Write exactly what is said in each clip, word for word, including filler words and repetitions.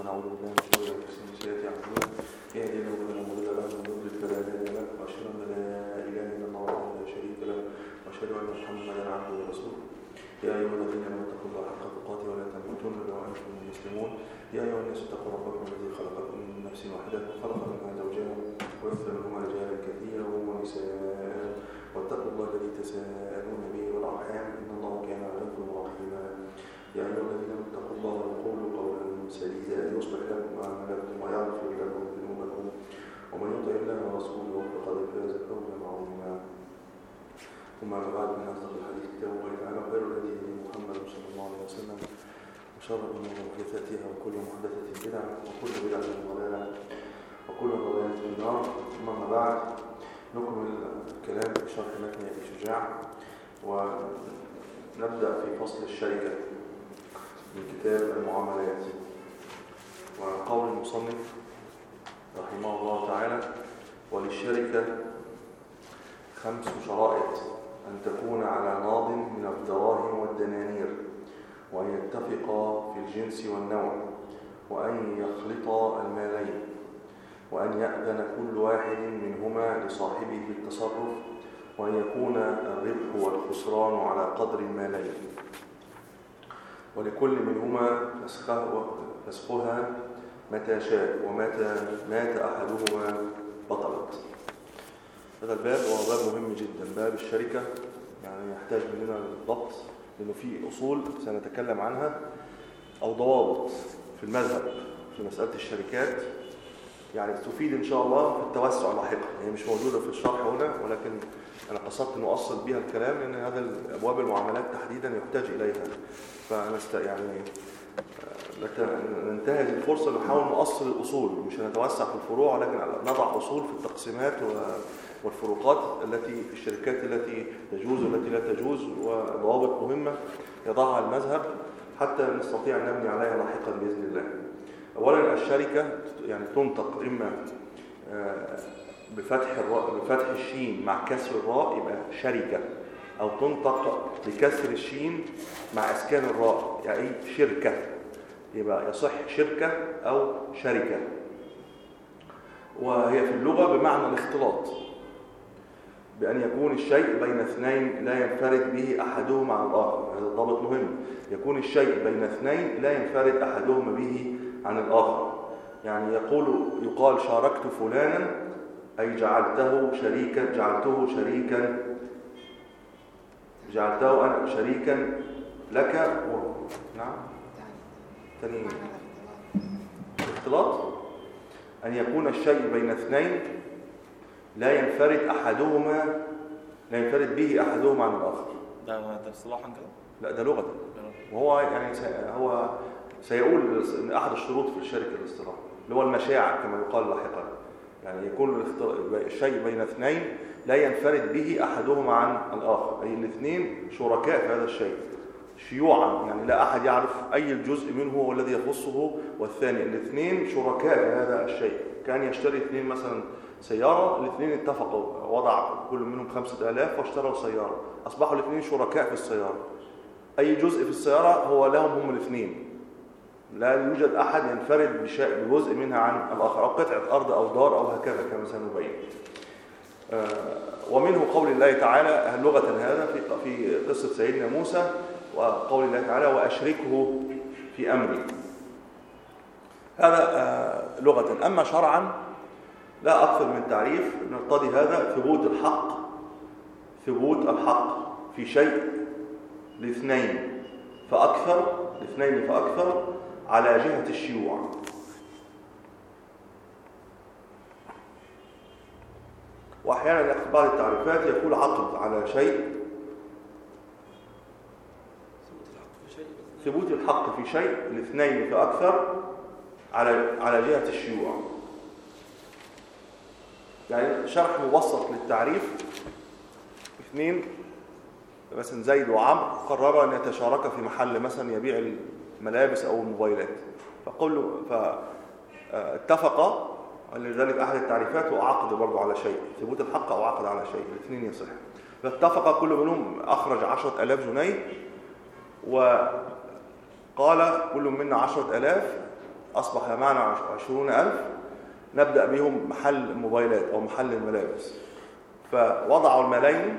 ونعوذ بالله من شرور انفسنا ومن سيئات اعمالنا يهدينا الله فلا مضل له ومن يضلل فلا هادي له واشهد ان لا اله الا الله وحده لا شريك له واشهد ان محمدا عبده ورسوله يا ايها الذين امنوا اتقوا الله حق تقاته ولا تموتن الا وانتم مسلمون يا ايها الناس اتقوا ربكم الذي خلقكم من نفس واحده وخلق منها زوجها وبث منهما رجالا كثيرا ونساء واتقوا الله الذي تساءلون به والارحام ان الله كان عليكم رقيبا يا ايها الذين امنوا اتقوا الله وقولوا قولا سديدا يصلح لكم اعمالكم ويغفر لكم ذنوبكم ومن يطع الله ورسوله فقد فاز فوزا عظيما ثم اما بعد من اصدق الحديث كتاب الله تعالى خير الهدي هدي محمد صلى الله عليه وسلم وشر الامور محدثاتها وكل محدثه بدعه وكل بدعه ضلاله وكل ضلاله في النار ثم اما بعد نكمل الكلام في شرح متن ابي شجاع ونبدا في فصل الشركه من كتاب المعاملات. وقول المصنف رحمه الله تعالى: وللشركة خمس شرائط: أن تكون على ناض من الدراهم والدنانير، وأن يتفقا في الجنس والنوع، وأن يخلطا المالين، وأن يأذن كل واحد منهما لصاحبه في التصرف، وأن يكون الربح والخسران على قدر المالين، ولكل منهما فسخها متى شاء، ومتى مات أحدهما بطلت. هذا الباب هو باب مهم جدا، باب الشركة، يعني يحتاج مننا الضبط، لأنه في أصول سنتكلم عنها أو ضوابط في المذهب في مسألة الشركات، يعني تفيد إن شاء الله في التوسع لاحقا. هي مش موجودة في الشرح هنا، ولكن أنا قصدت أن أؤصل بها الكلام، لأن هذا أبواب المعاملات تحديدا يحتاج إليها. فنست يعني ننتهز الفرصة نحاول نؤصل الأصول، مش هنتوسع في الفروع، ولكن نضع أصول في التقسيمات والفروقات التي في الشركات التي تجوز والتي لا تجوز، وضوابط مهمة يضعها المذهب حتى نستطيع أن نبني عليها لاحقا بإذن الله. أولا الشركة يعني تنطق إما بفتح الراء بفتح الشين مع كسر الراء يبقى شركة، أو تنطق بكسر الشين مع إسكان الراء يعني شركة، يبقى يصح شركة أو شركة. وهي في اللغة بمعنى الاختلاط، بأن يكون الشيء بين اثنين لا ينفرد به أحدهما عن الآخر. هذا ضابط مهم، يكون الشيء بين اثنين لا ينفرد أحدهما به عن الآخر. يعني يقول يقال شاركت فلانا أي جعلته شريكا جعلته شريكا جعلته أنا شريكا لك و... نعم ثاني اختلاط، أن يكون الشيء بين اثنين لا ينفرد أحدهما لا ينفرد به أحدهما عن الآخر. ده ده اصطلاحا كده؟ لا ده لغة، وهو يعني هو سيقول إن أحد الشروط في الشركة الاصطلاح اللي هو المشاع كما يقال لاحقا، يعني يكون الشيء بين اثنين لا ينفرد به أحدهما عن الآخر، أي الاثنين شركاء في هذا الشيء شيوعا، يعني لا أحد يعرف أي الجزء منه هو الذي يخصه والثاني، الاثنين شركاء في هذا الشيء. كان يشتري اثنين مثلا سيارة، الاثنين اتفقوا وضع كل منهم خمسة آلاف واشتروا سيارة، أصبحوا الاثنين شركاء في السيارة، أي جزء في السيارة هو لهم هم الاثنين، لا يوجد أحد ينفرد بجزء منها عن الآخر، أو قطعة أرض أو دار أو هكذا كما سنبين. آه ومنه قول الله تعالى لغة هذا في في قصة سيدنا موسى، وقول الله تعالى وأشركه في أمري. هذا آه لغة. أما شرعا لا أكثر من تعريف نرتضي هذا: ثبوت الحق ثبوت الحق في شيء لاثنين فأكثر لاثنين فأكثر على جهة الشيوع. وأحيانا يأخذ بعض التعريفات يقول عقد على شيء ثبوت الحق في شيء لاثنين فأكثر على على جهة الشيوع. يعني شرح مبسط للتعريف: اثنين مثلا زيد وعمرو قرروا أن يتشاركا في محل مثلا يبيع الملابس أو الموبايلات، فقالوا فاتفقا، لذلك أحد التعريفات هو عقد برضو على شيء، ثبوت الحق أو عقد على شيء، الاثنين يصح. فاتفق كل منهم أخرج عشرة آلاف جنيه، وقال كل منا عشرة آلاف أصبح معنا عشرون ألف، نبدأ بهم محل موبايلات أو محل الملابس. فوضعوا المالين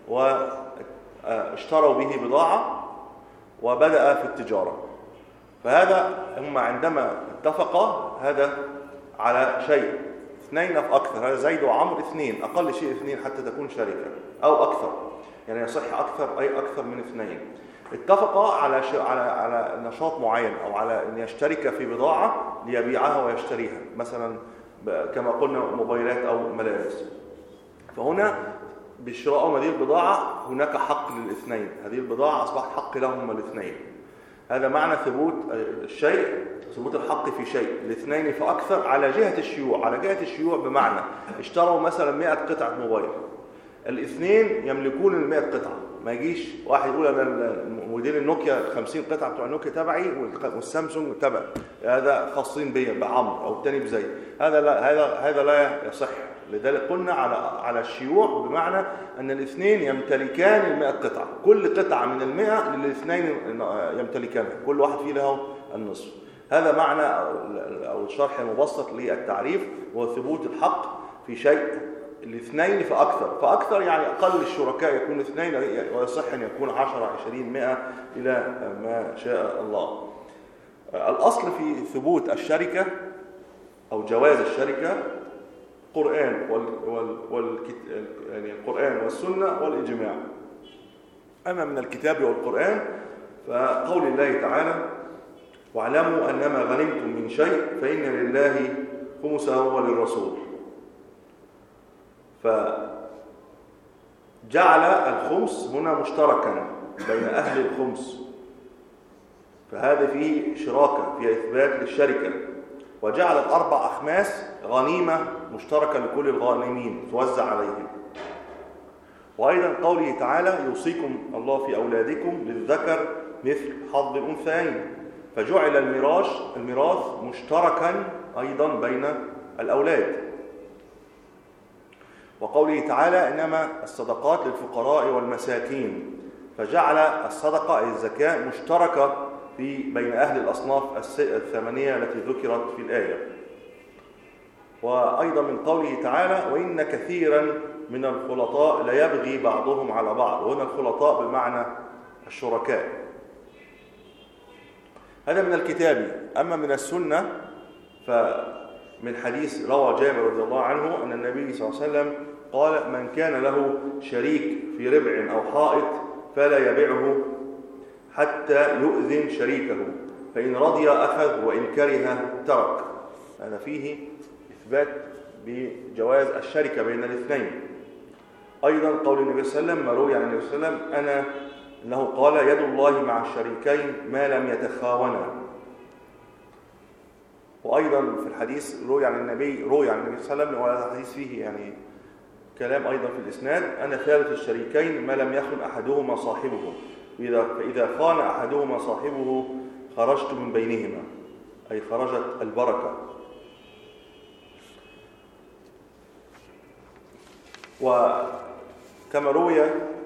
واشتروا به بضاعة وبدأ في التجارة. فهذا هم عندما اتفقا هذا على شيء اثنين فأكثر، هذا زيد وعمر اثنين، أقل شيء اثنين حتى تكون شركة أو أكثر، يعني يصح أكثر أي أكثر من اثنين. اتفقا على ش... على على نشاط معين أو على أن يشترك في بضاعة ليبيعها ويشتريها، مثلا كما قلنا موبايلات أو ملابس. فهنا بشراء هذه البضاعة هناك حق للاثنين، هذه البضاعة أصبحت حق لهم الاثنين. هذا معنى ثبوت الشيء، ثبوت الحق في شيء الاثنين فأكثر على جهة الشيوع. على جهة الشيوع بمعنى اشتروا مثلا مئة قطعة موبايل، الاثنين يملكون المئة قطعة. ما يجيش واحد يقول أنا موديل النوكيا خمسين قطعة بتوع النوكيا تبعي والسامسونج تبعي، هذا خاصين بي بعمر أو الثاني بزي، هذا لا هذا هذا لا يصح. لذلك قلنا على على الشيوع بمعنى أن الاثنين يمتلكان المئة قطعة، كل قطعة من المئة للاثنين يمتلكانها، كل واحد فيه له النصف. هذا معنى أو الشرح المبسط للتعريف، هو ثبوت الحق في شيء الاثنين فأكثر. فأكثر يعني أقل الشركاء يكون اثنين، ويصح أن يكون عشرة عشرين مئة إلى ما شاء الله. الأصل في ثبوت الشركة أو جواز الشركة القرآن وال وال وال يعني القرآن والسنة والإجماع. أما من الكتاب والقرآن فقول الله تعالى: واعلموا أنما غنمتم من شيء فإن لله خمسه وللرسول. فجعل الخمس هنا مشتركا بين أهل الخمس، فهذا فيه شراكة، فيه إثبات للشركة. وجعل الأربع أخماس غنيمة مشتركة لكل الغانمين توزع عليهم. وأيضا قوله تعالى: يوصيكم الله في أولادكم للذكر مثل حظ الأنثيين، فجعل الميراث الميراث مشتركا أيضا بين الأولاد. وقوله تعالى: إنما الصدقات للفقراء والمساكين، فجعل الصدقة أي الزكاة مشتركة في بين أهل الأصناف الثمانية التي ذكرت في الآية. وأيضا من قوله تعالى: وإن كثيرا من الخلطاء ليبغي بعضهم على بعض، وهنا الخلطاء بمعنى الشركاء. هذا من الكتاب. أما من السنة فمن حديث روى جابر رضي الله عنه أن النبي صلى الله عليه وسلم قال: من كان له شريك في ربع أو حائط فلا يبيعه حتى يؤذن شريكه، فإن رضي أخذ وإن كره ترك. هذا فيه إثبات بجواز الشركة بين الاثنين. أيضا قول النبي صلى الله عليه وسلم، ما روي عن النبي صلى الله عليه وسلم أنا أنه قال: يد الله مع الشريكين ما لم يتخاونا. وأيضا في الحديث روي عن النبي روي عن النبي صلى الله عليه وسلم، وهذا الحديث فيه يعني كلام أيضا في الإسناد: أنا ثالث الشريكين ما لم يخن أحدهما صاحبه، فإذا خان أحدهما صاحبه خرجت من بينهما، أي خرجت البركة. وكما روي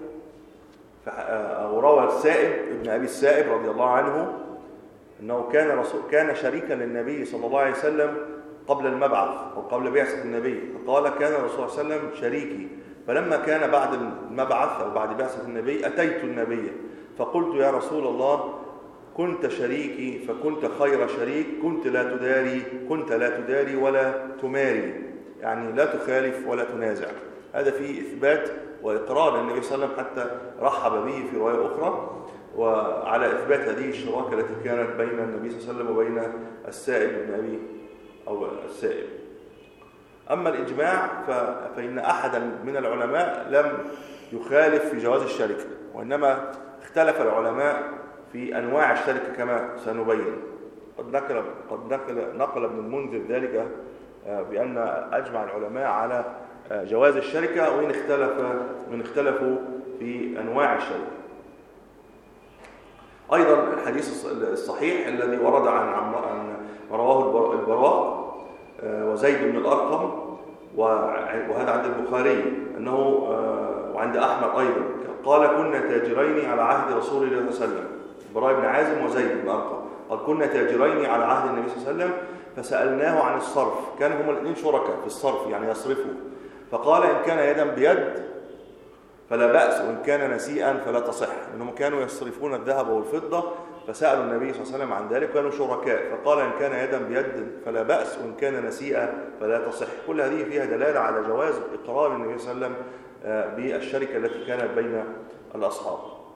أو روى السائب ابن أبي السائب رضي الله عنه أنه كان رسول كان شريكا للنبي صلى الله عليه وسلم قبل المبعث أو قبل بعثة النبي، فقال: كان الرسول صلى الله عليه وسلم شريكي، فلما كان بعد المبعث أو بعد بعثة النبي أتيت النبي فقلت: يا رسول الله، كنت شريكي فكنت خير شريك، كنت لا تداري كنت لا تداري ولا تماري، يعني لا تخالف ولا تنازع. هذا فيه إثبات وإقرار للنبي صلى الله عليه وسلم، حتى رحب به في رواية أخرى، وعلى إثبات هذه الشراكة التي كانت بين النبي صلى الله عليه وسلم وبين السائب بن أبي أو السائب. أما الإجماع فإن أحدا من العلماء لم يخالف في جواز الشركة، وإنما اختلف العلماء في أنواع الشركة كما سنبين. قد نقل قد نقل نقل ابن المنذر ذلك بأن أجمع العلماء على جواز الشركة، وإن اختلف من اختلفوا في أنواع الشركة. أيضا الحديث الصحيح الذي ورد عن عن رواه البراء وزيد بن الأرقم، وهذا عند البخاري أنه وعند أحمد أيضا قال: كنا تاجرين على عهد رسول الله صلى الله عليه وسلم، البراء بن عازم وزيد بن الأرقم، قال كنا تاجرين على عهد النبي صلى الله عليه وسلم فسألناه عن الصرف، كان هما الاثنين شركاء في الصرف يعني يصرفوا، فقال إن كان يدا بيد فلا بأس وإن كان نسيئا فلا تصح، إنهم كانوا يصرفون الذهب والفضة فسألوا النبي صلى الله عليه وسلم عن ذلك كانوا شركاء، فقال إن كان يدا بيد فلا بأس وإن كان نسيئا فلا تصح. كل هذه فيها دلالة على جواز إقرار النبي صلى الله عليه وسلم بالشركة التي كانت بين الأصحاب.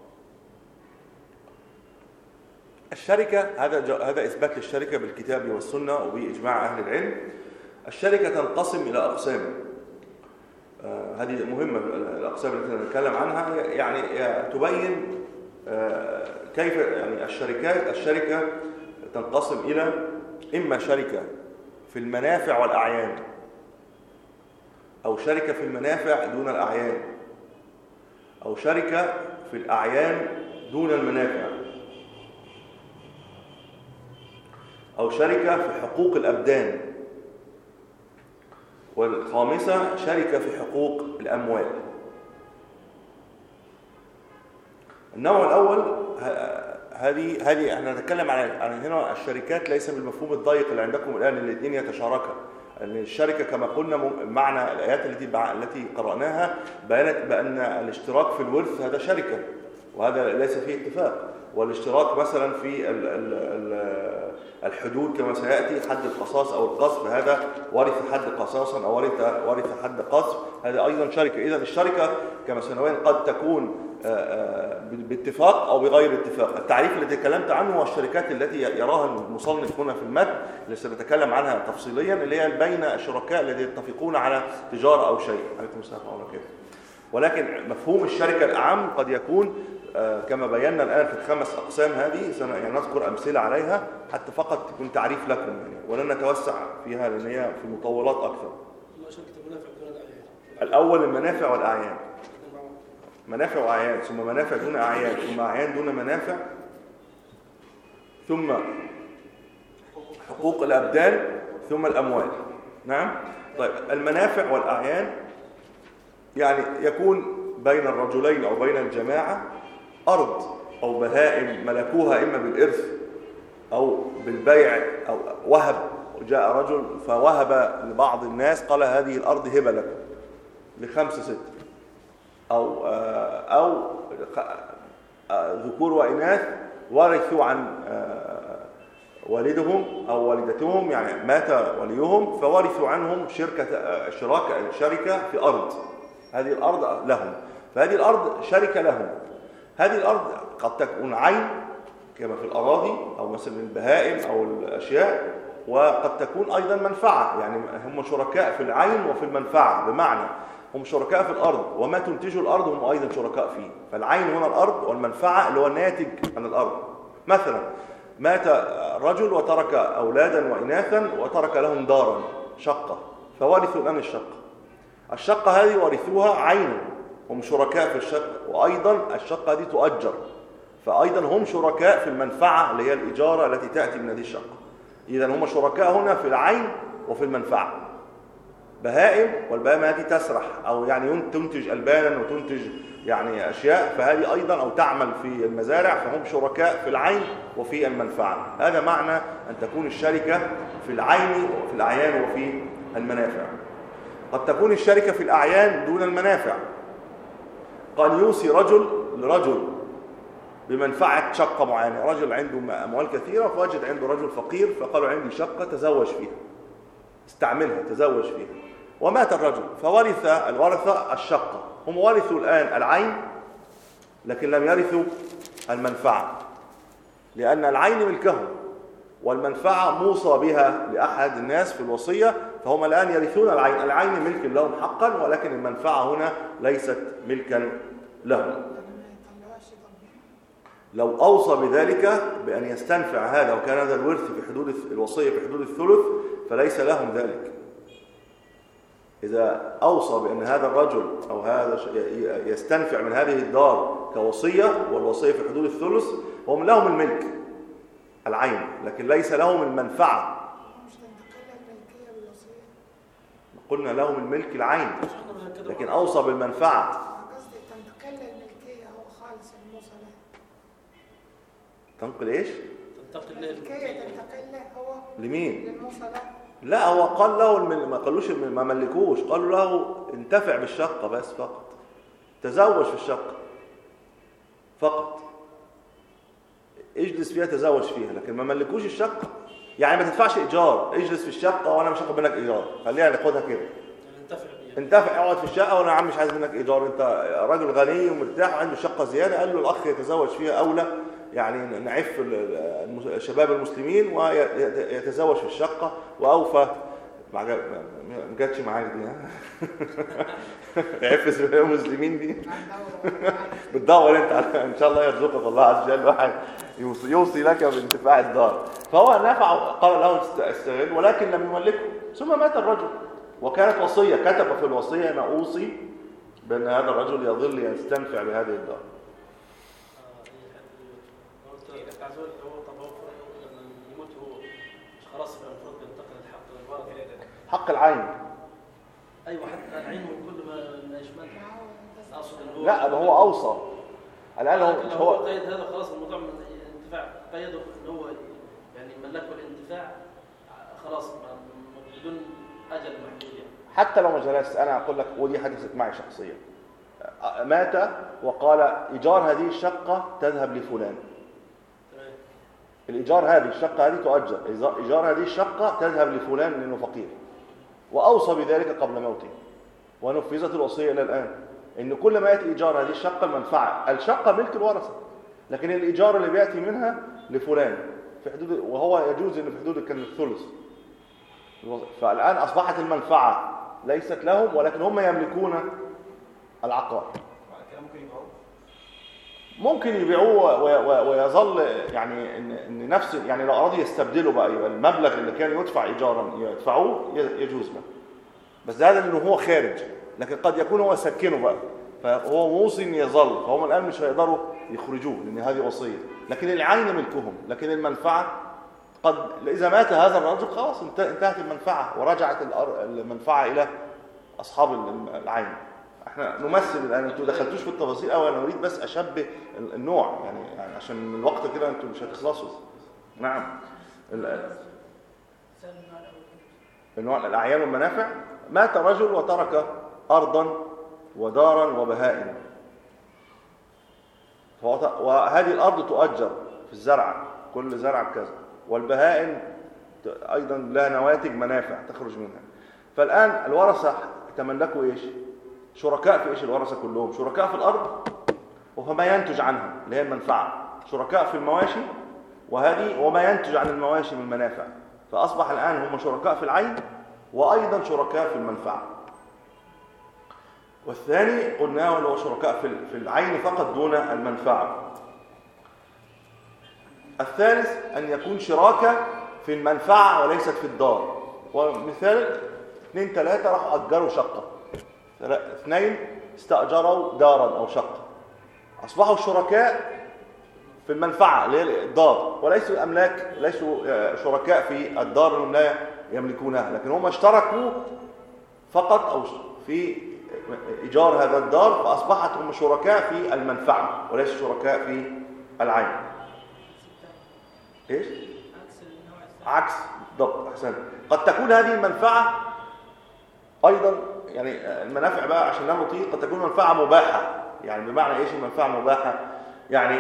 الشركة هذا هذا إثبات للشركة بالكتاب والسنة وبإجماع أهل العلم. الشركة تنقسم إلى أقسام، آه هذه مهمة الأقسام التي نتكلم عنها، يعني تبين آه كيف يعني الشركات الشركة تنقسم إلى إما شركة في المنافع والأعيان أو شركة في المنافع دون الأعيان أو شركة في الأعيان دون المنافع أو شركة في حقوق الأبدان، والخامسة شركة في حقوق الأموال. النوع الأول هذه هذه احنا نتكلم عن عن هنا الشركات ليس بالمفهوم الضيق اللي عندكم الآن اللي الاثنين يتشاركا، لأن الشركة كما قلنا معنى الآيات التي التي قرأناها بينت بأن الاشتراك في الورث هذا شركة وهذا ليس فيه اتفاق، والاشتراك مثلا في ال ال ال الحدود كما سيأتي حد القصاص أو القصف هذا ورث حد قصاصا أو ورث ورث حد قصف هذا أيضا شركة. إذا الشركة كما سنوين قد تكون باتفاق أو بغير اتفاق. التعريف الذي تكلمت عنه هو الشركات التي يراها المصنف هنا في المتن اللي سنتكلم عنها تفصيليا، اللي هي بين الشركاء الذين يتفقون على تجارة أو شيء. عليكم السلام ورحمة الله وبركاته. ولكن مفهوم الشركة الأعم قد يكون كما بينا الآن في الخمس أقسام هذه، يعني نذكر أمثلة عليها حتى فقط تكون تعريف لكم يعني، ولن نتوسع فيها لأن هي في مطولات أكثر. الأول المنافع والأعيان، منافع وأعيان ثم منافع دون أعيان ثم أعيان دون منافع ثم حقوق الأبدان ثم الأموال. نعم. طيب المنافع والأعيان يعني يكون بين الرجلين أو بين الجماعة أرض أو بهائم ملكوها إما بالإرث أو بالبيع أو وهب، جاء رجل فوهب لبعض الناس قال هذه الأرض هبة لكم لخمسة ستة أو أو ذكور وإناث ورثوا عن والدهم أو والدتهم يعني مات وليهم فورثوا عنهم شركة شراكة شركة في أرض، هذه الأرض لهم، فهذه الأرض شركة لهم. هذه الأرض قد تكون عين كما في الأراضي أو مثلا البهائم أو الأشياء، وقد تكون أيضا منفعة، يعني هم شركاء في العين وفي المنفعة، بمعنى هم شركاء في الأرض وما تنتجه الأرض هم أيضا شركاء فيه. فالعين هنا الأرض والمنفعة اللي هو الناتج عن الأرض. مثلا مات رجل وترك أولادا وإناثا وترك لهم دارا شقة فورثوا الآن الشقة، الشقة هذه ورثوها عين، هم شركاء في الشقة، وأيضا الشقة دي تؤجر، فأيضا هم شركاء في المنفعة اللي هي الإجارة التي تأتي من هذه الشقة. إذن هم شركاء هنا في العين وفي المنفعة. بهائم والبهائم هذه تسرح أو يعني تنتج ألبانا وتنتج يعني أشياء، فهذه أيضا أو تعمل في المزارع، فهم شركاء في العين وفي المنفعة. هذا معنى أن تكون الشركة في العين وفي الأعيان وفي المنافع. قد تكون الشركة في الأعيان دون المنافع، قد يوصي رجل لرجل بمنفعة شقة معينة، رجل عنده أموال كثيرة فوجد عنده رجل فقير فقالوا عندي شقة تزوج فيها، استعملها تزوج فيها، ومات الرجل فورث الورثة الشقة، هم ورثوا الآن العين لكن لم يرثوا المنفعة، لأن العين ملكهم والمنفعة موصى بها لأحد الناس في الوصية، فهم الآن يرثون العين، العين ملك لهم حقا ولكن المنفعة هنا ليست ملكا لهم. لو أوصى بذلك بأن يستنفع هذا وكان هذا الورث في حدود الوصية في حدود الثلث فليس لهم ذلك. إذا أوصى بأن هذا الرجل أو هذا يستنفع من هذه الدار كوصية والوصية في حدود الثلث، هم لهم الملك العين لكن ليس لهم المنفعة. قلنا لهم الملك العين لكن أوصى بالمنفعة. تنقل ايش؟ الحكاية تنتقل له هو لمين؟ للموصى ده. لا هو قال له ما قالوش ما ملكوش، قالوا له انتفع بالشقة بس فقط، تزوج في الشقة فقط، اجلس فيها تزوج فيها، لكن ما ملكوش الشقة. يعني ما تدفعش ايجار، اجلس في الشقة وانا مش هاخد منك ايجار، خليها ناخدها كده. انتفع بيها. انتفع اقعد في الشقة وانا يا عم مش عايز منك ايجار، انت راجل غني ومرتاح وعنده شقة زيادة، قال له الاخ يتزوج فيها اولى، يعني نعف شباب المسلمين ويتزوج في الشقة واوفى. ما جاتش معاك دي ها؟ يعف شباب المسلمين دي بتدور انت على ان شاء الله يرزقك الله عز وجل واحد يوصي, يوصي لك بانتفاع الدار. فهو نفع قال له استغل، ولكن لم يملكه. ثم مات الرجل وكانت وصية، كتب في الوصية أنا أوصي بأن هذا الرجل يظل يستنفع بهذه الدار. حق العين. ايوه حتى العين كل ما ما يشملها. اقصد لا ما هو اوصى الان هو هو قيد هذا خلاص الموضوع من الانتفاع، قيده ان هو يعني ملكه الانتفاع خلاص بدون اجل محدود يعني. حتى لو ما جلست انا اقول لك، ودي حدثت معي شخصيا، مات وقال ايجار هذه الشقه تذهب لفلان. تمام. الايجار هذه الشقه هذه تؤجر، ايجار هذه الشقه تذهب لفلان لانه فقير، واوصى بذلك قبل موته، ونفذت الوصيه الى الان ان كل ما ياتي ايجار هذه الشقه المنفعه، الشقه ملك الورثه، لكن الايجار اللي بياتي منها لفلان في حدود، وهو يجوز ان في حدود كان الثلث. فالان اصبحت المنفعه ليست لهم، ولكن هم يملكون العقار. ممكن يبيعوه ويظل يعني ان نفس، يعني لو ارادوا يستبدلوا بقى يبقى المبلغ اللي كان يدفع ايجارا يدفعوه يجوز له، بس ده لانه هو خارج، لكن قد يكون هو سكنه بقى فهو موصي ان يظل، فهم الان مش هيقدروا يخرجوه لان هذه وصيه، لكن العين ملكهم، لكن المنفعه قد اذا مات هذا الرجل خلاص انتهت المنفعه ورجعت المنفعه الى اصحاب العين. احنا نمثل الان، انتوا دخلتوش في التفاصيل قوي، انا اريد بس اشبه النوع يعني, يعني عشان الوقت كده انتوا مش هتخلصوا. نعم. النوع الاعيان والمنافع. مات رجل وترك ارضا ودارا وبهائم، وهذه الارض تؤجر في الزرع، كل زرع بكذا، والبهائم ايضا لها نواتج منافع تخرج منها. فالان الورثه تملكوا ايش؟ شركاء في ايش الورثه كلهم؟ شركاء في الارض وفما ينتج عنها اللي هي المنفعه، شركاء في المواشي وهذه وما ينتج عن المواشي من منافع، فاصبح الان هم شركاء في العين وايضا شركاء في المنفعه. والثاني قلنا اللي هو شركاء في العين فقط دون المنفعه. الثالث ان يكون شراكه في المنفعه وليست في الدار. ومثال اثنين ثلاثه راحوا اجروا شقه، اثنين استأجروا دارا أو شقة، أصبحوا شركاء في المنفعة اللي هي الدار، وليسوا أملاك، ليسوا شركاء في الدار اللي لا يملكونها، لكن هم اشتركوا فقط أو في إيجار هذا الدار، فأصبحت هم شركاء في المنفعة وليسوا شركاء في العين. إيش؟ عكس بالضبط. أحسن. قد تكون هذه المنفعة أيضا يعني المنافع بقى عشان لا نطيق، قد تكون منفعة مباحة. يعني بمعنى ايش المنفعة مباحة؟ يعني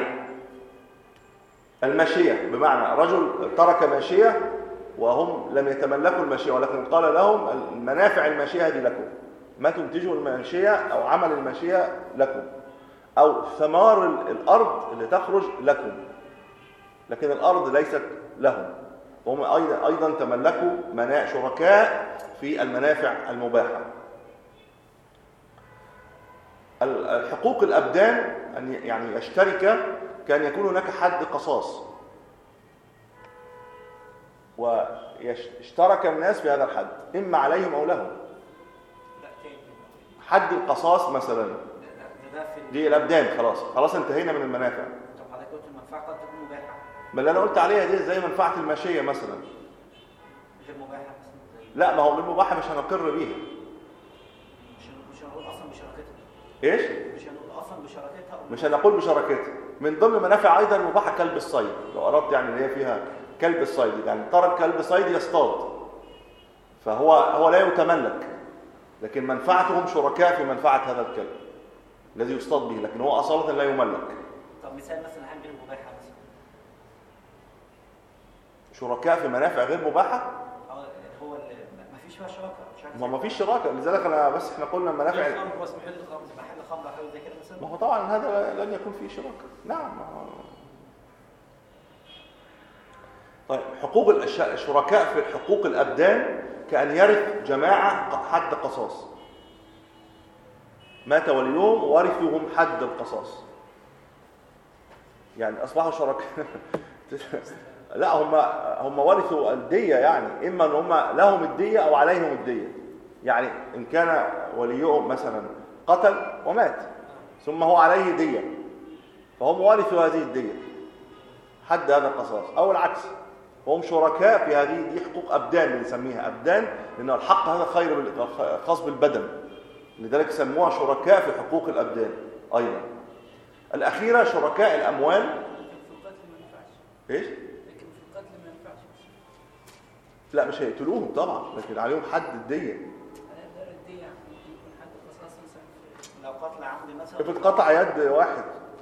الماشية، بمعنى رجل ترك ماشية وهم لم يتملكوا الماشية، ولكن قال لهم المنافع الماشية هذه لكم، ما تنتجوا الماشية أو عمل الماشية لكم، أو ثمار الأرض اللي تخرج لكم، لكن الأرض ليست لهم، وهم أيضا, أيضا تملكوا منافع، شركاء في المنافع المباحة. الحقوق الأبدان أن يعني يشترك، كان يكون هناك حد قصاص ويشترك الناس في هذا الحد، إما عليهم أو لهم. حد القصاص مثلا دي الأبدان، خلاص خلاص انتهينا من المنافع. طب حضرتك قلت المنفعة قد تكون مباحة، ما اللي أنا قلت عليها دي زي منفعة الماشية مثلا، غير مباحة. لا ما هو غير مباحة مش هنقر بيها، مش هنقول أصلا بشراكتها. إيش؟ مش هنقول أصلا بشراكتها، مش هنقول بشراكتها، من ضمن منافع ايضا مباحه كلب الصيد، لو اردت يعني اللي هي فيها كلب الصيد، يعني ترك كلب صيد يصطاد، فهو هو لا يتملك، لكن منفعتهم شركاء في منفعه هذا الكلب الذي يصطاد به، لكن هو اصاله لا يملك. طب مثال مثلا حاجه غير مباحه مثلا، شركاء في منافع غير مباحه، هو ما فيش فيها شراكه. ما ما فيش شراكه، لذلك انا بس احنا قلنا منافع الخمر بس محل خمر، محل خمر حاجه زي كده مثلا. ما هو طبعا هذا لن يكون فيه شراكه. نعم. طيب حقوق الاشياء الشركاء في حقوق الابدان كأن يرث جماعه حد قصاص، مات وليهم ورثهم حد القصاص، يعني اصبحوا شركاء. لا هم هم ورثوا الديه، يعني اما ان هم لهم الديه او عليهم الديه، يعني ان كان وليهم مثلا قتل ومات ثم هو عليه ديه فهم ورثوا هذه الديه حد هذا القصاص، او العكس هم شركاء في هذه دي حقوق ابدان، بنسميها ابدان لان الحق هذا خير خاص بالبدن، لذلك سموها شركاء في حقوق الابدان. ايضا الاخيره شركاء الاموال. في القتل ما ينفعش. ايش؟ لكن في القتل ما ينفعش. لا مش هيقتلوهم طبعا، لكن عليهم حد الديه. غير الدية ممكن يكون حد قصاص مثلا. لو قتل عمد مثلا، افرض قطع يد واحد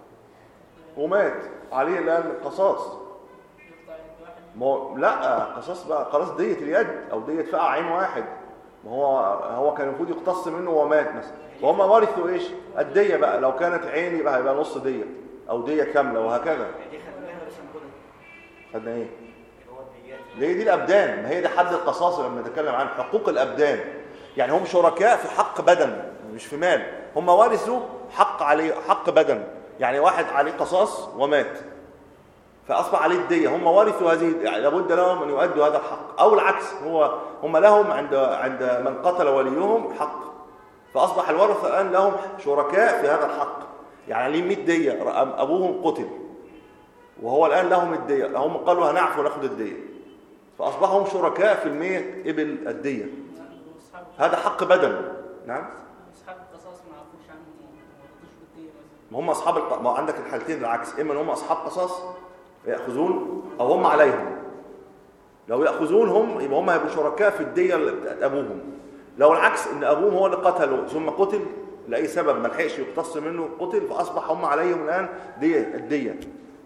ومات عليه الان قصاص، يقطع يد واحد. ما هو لا قصاص بقى خلاص ديه اليد او ديه فقع عين واحد، ما هو هو كان المفروض يقتص منه ومات مثلا، وهم ورثوا ايش؟ الديه بقى، لو كانت عين يبقى هيبقى نص ديه او ديه كامله وهكذا. دي خدناها بس نقولها خدنا ايه؟ اللي هو الديات. ليه دي الابدان، ما هي دي حد القصاص لما نتكلم عن حقوق الابدان، يعني هم شركاء في حق بدن مش في مال، هم ورثوا حق عليه حق بدن، يعني واحد عليه قصاص ومات فاصبح عليه الديه، هم ورثوا هذه، يعني لابد لهم ان يؤدوا هذا الحق، او العكس هو هم لهم عند عند من قتل وليهم حق، فاصبح الورثه الان لهم شركاء في هذا الحق، يعني عليه مئة ديه، ابوهم قتل وهو الان لهم الديه، هم قالوا هنعفو وناخد الديه، فاصبحوا هم شركاء في المئة ابل الديه، هذا حق بدن. نعم. اصحاب القصاص ما عرفوش عنهم ما رضوش بالدية مثلا. ما هم اصحاب الق... ما عندك الحالتين العكس، اما ان هم اصحاب قصاص ياخذون او هم عليهم، لو ياخذون هم يبقى هم هيبقوا شركاء في الديه بتاعت ابوهم، لو العكس ان ابوهم هو اللي قتله ثم قتل لاي سبب ما لحقش يقتص منه قتل، فاصبح هم عليهم الان ديه الديه،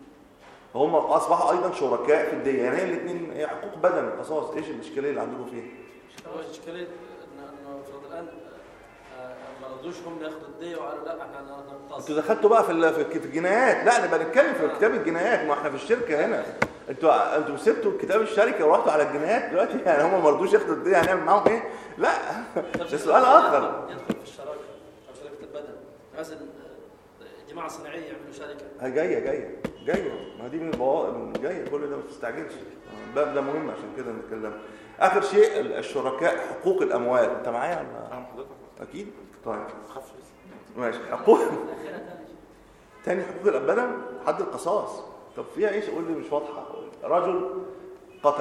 فهم اصبحوا ايضا شركاء في الديه، يعني هي الاثنين هي حقوق بدن القصاص. ايش الاشكاليه اللي عندكم فيها؟ هو الاشكاليه ان انه فرض الان آه، ما رضوش هم ياخذوا الديه وقالوا لا احنا نقتص. انتوا دخلتوا بقى في ال- في الجنايات، لا نبقى نتكلم في كتاب الجنايات، ما احنا في الشركه هنا، انتوا انتوا سبتوا كتاب الشركه ورحتوا على الجنايات دلوقتي، يعني هم ما رضوش ياخدوا الديه هنعمل معاهم ايه؟ لا ده سؤال اخر. يدخل في الشراكه او شركه البدن، مثلا جماعه صناعيه يعملوا شركه. ها جايه جايه جايه ما دي من البواقي جايه، كل ده ما تستعجلش، الباب ده مهم عشان كده نتكلم. اخر شيء الشركاء حقوق الاموال، انت معايا ولا؟ نعم حضرتك. اكيد. طيب خف ماشي. حقوق الاخيرة تاني. تاني حقوق البدن حد القصاص. طب فيها ايش؟ قول لي مش واضحه. رجل قتل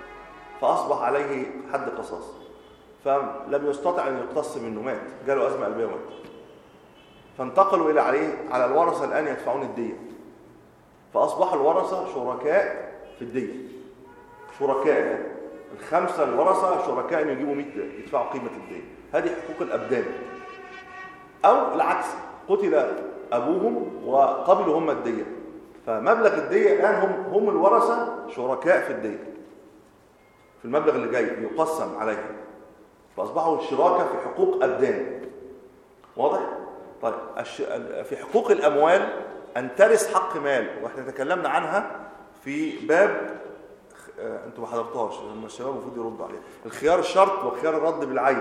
فاصبح عليه حد قصاص، فلم يستطع ان يقتص منه، مات، جاله ازمه قلبيه ومات، فانتقلوا الى عليه على الورثه الان يدفعون الديه، فاصبح الورثه شركاء في الديه، شركاء يعني. الخمسه الورثه شركاء ان يجيبوا مئة يدفعوا قيمه الديه، هذه حقوق الابدان. او العكس، قتل ابوهم وقبلوا هم الديه، فمبلغ الديه الان هم هم الورثه شركاء في الديه، في المبلغ اللي جاي يقسم عليهم، فاصبحوا شراكه في حقوق ابدان. واضح؟ طيب الش... في حقوق الاموال ان ترث حق مال، واحنا تكلمنا عنها في باب آه، انتوا ما حضرتوهاش، هم الشباب المفروض يردوا عليها، الخيار الشرط وخيار الرد بالعين،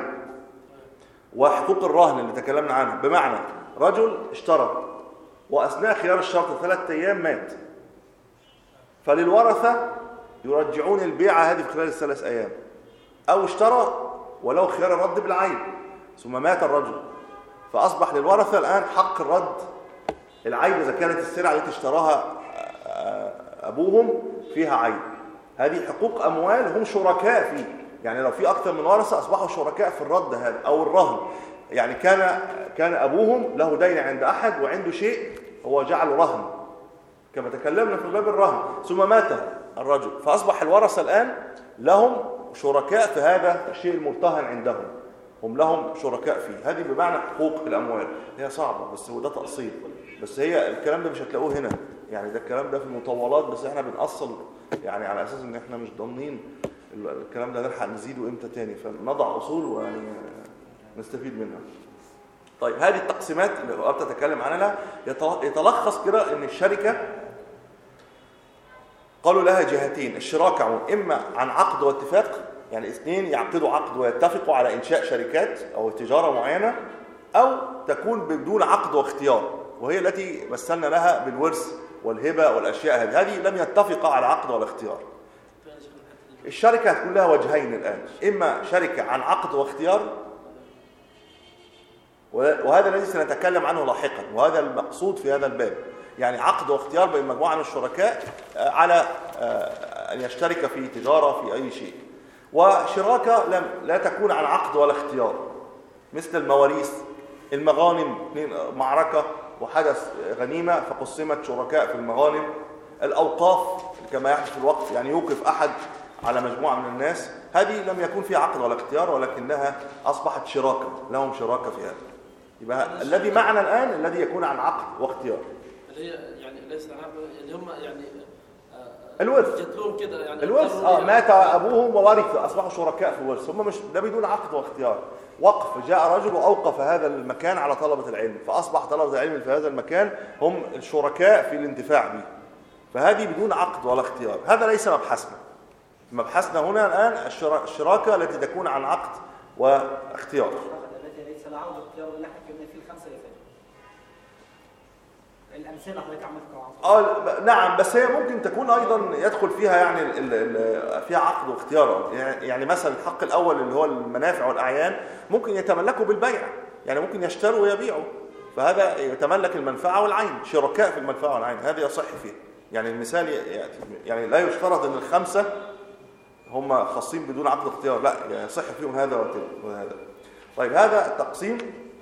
وحقوق الرهن اللي تكلمنا عنها، بمعنى رجل اشترى واثناء خيار الشرط ثلاثة ايام مات، فللورثه يرجعون البيعه هذه في خلال الثلاث ايام، او اشترى ولو خيار الرد بالعين ثم مات الرجل، فاصبح للورثه الان حق الرد العين اذا كانت السلعه التي اشتراها ابوهم فيها عين. هذه حقوق اموال هم شركاء فيه، يعني لو في اكثر من ورثه اصبحوا شركاء في الرد هذا او الرهن، يعني كان كان ابوهم له دين عند احد وعنده شيء هو جعله رهن، كما تكلمنا في باب الرهن. ثم مات الرجل فأصبح الورثة الآن لهم شركاء في هذا الشيء المرتهن عندهم، هم لهم شركاء فيه. هذه بمعنى حقوق الأموال. هي صعبة بس هو ده تأصيل، بس هي الكلام ده مش هتلاقوه هنا، يعني ده الكلام ده في المطولات، بس احنا بنأصل يعني على أساس ان احنا مش ضامنين الكلام ده نلحق نزيده امتى تاني، فنضع أصول ويعني نستفيد منها. طيب هذه التقسيمات اللي قبل تتكلم عنها يتلخص كده ان الشركة قالوا لها جهتين، الشراكة عموما إما عن عقد واتفاق، يعني اثنين يعقدوا عقد ويتفقوا على إنشاء شركات أو تجارة معينة، أو تكون بدون عقد واختيار، وهي التي مثلنا لها بالورث والهبة والأشياء هذه. هذه لم يتفقا على عقد ولا اختيار. الشركة هتكون لها وجهين الآن، إما شركة عن عقد واختيار، وهذا الذي سنتكلم عنه لاحقا، وهذا المقصود في هذا الباب، يعني عقد واختيار بين مجموعة من الشركاء على أن يشترك في تجارة في أي شيء. وشراكة لم لا تكون عن عقد ولا اختيار، مثل المواريث، المغانم، معركة وحدث غنيمة فقسمت شركاء في المغانم، الأوقاف كما يحدث في الوقت، يعني يوقف أحد على مجموعة من الناس، هذه لم يكن فيها عقد ولا اختيار ولكنها أصبحت شراكة، لهم شراكة في هذا. يبقى الذي معنا الآن الذي يكون عن عقد واختيار، اللي هي يعني ليس اللي هم يعني الورث، جدلون كده يعني الورث اه مات ابوهم وورث اصبحوا شركاء في الورث، هم مش ده بدون عقد واختيار. وقف، جاء رجل واوقف هذا المكان على طلبة العلم، فاصبح طلبة العلم في هذا المكان هم الشركاء في الانتفاع به، فهذه بدون عقد ولا اختيار. هذا ليس مبحثنا. مبحثنا هنا الان الشراكة التي تكون عن عقد واختيار. التي ليس لها عقد واختيار اللي احنا كنا فيه الخمسه اللي فاتوا. الامثله حضرتك عملتها. اه نعم، بس هي ممكن تكون ايضا يدخل فيها يعني ال ال فيها عقد واختيار، يعني مثلا الحق الاول اللي هو المنافع والاعيان ممكن يتملكوا بالبيع، يعني ممكن يشتروا ويبيعوا، فهذا يتملك المنفعه والعين، شركاء في المنفعه والعين، هذا يصح فيه. يعني المثال ياتي، يعني لا يشترط ان الخمسه هم خاصين بدون عقد واختيار، لا يعني يصح فيهم هذا وهذا. طيب هذا التقسيم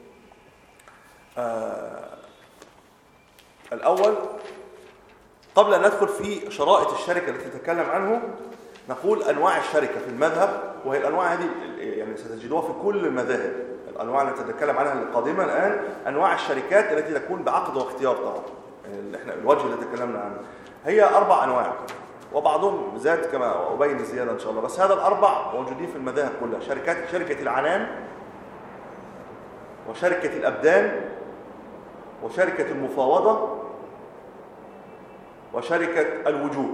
آه الأول. قبل أن ندخل في شرائط الشركة التي تتكلم عنه، نقول أنواع الشركة في المذهب، وهي الأنواع هذه يعني ستجدوها في كل المذاهب. الأنواع التي تتكلم عنها القادمة الآن أنواع الشركات التي تكون بعقد واختيار طبعا، يعني احنا الوجه اللي تكلمنا عنه هي أربع أنواع، وبعضهم زاد كما أبين الزيادة إن شاء الله، بس هذا الأربع موجودين في المذاهب كلها. شركات شركة العنان، وشركة الأبدان، وشركة المفاوضة، وشركة الوجوه.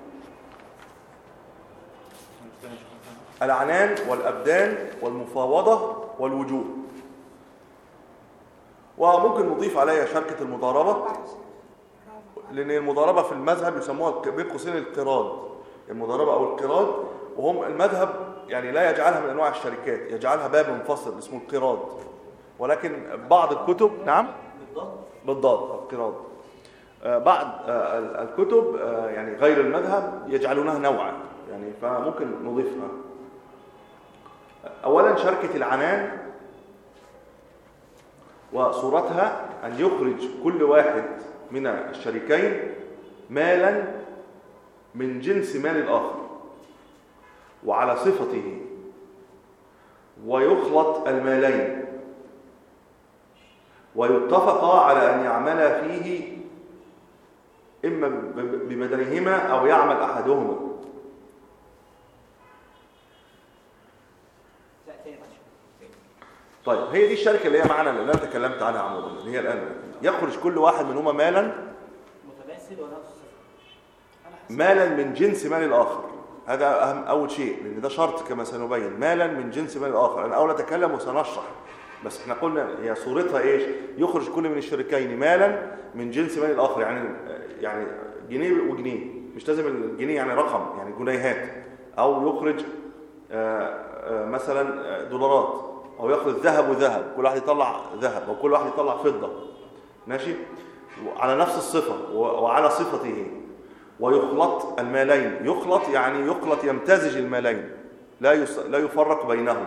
العنان والأبدان والمفاوضة والوجوه. وممكن نضيف عليها شركة المضاربة، لأن المضاربة في المذهب يسموها بين قوسين القراض، المضاربة أو القراض، وهم المذهب يعني لا يجعلها من أنواع الشركات، يجعلها باب منفصل اسمه القراض، ولكن بعض الكتب نعم بالضبط القراض. بعض الكتب يعني غير المذهب يجعلونها نوعا، يعني فممكن نضيفها. أولا شركة العنان، وصورتها أن يخرج كل واحد من الشريكين مالا من جنس مال الآخر وعلى صفته، ويخلط المالين ويتفقا على أن يعمل فيه إما ببدنهما أو يعمل أحدهما. طيب هي دي الشركة اللي هي معنا اللي أنا تكلمت عنها عموما، اللي هي الآن يخرج كل واحد منهما مالا متماثل ولا مالا من جنس مال الآخر. هذا أهم أول شيء، لأن ده شرط كما سنبين، مالا من جنس مال الآخر. أنا أول أتكلم وسنشرح، بس احنا قلنا هي صورتها ايش؟ يخرج كل من الشريكين مالا من جنس مال الآخر، يعني يعني جنيه وجنيه، مش لازم الجنيه يعني رقم، يعني جنيهات، أو يخرج آآ آآ مثلا دولارات، أو يخرج ذهب وذهب، كل واحد يطلع ذهب أو كل واحد يطلع فضة، ماشي؟ على نفس الصفة وعلى صفته، ويخلط المالين. يخلط يعني يخلط يمتزج المالين، لا لا يفرق بينهما،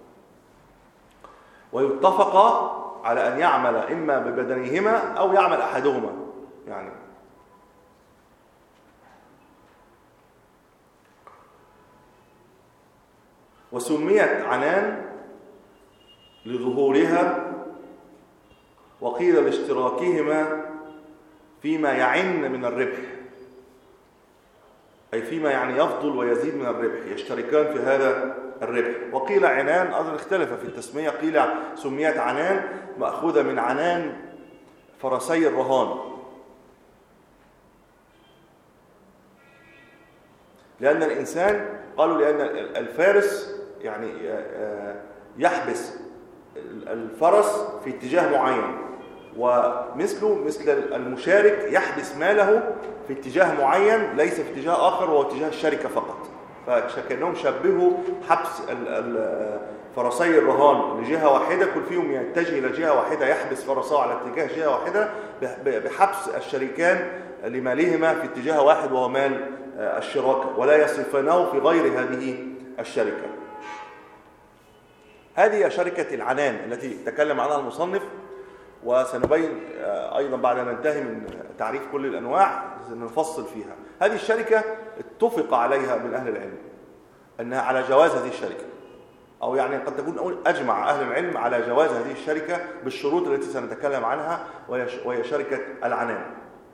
ويتفقا على أن يعمل إما ببدنهما أو يعمل أحدهما، يعني وسميت عنان لظهورها، وقيل لاشتراكهما فيما يعن من الربح، أي فيما يعني يفضل ويزيد من الربح، يشتركان في هذا الربح. وقيل عنان، أيضا اختلف في التسمية، قيل سميت عنان مأخوذة من عنان فرسي الرهان، لأن الإنسان، قالوا لأن الفارس يعني يحبس الفرس في اتجاه معين، ومثله مثل المشارك يحبس ماله في اتجاه معين ليس في اتجاه آخر، وهو اتجاه الشركة فقط. فكأنهم شبهوا حبس فرسي الرهان لجهة واحدة، كل فيهم يتجه إلى جهة واحدة، يحبس فرسه على اتجاه جهة واحدة، بحبس الشريكان لمالهما في اتجاه واحد وهو مال الشراكة، ولا يصرفانه في غير هذه الشركة. هذه شركة العنان التي تكلم عنها المصنف، وسنبين أيضا بعد أن ننتهي من تعريف كل الأنواع نفصل فيها. هذه الشركة اتفق عليها من أهل العلم أنها على جواز هذه الشركة، أو يعني قد تكون أجمع أهل العلم على جواز هذه الشركة بالشروط التي سنتكلم عنها، وهي شركة العنان.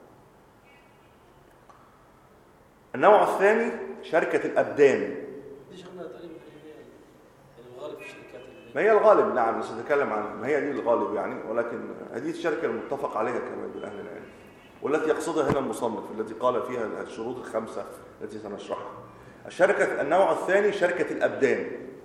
النوع الثاني شركة الأبدان. دي شغلنا تقريبا الغالب في الشركات، ما هي الغالب، نعم سنتكلم عنها، ما هي دي الغالب يعني، ولكن هذه الشركة المتفق عليها كمان بين أهل العلم، والتي يقصدها هنا المصنف التي قال فيها الشروط الخمسة التي سنشرحها. الشركة النوع الثاني شركة الأبدان،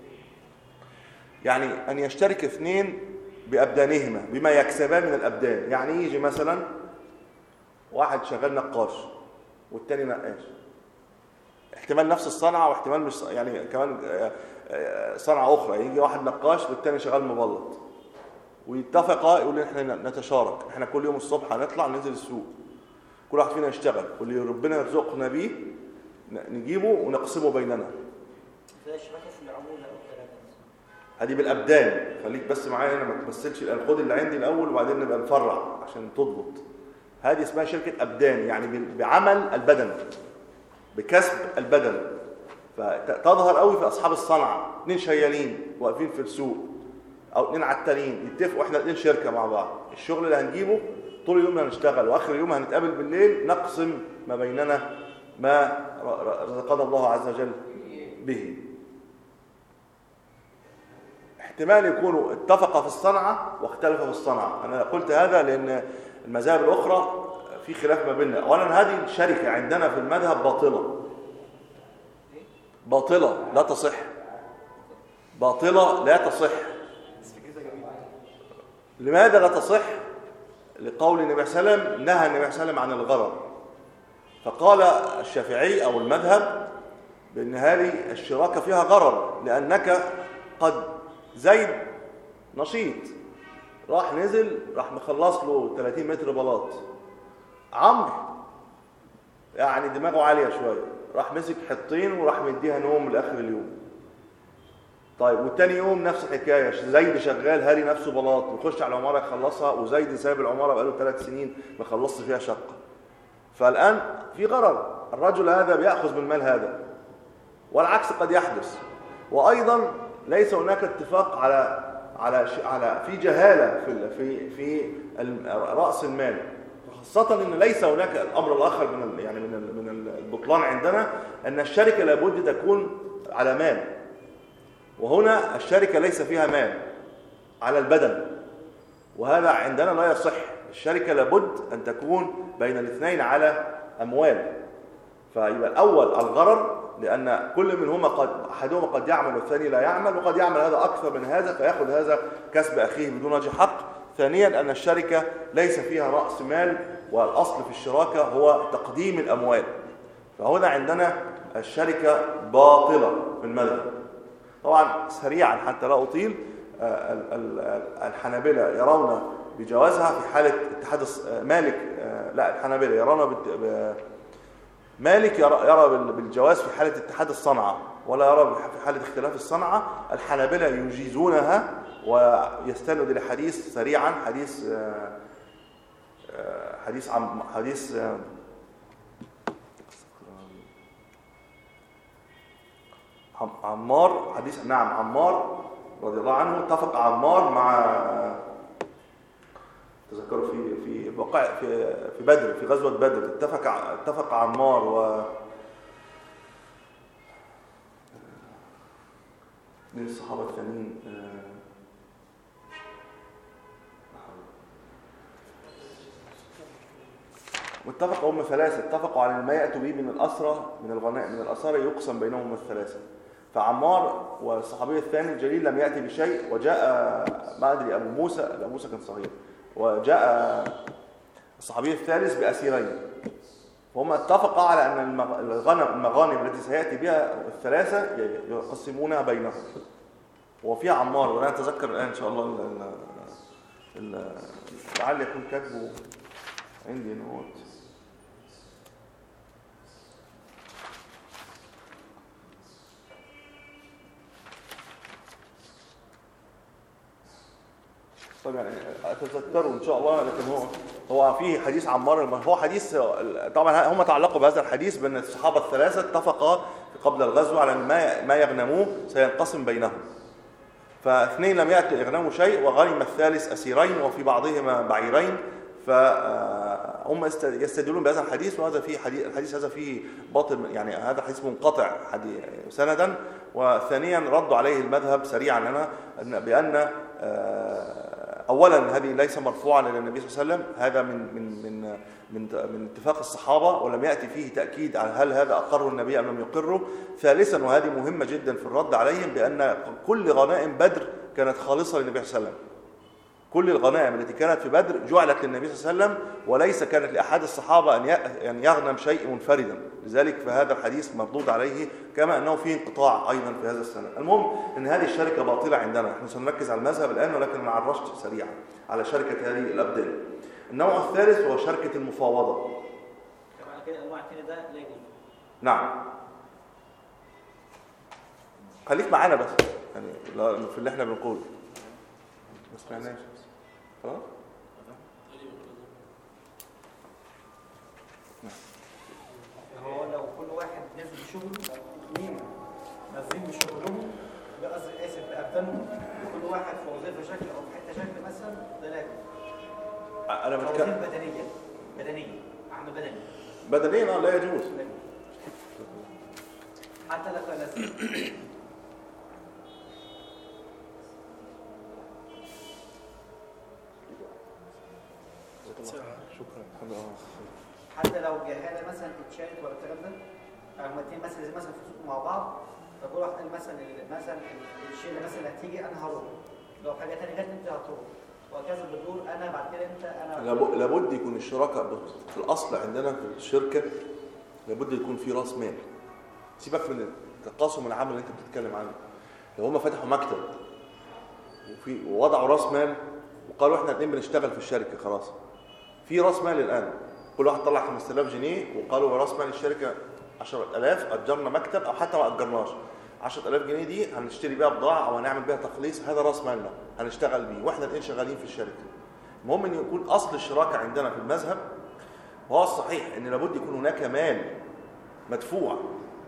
يعني أن يشترك اثنين بأبدانهما بما يكسبان من الأبدان. يعني يجي مثلا واحد شغال نقاش والتاني نقاش، احتمال نفس الصنعة واحتمال مش يعني كمان صنعة أخرى، يجي واحد نقاش والتاني شغال مبلط، ويتفقا يقول احنا نتشارك، احنا كل يوم الصبح هنطلع ننزل السوق، كل واحد فينا يشتغل واللي ربنا يرزقنا بيه نجيبه ونقسمه بيننا. زي الشراكه في العموله او الكلام ده. هذه بالأبدان، خليك بس معايا انا ما تمثلش الان، خد اللي عندي الاول وبعدين نبقى نفرع عشان تضبط. هذه اسمها شركة أبدان، يعني بعمل البدن، بكسب البدن. فتظهر قوي في أصحاب الصنعة، اثنين شيالين واقفين في السوق أو اثنين عتالين يتفقوا احنا اثنين شركة مع بعض، الشغل اللي هنجيبه طول اليوم هنشتغل، وآخر اليوم هنتقابل بالليل نقسم ما بيننا ما رزقنا الله عز وجل به. احتمال يكونوا اتفقوا في الصنعة واختلفوا في الصنعة. أنا قلت هذا لأن المذاهب الأخرى في خلاف ما بيننا. أولا هذه الشركة عندنا في المذهب باطلة، باطلة لا تصح، باطلة لا تصح. لماذا لا تصح؟ لقول النبي صلى الله عليه وسلم، نهى النبي صلى الله عليه وسلم عن الغرر، فقال الشافعي أو المذهب بأن هذه الشراكة فيها غرر، لأنك قد زيد نشيط راح نزل راح مخلص له ثلاثين متر بلاط، عمرو يعني دماغه عالية شوية راح مسك حطين وراح مديها نوم لآخر اليوم. طيب والتاني يوم نفس الحكاية، زيد شغال هاري نفسه بلاط ويخش على العمارة يخلصها، وزيد سايب العمارة بقاله ثلاث سنين ما خلصش فيها شقة. فالآن في غرر، الرجل هذا بيأخذ من مال هذا، والعكس قد يحدث. وأيضا ليس هناك اتفاق على على على في جهالة في في في رأس المال، خاصة ان ليس هناك الأمر الآخر من يعني من من البطلان عندنا أن الشركة لابد تكون على مال، وهنا الشركة ليس فيها مال، على البدن، وهذا عندنا لا يصح. الشركة لابد أن تكون بين الاثنين على أموال. فيبقى الأول الغرر، لأن كل منهما قد أحدهما قد يعمل والثاني لا يعمل، وقد يعمل هذا أكثر من هذا فيأخذ هذا كسب أخيه بدون وجه حق. ثانيا أن الشركة ليس فيها رأس مال، والأصل في الشراكة هو تقديم الأموال. فهنا عندنا الشركة باطلة في المذهب. طبعا سريعا حتى لا أطيل، الحنابلة يرون بجوازها في حالة اتحاد مالك، لا الحنابلة يرون مالك يرى بالجواز في حالة اتحاد الصنعة، ولا يرى في حالة اختلاف الصنعة. الحنابلة يجيزونها ويستند إلى حديث سريعا، حديث حديث عن حديث عمار حديث نعم عمار رضي الله عنه اتفق عمار مع تذكروا في في وقع في في بدر في غزوة بدر اتفق اتفق عمار و من الصحابة الثانيين واتفقوا هم ثلاثة اتفقوا على ما يأتوا به من الأسرى من الغناء من الأسرى يقسم بينهم الثلاثة فعمار والصحابي الثاني الجليل لم يأتي بشيء وجاء ما أدري أبو موسى أبو موسى كان صغير وجاء الصحابي الثالث بأسيرين وهم اتفقوا على أن الغنم المغانم التي سيأتي بها الثلاثة يقسمونها بينهم وفيها عمار وأنا أتذكر الآن إن شاء الله لعل يكون كاتبه عندي نوت طبعا يعني اتذكره ان شاء الله لكن هو هو فيه حديث عمار هو حديث طبعا هم تعلقوا بهذا الحديث بان الصحابه الثلاثه اتفقا قبل الغزو على ان ما ما يغنموه سينقسم بينهم فاثنين لم ياتوا يغنموا شيء وغنم الثالث اسيرين وفي بعضهما بعيرين فهم يستدلون بهذا الحديث وهذا فيه حديث الحديث هذا فيه باطل يعني هذا حديث منقطع سندا وثانيا ردوا عليه المذهب سريعا هنا بان اولا هذه ليس مرفوعا الى النبي صلى الله عليه وسلم هذا من من من من من اتفاق الصحابه ولم ياتي فيه تاكيد على هل هذا اقره النبي ام لم يقره ثالثا وهذه مهمه جدا في الرد عليهم بان كل غنائم بدر كانت خالصه للنبي صلى الله عليه وسلم كل الغنائم التي كانت في بدر جعلت للنبي صلى الله عليه وسلم وليس كانت لاحد الصحابه ان يغنم شيء منفردا لذلك فهذا الحديث مردود عليه كما انه فيه انقطاع ايضا في هذا السنه المهم ان هذه الشركه باطله عندنا احنا سنركز على المذهب الان ولكن انا عرجت سريعا على شركه هذه الابدان النوع الثالث هو شركه المفاوضه طبعا كده النوع الثاني ده لا يجوز نعم خليك معانا بس يعني في اللي احنا بنقوله ما سمعناش خلاص هو لو كل واحد نازل بشغله اثنين نازلين بشغلهم بقصدي اسف بأبدانهم كل واحد في وظيفه شكل او في حته شكل مثلا ده لا يجوز انا بتكلم وظيفه بدنيه بدنيه عمل بدني بدنيا لا يجوز حتى لو كان نازل شكرا حتى لو جهاله مثلا اتشارك ولا الكلام ده او اتنين مثلا زي مثلا في سوق مع بعض فكل واحد قال مثلا مثلا الشيء اللي مثلا هتيجي انا هروح لو حاجه ثانيه جت انت هتروح وهكذا بتدور انا بعد كده انت انا لابد, لابد يكون الشراكه في الاصل عندنا في الشركه لابد يكون في راس مال سيبك من التقاسم العام اللي انت بتتكلم عنه لو هم فتحوا مكتب وفي ووضعوا راس مال وقالوا احنا الاثنين بنشتغل في الشركه خلاص في راس مال الان كل واحد طلع خمسة آلاف جنيه وقالوا راس مال الشركه عشرة آلاف اجرنا مكتب او حتى ما اجرناش عشرة آلاف جنيه دي هنشتري بيها بضاعه او هنعمل بيها تخليص هذا راس مالنا هنشتغل بيه واحنا الاثنين شغالين في الشركه المهم ان يكون اصل الشراكه عندنا في المذهب وهو الصحيح ان لابد يكون هناك مال مدفوع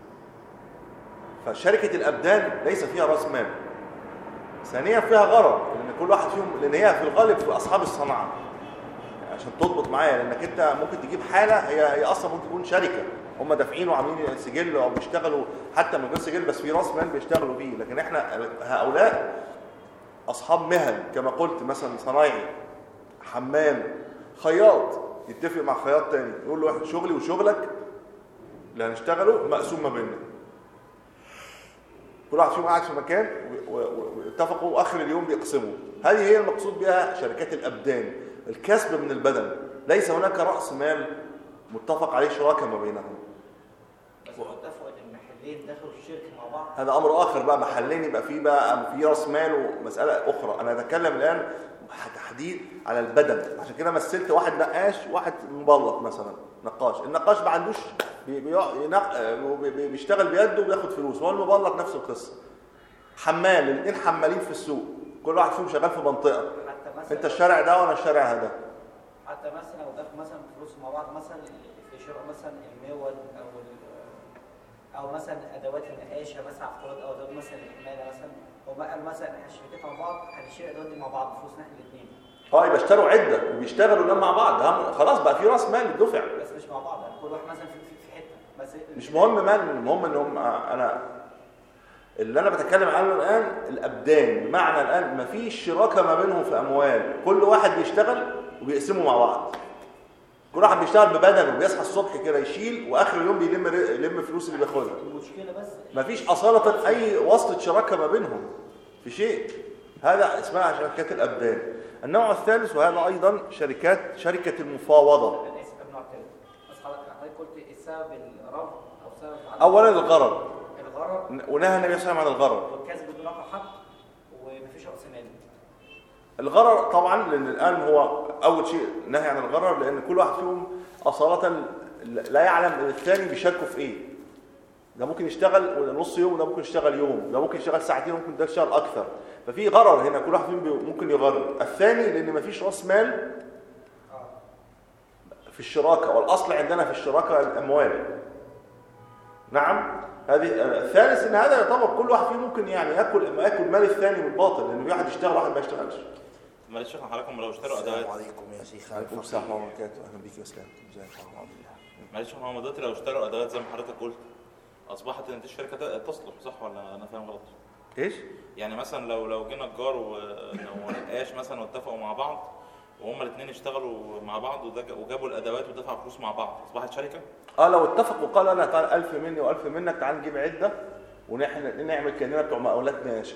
فشركه الابدان ليس فيها راس مال ثانيا فيها غرض لان كل واحد فيهم لان هي في الغالب في اصحاب الصنعه عشان تضبط معايا لانك انت ممكن تجيب حاله هي هي اصلا ممكن تكون شركه هم دافعين وعاملين سجل او بيشتغلوا حتى من غير سجل بس في راس مال بيشتغلوا بيه لكن احنا هؤلاء اصحاب مهن كما قلت مثلا صنايعي حمام خياط يتفق مع خياط تاني يقول له شغلي وشغلك اللي هنشتغله مقسوم ما بيننا كل واحد فيهم قاعد في مكان واتفقوا واخر اليوم بيقسموا هذه هي المقصود بها شركات الابدان الكسب من البدن ليس هناك راس مال متفق عليه شراكه ما بينهم بس اتفقوا ان المحلين دخلوا الشركه مع بعض هذا امر اخر بقى محلين يبقى فيه بقى في راس مال ومساله اخرى انا اتكلم الان تحديد على البدن عشان كده مثلت واحد نقاش واحد مبلط مثلا نقاش النقاش ما عندوش بي بي بيشتغل بيده وبياخد فلوس هو المبلط نفس القصه حمال الاثنين حمالين في السوق كل واحد فيهم شغال في منطقه حتى مثلا انت الشارع ده وانا الشارع هذا حتى مثلا لو دخلوا مثلا فلوس مع بعض مثلا في شراء مثلا الميول او او مثلا ادوات النقاشه مثلا افترض او ادوات مثلا الحمايه مثلا وما قال مثلا احنا الشركات مع بعض هنشتري الادوات دي مع بعض بفلوسنا احنا الاثنين. اه يبقى اشتروا عده وبيشتغلوا الان مع بعض، هم- خلاص بقى في راس مال دفع. بس مش مع بعض يعني كل واحد مثلا في, في, في حته بس مش مهم من، المهم ان هم انا اللي انا بتكلم عنه الان الابدان، بمعنى الان مفيش شراكه ما بينهم في اموال، كل واحد بيشتغل وبيقسموا مع بعض. كل واحد بيشتغل ببدنه وبيصحى الصبح كده يشيل واخر اليوم بيلم يلم فلوس اللي بياخدها. المشكله بس مفيش اصاله اي واسطه شراكه ما بينهم في شيء. هذا اسمها شركات الابدان. النوع الثالث وهذا ايضا شركات شركه المفاوضه. انا اسف قبل ما اعترض بس حضرتك حضرتك قلت السبب الرفض او سبب عدم اولا الغرر، الغرر ونهى النبي صلى الله عليه وسلم عن الغرر. والكسب بدون حق ومفيش راس مال. الغرر طبعا لان الان هو اول شيء نهي عن الغرر، لان كل واحد فيهم اصاله لا يعلم الثاني بيشاركوا في ايه. ده ممكن يشتغل نص يوم وده ممكن يشتغل يوم، ده ممكن يشتغل ساعتين وممكن ده يشتغل اكثر، ففي غرر هنا كل واحد فيهم ممكن يغرر. الثاني لان مفيش راس مال في الشراكه، والاصل عندنا في الشراكه الاموال. نعم. هذه الثالث ان هذا يعتبر كل واحد فيهم ممكن يعني ياكل ياكل مال الثاني بالباطل، لان في واحد يشتغل واحد ما يشتغلش. معلش يا حضراتكم لو اشتروا ادوات. السلام عليكم يا شيخ. عليكم السلام ورحمه الله وبركاته. اهلا بيك يا اسلام. ازيك يا محمد؟ معلش يا محمد دلوقتي لو اشتروا ادوات زي ما حضرتك قلت اصبحت ان الشركه تصلح، صح ولا انا فاهم غلط؟ ايش؟ يعني مثلا لو لو جينا نجار ونقاش مثلا واتفقوا مع بعض وهما الاثنين اشتغلوا مع بعض وجابوا الادوات ودفعوا فلوس مع بعض، اصبحت شركه؟ اه لو اتفقوا قال انا تعال ألف مني وألف منك، تعال نجيب عده ونحن نعمل كاننا بتوع مقاولات نقاش.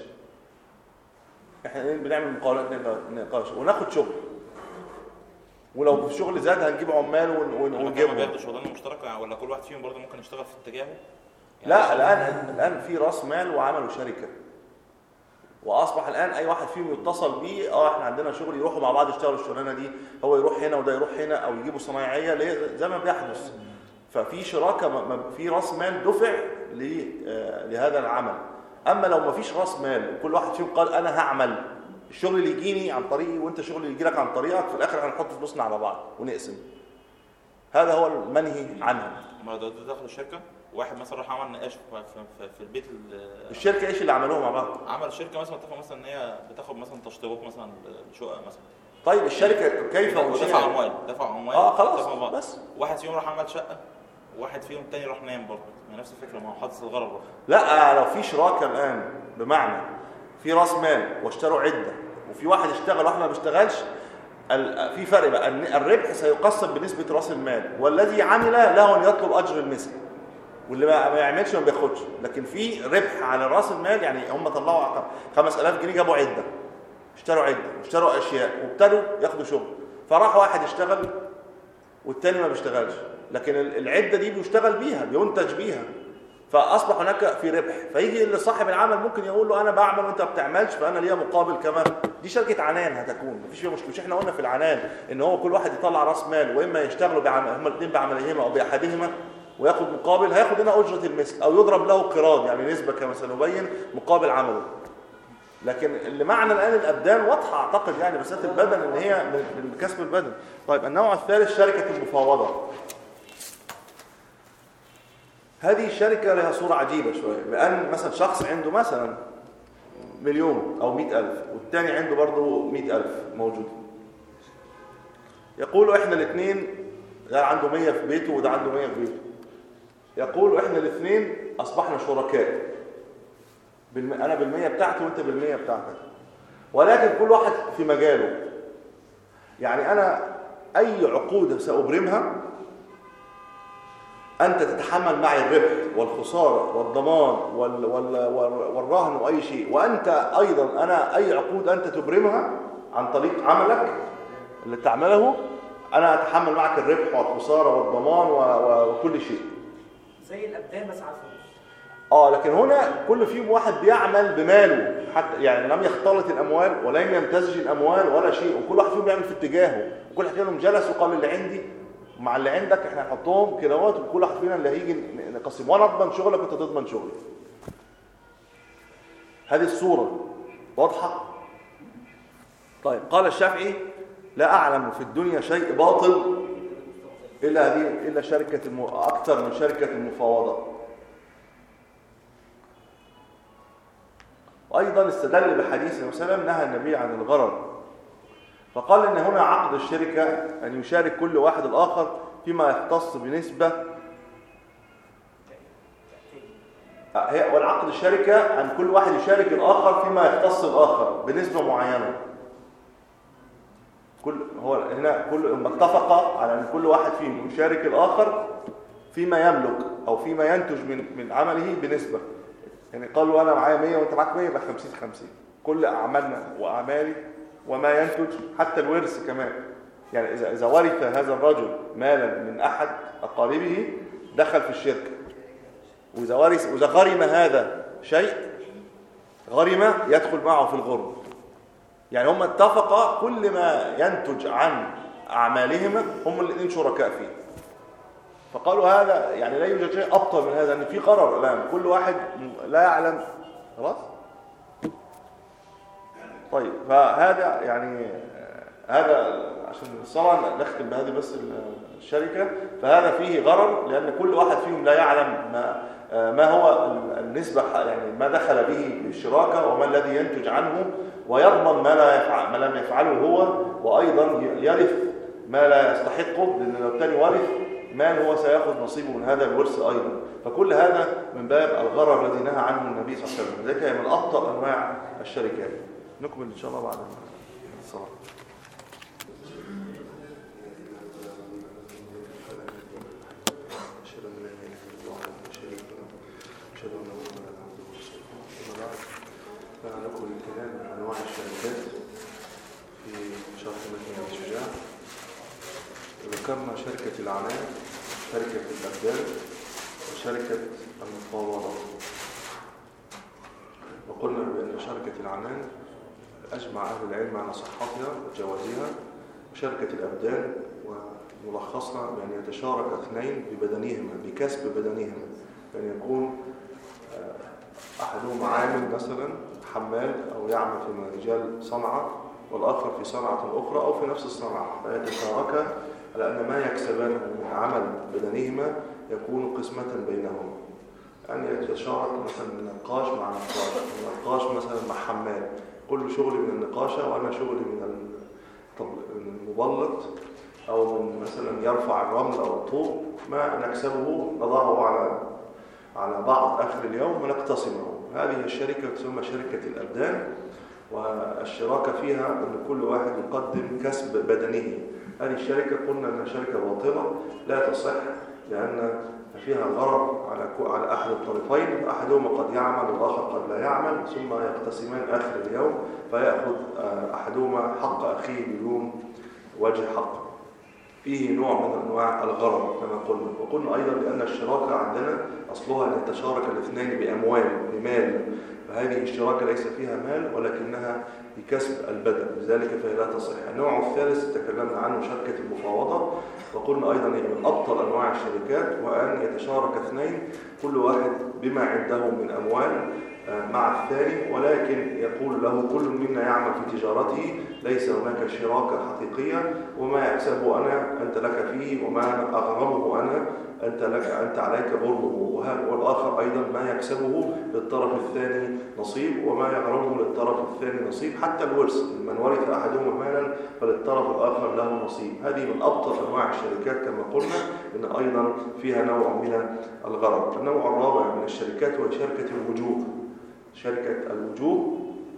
احنا بنعمل مقاولات نقاش وناخد شغل، ولو الشغل زاد هنجيب عمال ونجيبهم. بياخدوا شغلانه مشتركه ولا كل واحد فيهم برضه ممكن يشتغل في اتجاهه؟ يعني لا الان الان في راس مال وعملوا شركه، واصبح الان اي واحد فيهم يتصل بيه اه احنا عندنا شغل، يروحوا مع بعض يشتغلوا الشغلانه دي، هو يروح هنا وده يروح هنا، او يجيبوا صنايعيه زي ما بيحدث. ففي شراكه، في راس مال دفع لهذا العمل. اما لو ما فيش راس مال وكل واحد فيهم قال انا هعمل الشغل اللي يجيني عن طريقي وانت الشغل اللي يجي لك عن طريقك، في الاخر هنحط فلوسنا على بعض ونقسم. هذا هو المنهي عنه. ما ده دخل الشركه واحد مثلا راح عمل نقاش في, في, في البيت. الشركه ايش اللي عملوها مع بعض؟ عمل الشركه مثلا اتفق مثلا ان هي بتاخد مثلا تشطيبات مثلا شقق مثلا. طيب الشركه كيف ودفع اموال دفع اموال اه خلاص بس واحد فيهم راح عمل شقه وواحد فيهم تاني راح نام برضه، نفس الفكره، ما هو حادث الغرر برضه. لا لو في شراكه الان بمعنى في راس مال واشتروا عده وفي واحد اشتغل واحد ما بيشتغلش، في فرق بقى. الربح سيقسم بنسبه راس المال، والذي عمل له ان يطلب اجر المثل، واللي ما يعملش ما بياخدش. لكن في ربح على راس المال، يعني هم طلعوا خمسة آلاف جنيه جابوا عده، اشتروا عده واشتروا اشياء وابتدوا ياخدوا شغل، فراح واحد يشتغل والتاني ما بيشتغلش، لكن العده دي بيشتغل بيها بينتج بيها، فاصبح هناك في ربح. فيجي صاحب العمل ممكن يقول له انا بعمل وانت ما بتعملش فانا ليا مقابل كمان. دي شركه عنان هتكون، مفيش فيها مشكله. مش احنا قلنا في العنان ان هو كل واحد يطلع راس مال، واما يشتغلوا بعمل هم الاثنين بعمليهما او باحدهما وياخد مقابل، هياخد هنا اجره المثل او يضرب له قراض، يعني نسبه كما سنبين مقابل عمله. لكن اللي معنى الان الابدان واضحه اعتقد، يعني مساله البدن ان هي من كسب البدن. طيب النوع الثالث شركه المفاوضه. هذه الشركه لها صوره عجيبه شويه، لان مثلا شخص عنده مثلا مليون او مئة ألف والثاني عنده برضه مئة ألف موجود. يقولوا احنا الاثنين، ده عنده مية في بيته وده عنده مية في بيته، يقولوا احنا الاثنين اصبحنا شركاء، بالم... انا بالمية بتاعتي وانت بالمية بتاعتك، ولكن كل واحد في مجاله. يعني انا اي عقود سأبرمها انت تتحمل معي الربح والخساره والضمان وال... وال... والرهن واي شيء، وانت ايضا انا اي عقود انت تبرمها عن طريق عملك اللي تعمله انا اتحمل معك الربح والخساره والضمان و... و... وكل شيء. زي الابدان بس على الفلوس. اه لكن هنا كل فيهم واحد بيعمل بماله، حتى يعني لم يختلط الاموال ولم يمتزج الاموال ولا شيء، وكل واحد فيهم بيعمل في اتجاهه، وكل واحد فيهم جلس وقال اللي عندي مع اللي عندك احنا هنحطهم كدهوت، وكل واحد فينا اللي هيجي نقسم، وانا اضمن شغلك وانت تضمن شغلي. هذه الصوره واضحه. طيب قال الشافعي لا اعلم في الدنيا شيء باطل الا هذه الا شركه الم... اكثر من شركه المفاوضه. وأيضا استدل بحديث النبي صلى الله عليه وسلم نهى النبي عن الغرر، فقال إن هنا عقد الشركة أن يشارك كل واحد الآخر فيما يختص بنسبة، هي والعقد الشركة أن كل واحد يشارك الآخر فيما يختص الآخر بنسبة معينة. كل هو هنا كل ما اتفق على أن كل واحد فيهم يشارك الآخر فيما يملك أو فيما ينتج من من عمله بنسبة. يعني قالوا أنا معايا مية وأنت معاك مية يبقى خمسين خمسين، كل أعمالنا وأعمالي وما ينتج حتى الورث كمان. يعني إذا إذا ورث هذا الرجل مالا من أحد أقاربه دخل في الشركة، وإذا ورث وإذا غرم هذا شيء غرم يدخل معه في الغرم. يعني هم اتفقا كل ما ينتج عن أعمالهما هم الاثنين شركاء فيه. فقالوا هذا يعني لا يوجد شيء أبطل من هذا، أن في قرار الآن كل واحد لا يعلم. خلاص. طيب فهذا يعني هذا عشان طبعا نختم بهذه بس الشركة، فهذا فيه غرر لأن كل واحد فيهم لا يعلم ما ما هو النسبة، يعني ما دخل به الشراكة وما الذي ينتج عنه، ويضمن ما لا يفعل ما لم يفعله هو، وأيضا يرث ما لا يستحقه، لأن لو الثاني ورث مال هو سيأخذ نصيبه من هذا الورث أيضا. فكل هذا من باب الغرر الذي نهى عنه النبي صلى الله عليه وسلم. ذلك من أبطأ أنواع الشركات. نكمل إن شاء الله بعد الصلاة. نكمل الكلام عن أنواع الشركات في شرح متن أبي شجاع. ذكرنا شركة العنان، شركة الأبدان، وشركة المفاوضات. وقلنا بأن شركة العنان أجمع أهل العلم على صحتها وجوازها، وشركة الأبدان وملخصنا بأن يتشارك اثنين ببدنهما بكسب بدنهما، يعني يكون أحدهما عامل مثلا حمال أو يعمل في رجال صنعة، والآخر في صنعة أخرى أو في نفس الصنعة، فيتشاركا على أن ما يكسبانه من عمل بدنهما يكون قسمة بينهما. يعني يتشارك مثلا النقاش مع نقاش، النقاش مثلا مع حمال، كل شغلي من النقاشة وأنا شغلي من المبلط أو من مثلا يرفع الرمل أو الطوب، ما نكسبه نضعه على على بعض آخر اليوم ونقتسمه. هذه الشركة تسمى شركة الأبدان، والشراكة فيها أن كل واحد يقدم كسب بدنه. هذه الشركة قلنا أنها شركة باطلة لا تصح، لأن فيها غرر على على أحد الطرفين، أحدهما قد يعمل والآخر قد لا يعمل، ثم يقتسمان آخر اليوم فيأخذ أحدهما حق أخيه بدون وجه حق. فيه نوع من أنواع الغرر كما قلنا. وقلنا أيضا بأن الشراكة عندنا أصلها أن يتشارك الاثنين بأموال بمال، فهذه الشراكة ليس فيها مال ولكنها بكسب البدن، لذلك فهي لا تصح. النوع الثالث تكلمنا عنه شركة المفاوضة، وقلنا أيضا هي من أبطل أنواع الشركات، وأن يتشارك اثنين كل واحد بما عنده من أموال مع الثاني، ولكن يقول له كل منا يعمل في تجارته، ليس هناك شراكة حقيقية، وما يكسبه أنا أنت لك فيه، وما أغرمه أنا أنت لك أنت عليك غرمه، والآخر أيضا ما يكسبه للطرف الثاني نصيب، وما يغرمه للطرف الثاني نصيب. حتى الورث من ورث أحدهما مالا فللطرف الآخر له نصيب. هذه من أبطل أنواع الشركات كما قلنا، إن أيضا فيها نوع من الغرر. النوع الرابع من الشركات هو شركة الوجوه. شركة الوجوه،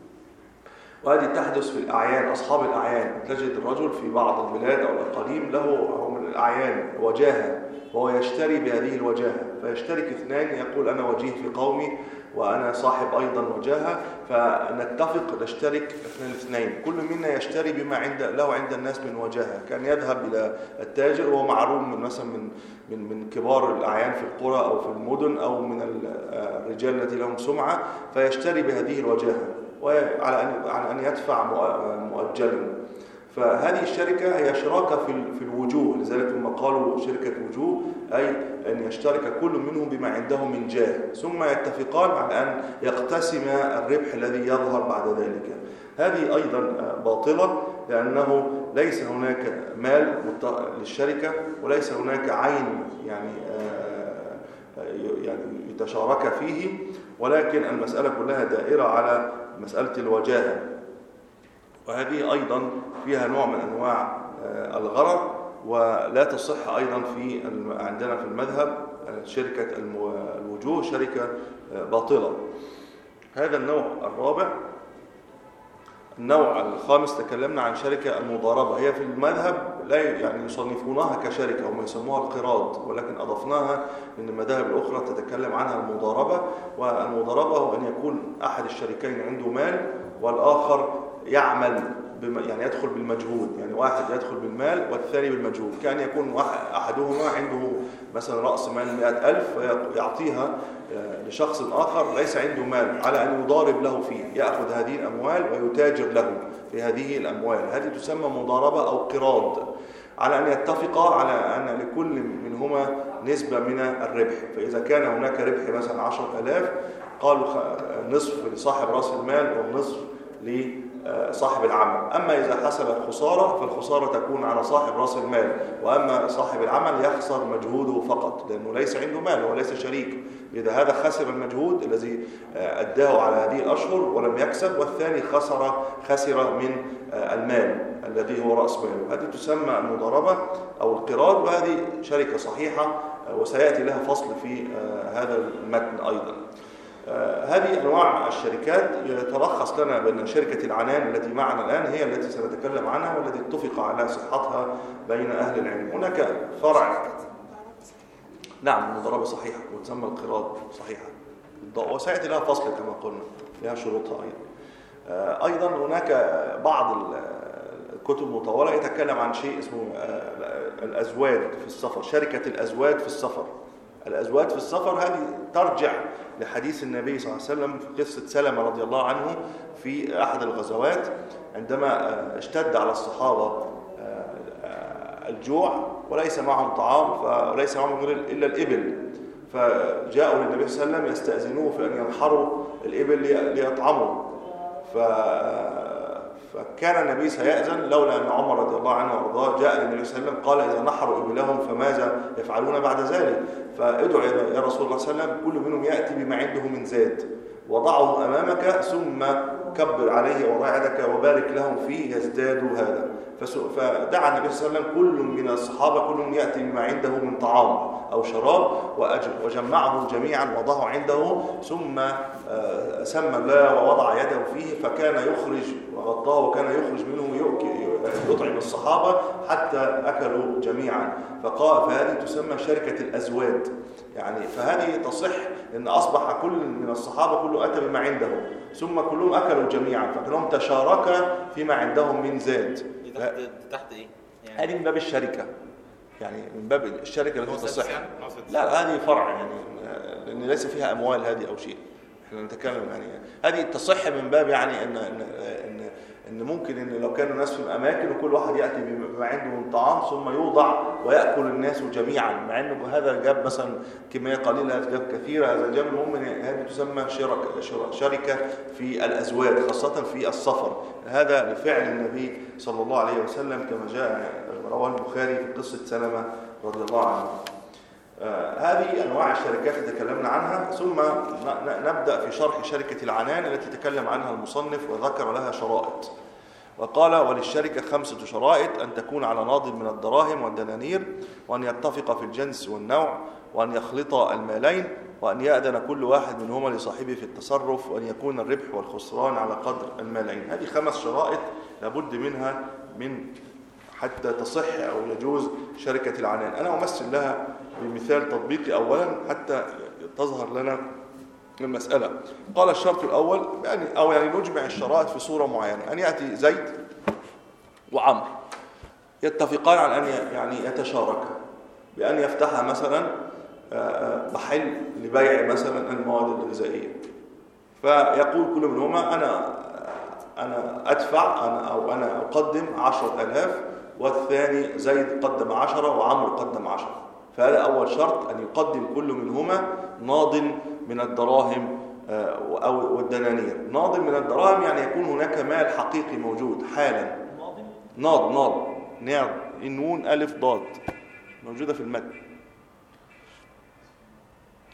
وهذه تحدث في الأعيان، أصحاب الأعيان. تجد الرجل في بعض البلاد أو الأقاليم له هو من الأعيان وجاهة، وهو يشتري بهذه الوجاهة، فيشترك اثنان، يقول أنا وجيه في قومي وأنا صاحب أيضا وجاهة، فنتفق نشترك اثنين الاثنين، كل منا يشتري بما عند له عند الناس من وجاهة. كان يذهب إلى التاجر وهو معروم من مثلا من من من كبار الأعيان في القرى أو في المدن أو من الرجال الذين لهم سمعة، فيشتري بهذه الوجاهة وعلى أن على أن يدفع مؤجلا. فهذه الشركة هي شراكة في في الوجوه، لذلك لما قالوا شركة وجوه أي أن يشترك كل منهم بما عنده من جاه، ثم يتفقان على أن يقتسما الربح الذي يظهر بعد ذلك. هذه أيضا باطلة، لأنه ليس هناك مال للشركة وليس هناك عين يعني يعني يتشارك فيه، ولكن المسألة كلها دائرة على مسألة الوجاهة، وهذه أيضا فيها نوع من أنواع الغرر، ولا تصح أيضا في عندنا في المذهب شركة الوجوه شركة باطلة. هذا النوع الرابع. النوع الخامس تكلمنا عن شركة المضاربة، هي في المذهب لا يعني يصنفونها كشركة، هم يسموها القراض، ولكن أضفناها من المذاهب الأخرى تتكلم عنها المضاربة. والمضاربة هو أن يكون أحد الشريكين عنده مال والآخر يعمل يعني يدخل بالمجهود، يعني واحد يدخل بالمال والثاني بالمجهود، كان يكون أحدهما عنده مثلا رأس مال مئة ألف فيعطيها لشخص آخر ليس عنده مال على أن يضارب له فيه، يأخذ هذه الأموال ويتاجر له في هذه الأموال. هذه تسمى مضاربة أو قراض، على أن يتفقا على أن لكل منهما نسبة من الربح. فإذا كان هناك ربح مثلا عشرة آلاف قالوا نصف لصاحب رأس المال والنصف لصاحب العمل. أما إذا حصلت خسارة فالخسارة تكون على صاحب رأس المال، وأما صاحب العمل يخسر مجهوده فقط لأنه ليس عنده مال وليس شريك. إذا هذا خسر المجهود الذي أداه على هذه الأشهر ولم يكسب، والثاني خسر خسر من المال الذي هو رأس ماله. هذه تسمى المضاربة أو القراض، وهذه شركة صحيحة وسيأتي لها فصل في هذا المتن أيضا. هذه أنواع الشركات يترخص لنا بأن شركة العنان التي معنا الآن هي التي سنتكلم عنها والتي اتفق على صحتها بين أهل العلم. هناك فرع نعم المضاربة صحيحة وتسمى القراض صحيحة، وسيأتي لها فصل كما قلنا لها شروطها أيضا. أيضا هناك بعض الكتب المطولة يتكلم عن شيء اسمه الأزواج في السفر، شركة الأزواج في السفر. الأزواج في السفر هذه ترجع لحديث النبي صلى الله عليه وسلم في قصة سلمة رضي الله عنه في أحد الغزوات، عندما اشتد على الصحابة الجوع وليس معهم طعام وليس معهم إلا الإبل، فجاءوا للنبي صلى الله عليه وسلم يستأذنوه في أن ينحروا الإبل ليطعموا. ف فكان النبي سيأذن لولا أن عمر رضي الله عنه وارضاه جاء للنبي صلى الله عليه وسلم قال إذا نحروا إبلهم فماذا يفعلون بعد ذلك؟ فادعوا يا رسول الله صلى الله عليه وسلم كل منهم يأتي بما عنده من زاد، وضعه أمامك ثم كبر عليه وضع يدك وبارك لهم فيه يزدادوا هذا. فدعا النبي صلى الله عليه وسلم كل من الصحابة كلهم يأتي بما عنده من طعام أو شراب وجمعه جميعا وضعه عنده، ثم سمى الله ووضع يده فيه فكان يخرج وغطاه وكان يخرج منه يطعم الصحابة حتى أكلوا جميعا. فقال فهذه تسمى شركة الأزواج، يعني فهذه تصح ان اصبح كل من الصحابه كله اتى بما عنده ثم كلهم اكلوا جميعا، فكلهم تشاركا فيما عندهم من زاد. تحت تحت ايه يعني؟ هذه من باب الشركه، يعني من باب الشركه التي تصح. يعني؟ لا هذه فرع يعني لان ليس فيها اموال هذه او شيء، احنا نتكلم يعني هذه تصح من باب يعني ان ان ان, إن ممكن ان لو كانوا الناس في اماكن وكل واحد ياتي بما عنده من طعام ثم يوضع وياكل الناس جميعا، مع انه هذا جاب مثلا كميه قليله هذا جاب كثيره هذا جاب، المهم هذه تسمى شركه شركه في الازواج خاصه في السفر. هذا لفعل النبي صلى الله عليه وسلم كما جاء رواه البخاري في قصه سلمة رضي الله عنه. آه هذه أنواع الشركات اللي تكلمنا عنها، ثم نبدأ في شرح شركة العنان التي تكلم عنها المصنف وذكر لها شرائط. وقال وللشركة خمسة شرائط: أن تكون على ناض من الدراهم والدنانير، وأن يتفق في الجنس والنوع، وأن يخلط المالين، وأن يأذن كل واحد منهما لصاحبه في التصرف، وأن يكون الربح والخسران على قدر المالين. هذه خمس شرائط لابد منها من حتى تصح أو يجوز شركة العنان. أنا أمثل لها بمثال تطبيقي أولا حتى تظهر لنا المسألة. قال الشرط الأول يعني أو يعني نجمع الشرائط في صورة معينة: أن يأتي زيد وعمر يتفقان على أن يعني يتشاركا بأن يفتح مثلا محل لبيع مثلا المواد الغذائية، فيقول كل منهما أنا أنا أدفع أنا أو أنا أقدم عشرة آلاف، والثاني زيد قدم عشرة وعمر قدم عشرة. فهذا أول شرط، أن يقدم كل منهما ناض من الدراهم أو الدنانير. ناض من الدراهم يعني يكون هناك مال حقيقي موجود حالا. ناض ناض ناض نون ألف ضاد موجودة في المتن.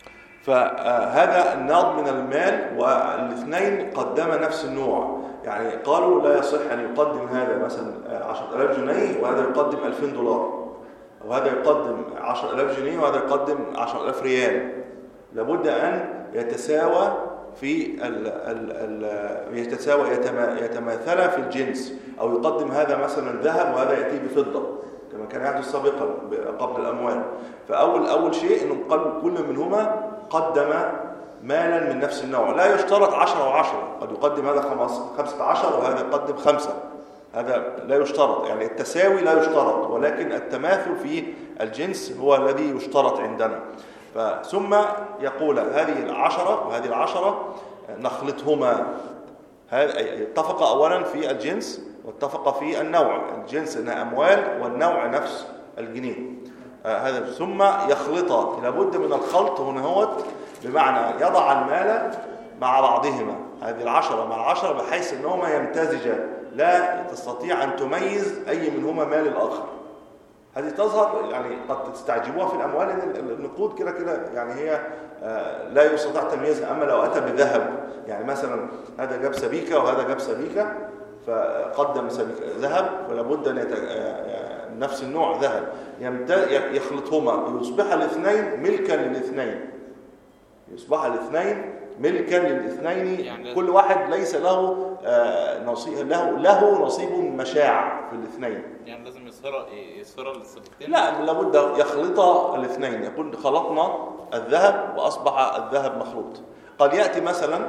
فهذا الناض من المال، والاثنين قدم نفس النوع. يعني قالوا لا يصح أن يقدم هذا مثلا عشرة آلاف جنيه وهذا يقدم ألفين دولار، أو هذا يقدم عشرة آلاف جنيه وهذا يقدم عشرة آلاف ريال. لابد أن يتساوى في ال ال ال يتساوى يتماثل في الجنس، أو يقدم هذا مثلا ذهب وهذا يأتي بفضة كما كان يحدث سابقا قبل الأموال. فأول أول شيء أنه قال كل منهما قدم مالا من نفس النوع. لا يشترط عشرة وعشرة، قد يقدم هذا خمسة عشر وهذا يقدم خمسة، هذا لا يشترط. يعني التساوي لا يشترط، ولكن التماثل في الجنس هو الذي يشترط عندنا. ثم يقول هذه العشرة وهذه العشرة نخلطهما. اتفق أولا في الجنس واتفق في النوع. الجنس انها أموال والنوع نفس الجنيه. هذا ثم يخلطا. لابد من الخلط هنا هو، بمعنى يضع المال مع بعضهما، هذه العشرة مع العشرة، بحيث أنهما يمتزجا، لا تستطيع أن تميز أي منهما مال الآخر. هذه تظهر يعني قد تستعجبوها في الأموال، لأن النقود كده كده يعني هي لا يستطيع تمييزها. أما لو أتى بذهب، يعني مثلا هذا جاب سبيكة وهذا جاب سبيكة، فقدم سبيكة ذهب، فلا بد أن يت... نفس النوع ذهب، يخلطهما يصبح الاثنين ملكا للاثنين، يصبح الاثنين ملكا للاثنين. يعني كل واحد ليس له نصيب، له له نصيب مشاع في الاثنين. يعني لازم يصير يصير السبيكتين؟ لا، لابد يخلط الاثنين. يقول خلطنا الذهب واصبح الذهب مخلوط. قد ياتي مثلا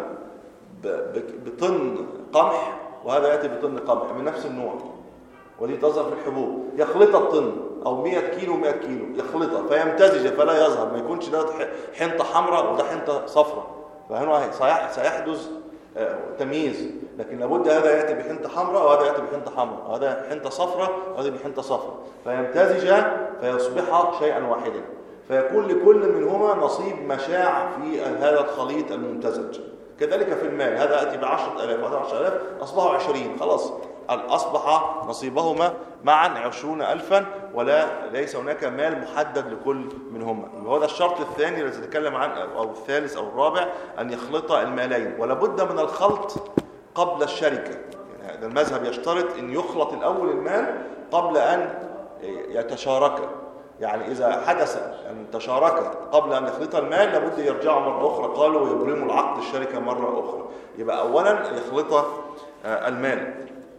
بطن قمح وهذا ياتي بطن قمح من نفس النوع، ودي تظهر في الحبوب. يخلط الطن او مئة كيلو مئة كيلو، يخلطها فيمتزج فلا يظهر، ما يكونش ده حنطه حمراء وده حنطه صفراء، فهنا سيحدث تمييز. لكن لابد هذا ياتي بحنطه حمراء وهذا ياتي بحنطه حمراء وهذا حنطه صفراء وهذا بحنطه صفراء، فيمتزج فيصبح شيئا واحدا، فيكون لكل منهما نصيب مشاع في هذا الخليط الممتزج. كذلك في المال، هذا ياتي بعشرة آلاف وهذا عشرة آلاف، اصبحوا عشرين، خلاص أصبح نصيبهما معا عشرون ألفا، ولا ليس هناك مال محدد لكل منهما. وهذا الشرط الثاني الذي تتكلم عنه، أو الثالث أو الرابع، أن يخلط المالين. ولا بد من الخلط قبل الشركة. يعني هذا المذهب يشترط أن يخلط الأول المال قبل أن يتشارك. يعني إذا حدث أن تشارك قبل أن يخلط المال لابد يرجعوا مرة أخرى، قالوا ويبرموا العقد الشركة مرة أخرى. يبقى أولا يخلط المال.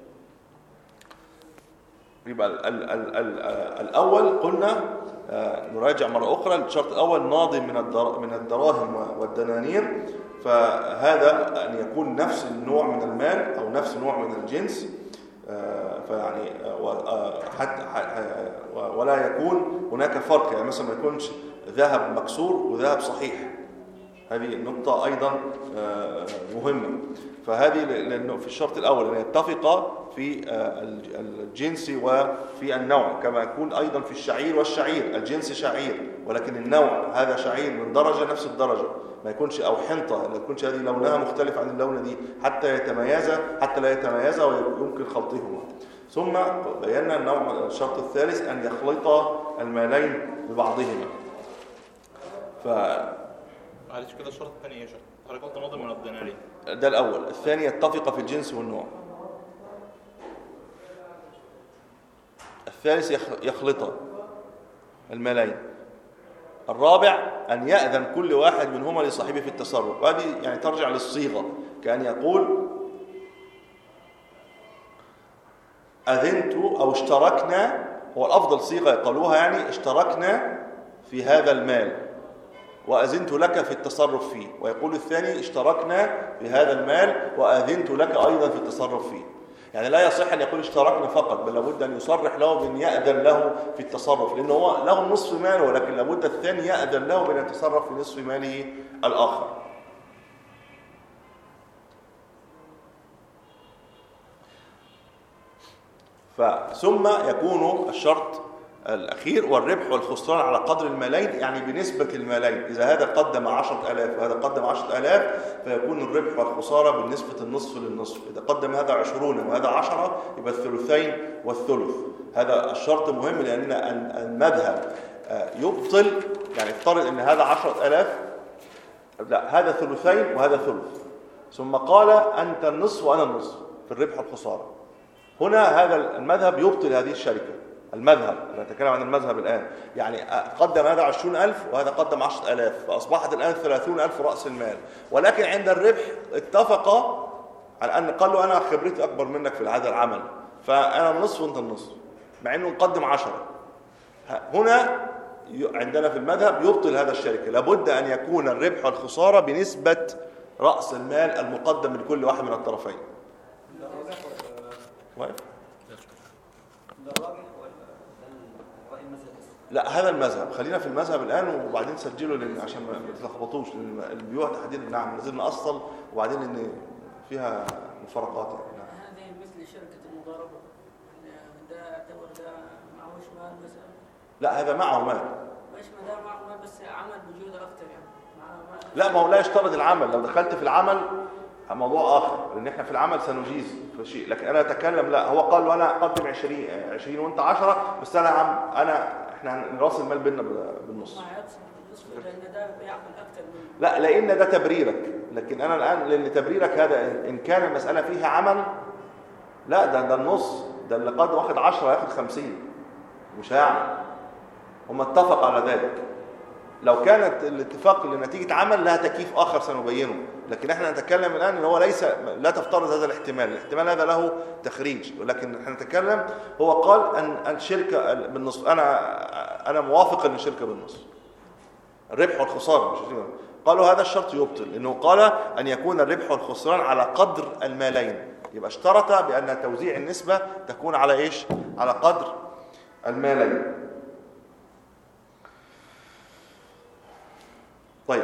يبقى ال ال ال ال الأول قلنا نراجع مرة أخرى. الشرط الأول ناضي من من الدراهم والدنانير، فهذا أن يكون نفس النوع من المال أو نفس نوع من الجنس، فيعني حتى ولا يكون هناك فرق. يعني مثلا ما يكونش ذهب مكسور وذهب صحيح، هذه النقطة أيضا مهمة. فهذه في الشرط الأول أن يتفق في الجنس وفي النوع، كما يكون أيضا في الشعير والشعير. الجنس شعير ولكن النوع هذا شعير من درجة نفس الدرجة، ما يكونش أو حنطة لا يكونش هذه لونها مختلف عن اللون دي حتى يتميز حتى لا يتميز ويمكن خلطهما. ثم بينا النوع الشرط الثالث أن يخلط المالين ببعضهما. ف معلش كده الشرط الثاني ايه؟ شرط حضرتك قلت ناضي من الدنانير، ده الأول. الثاني يتفق في الجنس والنوع. الثالث يخلط المالين. الرابع أن يأذن كل واحد منهما لصاحبه في التصرف. وهذه يعني ترجع للصيغة، كأن يقول أذنت أو اشتركنا، هو الأفضل صيغة يقولوها يعني اشتركنا في هذا المال وأذنت لك في التصرف فيه. ويقول الثاني اشتركنا في هذا المال وأذنت لك أيضا في التصرف فيه. يعني لا يصح أن يقول اشتركنا فقط، بل لابد أن يصرح له بأن يأذن له في التصرف، لأنه هو له نصف ماله، ولكن لابد الثاني يأذن له بأن يتصرف في نصف ماله الآخر. ثم يكون الشرط الأخير والربح والخسران على قدر المالين، يعني بنسبة المالين. إذا هذا قدم عشرة آلاف وهذا قدم عشرة آلاف فيكون الربح والخسارة بالنسبة النصف للنصف. إذا قدم هذا عشرون وهذا عشرة يبقى الثلثين والثلث. هذا الشرط مهم، لأن المذهب يبطل. يعني افترض أن هذا عشرة آلاف لا هذا ثلثين وهذا ثلث، ثم قال أنت النصف وأنا النصف في الربح والخسارة. هنا هذا المذهب يبطل هذه الشركة. المذهب، أنا أتكلم عن المذهب الآن، يعني قدم هذا عشرون ألف وهذا قدم عشرة ألاف، فأصبحت الآن ثلاثون ألف رأس المال، ولكن عند الربح اتفقا على أن قال له أنا خبرتي أكبر منك في هذا العمل، فأنا النصف وأنت النصف، مع أنه نقدم عشرة. هنا عندنا في المذهب يبطل هذا الشركة، لابد أن يكون الربح والخسارة بنسبة رأس المال المقدم لكل واحد من الطرفين. ده الراجح ولا واقف؟ ده الراجح ولا ده رأي المذهب؟ لا هذا المذهب، خلينا في المذهب الآن وبعدين سجله لأن عشان ما تتلخبطوش، لأن البيوع تحديدا نعم لازم نأصل وبعدين إن فيها مفارقات يعني. هذه مثل شركة المضاربة، ده يعتبر ده معهوش مال مثلا؟ لا هذا معه مال. مش ما ده معه مال بس عمل بجودة أكتر يعني. معه مال. لا ما هو لا يشترط العمل، لو دخلت في العمل موضوع آخر، لأن احنا في العمل سنجيز في شيء، لكن أنا أتكلم لا هو قال له أنا أقدم عشرين عشرين وأنت عشرة، بس أنا عم أنا احنا راس المال بيننا بالنص. ما يقسم بالنصف لأن ده بيعمل أكتر منه. لا لأن ده تبريرك، لكن أنا الآن لأن تبريرك هذا إن كان المسألة فيها عمل لا ده ده النص، ده اللي قد واخد عشرة ياخد خمسين مش هيعمل. هم اتفق على ذلك. لو كانت الاتفاق لنتيجة عمل لها تكييف آخر سنبينه، لكن احنا نتكلم الآن ان هو ليس لا تفترض هذا الاحتمال، الاحتمال هذا له تخريج، ولكن احنا نتكلم هو قال ان الشركة بالنصف، انا انا موافق ان الشركة بالنصف. الربح والخسارة مش الشركة. قالوا هذا الشرط يبطل، انه قال ان يكون الربح والخسران على قدر المالين، يبقى اشترط بان توزيع النسبة تكون على ايش؟ على قدر المالين. طيب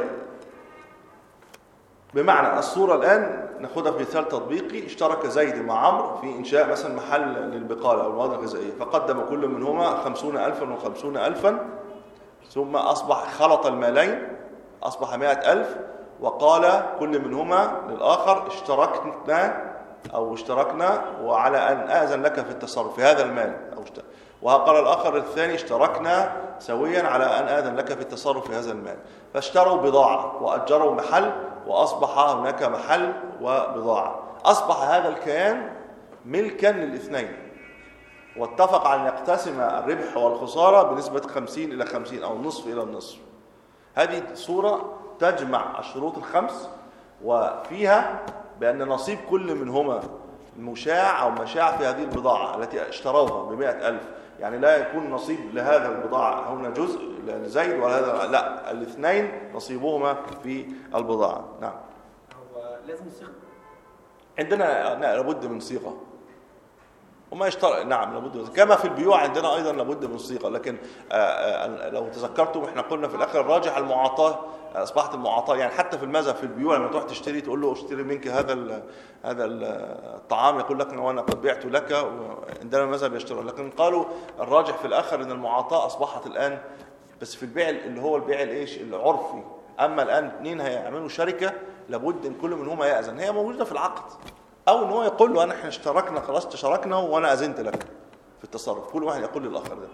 بمعنى الصورة الآن ناخدها في مثال تطبيقي، اشترك زيد مع عمرو في إنشاء مثلا محل للبقالة أو المواد الغذائية، فقدم كل منهما خمسون ألفا وخمسون ألفا، ثم أصبح خلط المالين أصبح مائة ألف، وقال كل منهما للآخر اشتركنا أو اشتركنا وعلى أن آذن لك في التصرف في هذا المال، أو اشترك. وقال الآخر الثاني اشتركنا سويا على أن آذن لك في التصرف في هذا المال، فاشتروا بضاعة وأجروا محل وأصبح هناك محل وبضاعة، أصبح هذا الكيان ملكا للاثنين، واتفق على أن يقتسم الربح والخسارة بنسبة خمسين إلى خمسين أو نصف إلى النصف. هذه صورة تجمع الشروط الخمس، وفيها بأن نصيب كل منهما مشاع أو مشاع في هذه البضاعة التي اشتروها بمائة ألف، يعني لا يكون نصيب لهذا البضاعة هنا جزء لزيد وهذا لا، الاثنين نصيبهما في البضاعة. نعم. هو لازم صيغة؟ عندنا لابد من صيغة وما يشترط. نعم لابد من... كما في البيوع عندنا أيضا لابد من صيغة، لكن لو تذكرتم احنا قلنا في الآخر الراجح المعاطاة، أصبحت المعاطاة يعني حتى في المذهب في البيوع لما تروح تشتري تقول له اشتري منك هذا ال هذا الطعام، يقول لك وانا قد بعت لك، وعندنا المذهب يشتري، لكن قالوا الراجح في الآخر ان المعاطاة أصبحت الآن بس في البيع اللي هو البيع الايش العرفي. اما الآن اثنين هيعملوا شركة لابد ان كل منهما يأذن، هي موجودة في العقد، او ان هو يقول له انا احنا اشتركنا خلاص تشاركنا وانا أذنت لك في التصرف، كل واحد يقول للآخر ده،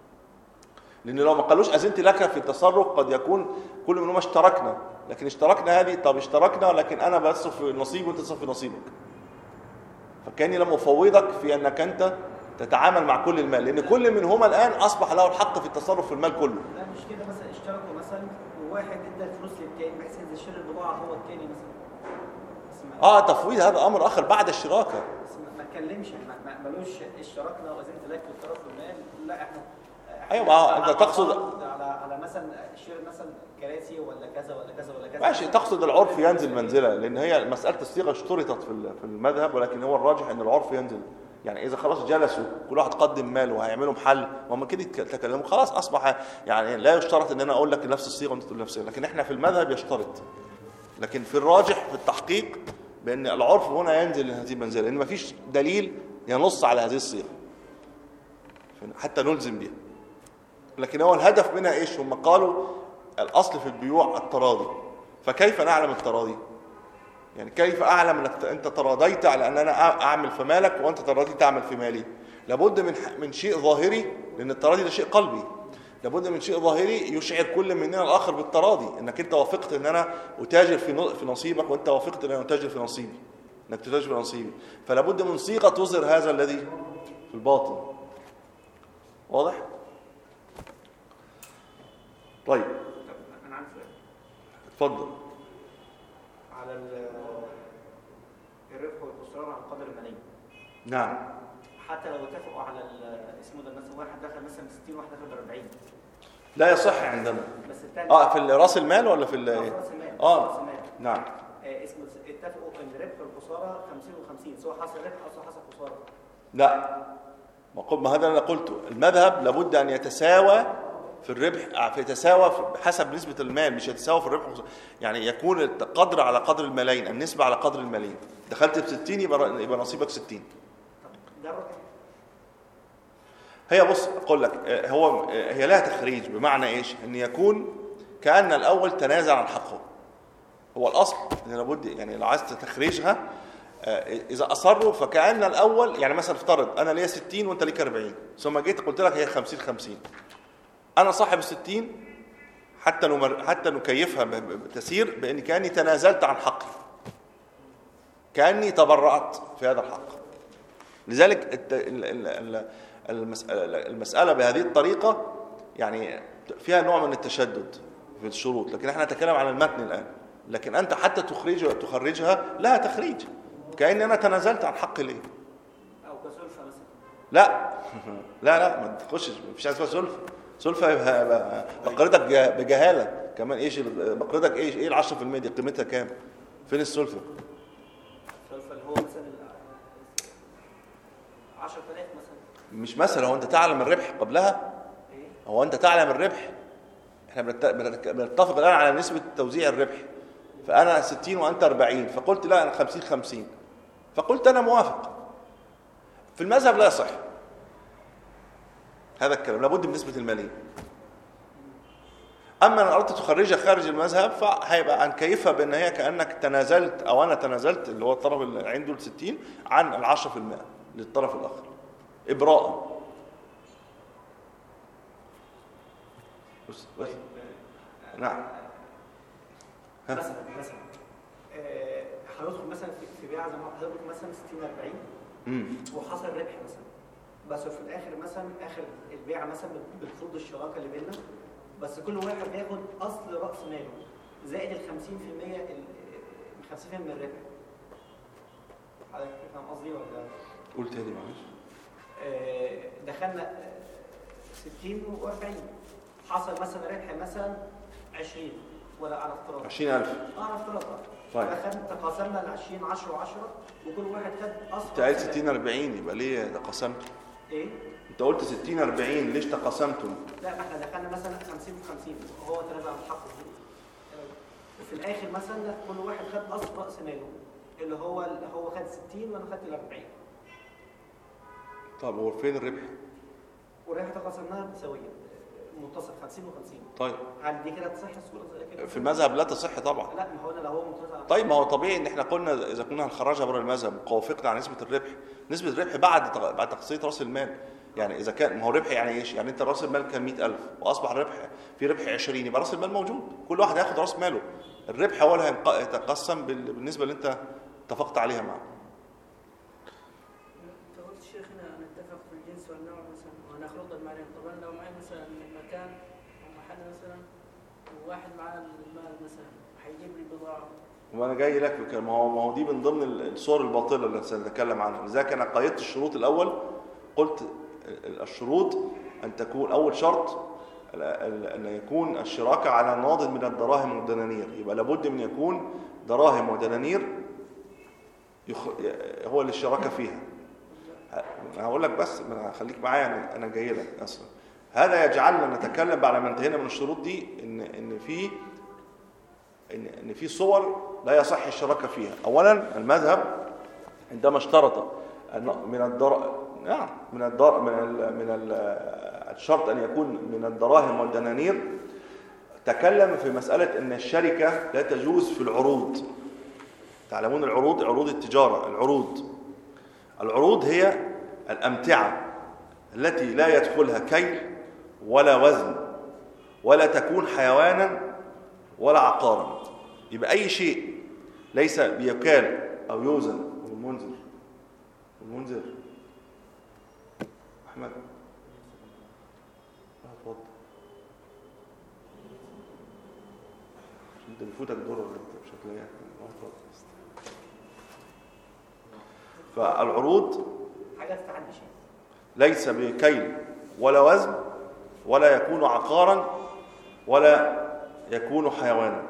لأن لو ما قالوش أذنت لك في التصرف قد يكون كل منهم اشتركنا، لكن اشتركنا هذه طب اشتركنا لكن أنا بصف في نصيبي وأنت تصف في نصيبك، فكاني لم أفوضك في أنك أنت تتعامل مع كل المال، لأن كل منهما الآن أصبح له الحق في التصرف في المال كله. لا مش كده، مثلا اشتركوا مثلا وواحد ادى الفلوس للتاني بحيث ان يشتري البضاعة هو التاني مثلا. اه تفويض هذا أمر آخر بعد الشراكة. بس ما اتكلمش ما مالوش اشتركنا وأذنت لك في الطرف المال، لا احنا ايوه ما انت تقصد على على مثلا شراء مثلا كراسي ولا كذا ولا كذا ولا كذا، ماشي، تقصد العرف ينزل منزله، لان هي مساله الصيغه اشترطت في في المذهب، ولكن هو الراجح ان العرف ينزل، يعني اذا خلاص جلسوا كل واحد قدم مال وهيعملوا محل وهم كده تكلموا خلاص اصبح يعني لا يشترط ان انا اقول لك نفس الصيغه وانت تقول نفس الصيغه، لكن احنا في المذهب يشترط، لكن في الراجح في التحقيق بان العرف هنا ينزل لهذه المنزله، لان مفيش دليل ينص على هذه الصيغه حتى نلزم بها. لكن هو الهدف منها ايش؟ هم قالوا الاصل في البيوع التراضي، فكيف نعلم التراضي؟ يعني كيف اعلم انك انت تراضيت على ان انا اعمل في مالك وانت تراضيت تعمل في مالي؟ لابد من من شيء ظاهري، لان التراضي ده شيء قلبي، لابد من شيء ظاهري يشعر كل مننا الاخر بالتراضي، انك انت وافقت ان انا اتاجر في في نصيبك وانت وافقت ان انا اتاجر في نصيبي، انك تتاجر في نصيبي. فلا بد من صيغه تظهر هذا الذي في الباطن. واضح؟ طيب انا عندي سؤال. اتفضل. على الربح والخسران عن قدر المالي. نعم. حتى لو اتفقوا على اسمه ده، مثلا واحد دخل مثلا ستين وواحد دخل ب أربعين. لا يصح عندنا. بس الثاني اه في راس المال ولا في ال راس المال. اه راس المال. نعم. آه اسمه اتفقوا ان الربح والخساره خمسين وخمسين، سواء حصل ربح او سواء حصل خساره. لا، ما قل- ما هذا اللي انا قلته، المذهب لابد ان يتساوى في الربح، في يتساوى حسب نسبة المال، مش يتساوى في الربح والخسارة. يعني يكون القدر على قدر الملايين، النسبة على قدر الملايين. دخلت ب ستين يبقى يبقى نصيبك ستين. طب ده الربح. هي بص اقول لك، هو هي لها تخريج، بمعنى ايش؟ ان يكون كأن الاول تنازل عن حقه. هو الاصل ان لابد، يعني لو عايز تخريجها اذا اصروا فكأن الاول، يعني مثلا افترض انا ليا ستين وانت ليك أربعين، ثم جيت قلت لك هي خمسين خمسين. انا صاحب الستين حتى نمر حتى نكيفها بتسير بان كاني تنازلت عن حقي، كاني تبرعت في هذا الحق. لذلك المساله بهذه الطريقه يعني فيها نوع من التشدد في الشروط، لكن احنا نتكلم عن المتن الان. لكن انت حتى تخرجها تخرجها لها تخريج، كاني انا تنازلت عن حقي ليه. او كسلفه مثلا. لا لا لا ما تخشش، مفيش حاجه اسمها سلفه. سلفة يبقى بقرتك بجهالة كمان. ايش بقرتك؟ ايش ايه ال عشرة في المية دي قيمتها كام؟ فين السلفة؟ السلفة اللي هو مثلا عشرة آلاف مثلا. مش مثلا، هو انت تعلم الربح قبلها؟ هو انت تعلم الربح؟ احنا بنتفق الان على نسبة توزيع الربح، فانا ستين وانت أربعين، فقلت لا انا خمسين خمسين، فقلت انا موافق. في المذهب لا يصح هذا الكلام، لابد من نسبة المالية. أما أن أردت تخرجها خارج المذهب فهيبقى هنكيفها بأن هي كأنك تنازلت أو أنا تنازلت، اللي هو الطرف اللي عنده الستين، عن العشرة في المئة للطرف الآخر إبراء. بس بس نعم. مثلا مثلا هندخل مثلا في بيع زي ما حضرتك مثلا ستين أربعين وحصل ربح مثلا، بس في الاخر مثلا اخر البيعه مثلا بتفرض الشراكه اللي بيننا، بس كل واحد بياخد اصل راس ماله زائد ال خمسين في المية ال خمسين في المية من الربح. حضرتك فاهم قصدي ولا؟ قول تاني معلش. دخلنا ستين وأربعين، حصل مثلا ربح مثلا عشرين ولا على افتراض عشرين ألف. اه على افتراض. طيب فخدنا تقاسمنا ال عشرين عشرة وعشرة وكل واحد خد اصل. انت قلت ستين أربعين، يبقى ليه تقاسمتوا؟ ايه؟ انت قلت ستين أربعين، ليش تقاسمتم؟ لا ما احنا دخلنا مثلا خمسين في خمسين وهو تنازل عن حقه، وفي الاخر مثلا كل واحد خد اصل راس ماله اللي هو اللي هو خد ستين وانا خدت ال أربعين. طب هو فين الربح؟ والربح تقاسمناها متساويه متصل خمسين وخمسين. طيب هل دي كده تصح الصوره زي كده؟ في المذهب لا تصح طبعا. لا ما هو انا لو هو متنازل. طيب ما هو طبيعي ان احنا قلنا اذا كنا هنخرجها بره المذهب ووافقنا على نسبه الربح، نسبه الربح بعد بعد تقسيط راس المال. يعني اذا كان ما هو ربح يعني ايش؟ يعني انت راس المال كان مئة ألف واصبح الربح في ربح عشرين، يبقى راس المال موجود، كل واحد هياخد راس ماله. الربح هو اللي هيتقسم بالنسبه اللي انت اتفقت عليها معه. انت قلت شيخ هنا نتفق في الجنس والنوع مثلا وهنخلط المالين. طبعا لو معي مثلا مكان او محل مثلا وواحد معاه المال مثلا هيجيب لي بضاعه، وانا جاي لك في ما هو ما هو دي من ضمن الصور الباطله اللي سنتكلم عنها. لذلك انا قيدت الشروط الاول، قلت الشروط ان تكون اول شرط ان يكون الشراكه على ناض من الدراهم والدنانير، يبقى لابد من يكون دراهم ودنانير هو اللي الشراكه فيها. انا هقول لك بس خليك معايا، انا جاي لك اصلا. هذا يجعلنا نتكلم بعد ما انتهينا من الشروط دي ان ان في ان ان في صور لا يصح الشراكه فيها. اولا المذهب عندما اشترط من الدر نعم من الدر من ال من ال الشرط ان يكون من الدراهم والدنانير، تكلم في مساله ان الشركه لا تجوز في العروض. تعلمون العروض، عروض التجاره، العروض العروض هي الامتعه التي لا يدخلها كيل ولا وزن ولا تكون حيوانا ولا عقارا. يبقى أي شيء ليس بيكال أو يوزن. المنذر المنذر أحمد اتفضل، انت بيفوتك دور ولا انت مش هتلاقيها. فالعروض حاجه تتعدي شيء ليس بكيل ولا وزن ولا يكون عقارا ولا يكون حيوانا.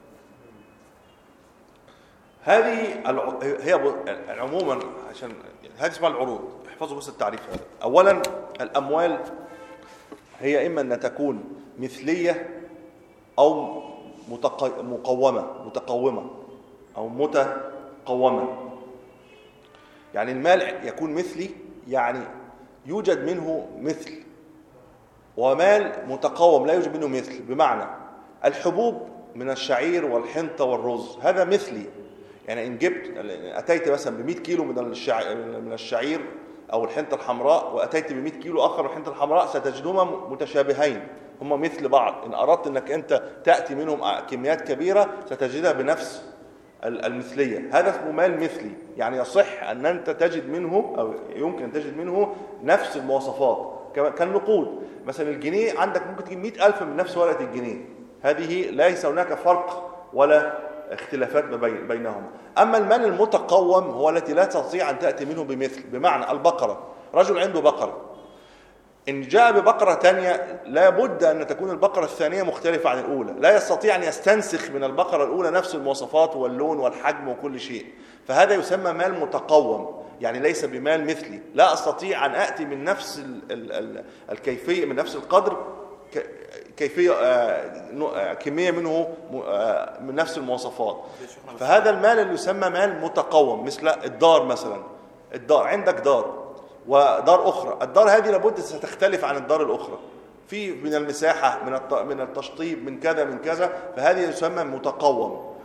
هذه الع... هي ب... عموما عشان هذه اسمها العروض. احفظوا بس التعريف هذا. اولا الاموال هي اما ان تكون مثليه او متق... مقومه متقومه او متقومه. يعني المال يكون مثلي، يعني يوجد منه مثل، ومال متقوم لا يوجد منه مثل. بمعنى الحبوب من الشعير والحنطة والرز هذا مثلي، يعني إن جبت أتيت مثلا بمئة كيلو من الشعير, من الشعير أو الحنطة الحمراء وأتيت بمئة كيلو آخر من الحنطة الحمراء ستجدهما متشابهين، هما مثل بعض. إن أردت أنك أنت تأتي منهم كميات كبيرة ستجدها بنفس المثلية. هذا اسمه مال مثلي، يعني يصح أن أنت تجد منه أو يمكن أن تجد منه نفس المواصفات كالنقود. مثلا الجنيه عندك ممكن تجيب مئة ألف من نفس ورقة الجنيه، هذه ليس هناك فرق ولا اختلافات بينهما. أما المال المتقوم هو التي لا تستطيع أن تأتي منه بمثل. بمعنى البقرة، رجل عنده بقرة، إن جاء ببقرة ثانية لا بد أن تكون البقرة الثانية مختلفة عن الأولى، لا يستطيع أن يستنسخ من البقرة الأولى نفس المواصفات واللون والحجم وكل شيء. فهذا يسمى مال متقوم، يعني ليس بمال مثلي. لا أستطيع أن أتي من نفس ال ال الكيفية، من نفس القدر كيفية آه كمية منه آه من نفس المواصفات. فهذا المال اللي يسمى مال متقوم. مثل الدار مثلا، الدار عندك دار ودار أخرى، الدار هذه لابد ستختلف عن الدار الأخرى في من المساحة، من من التشطيب، من كذا من كذا، فهذه يسمى متقوم.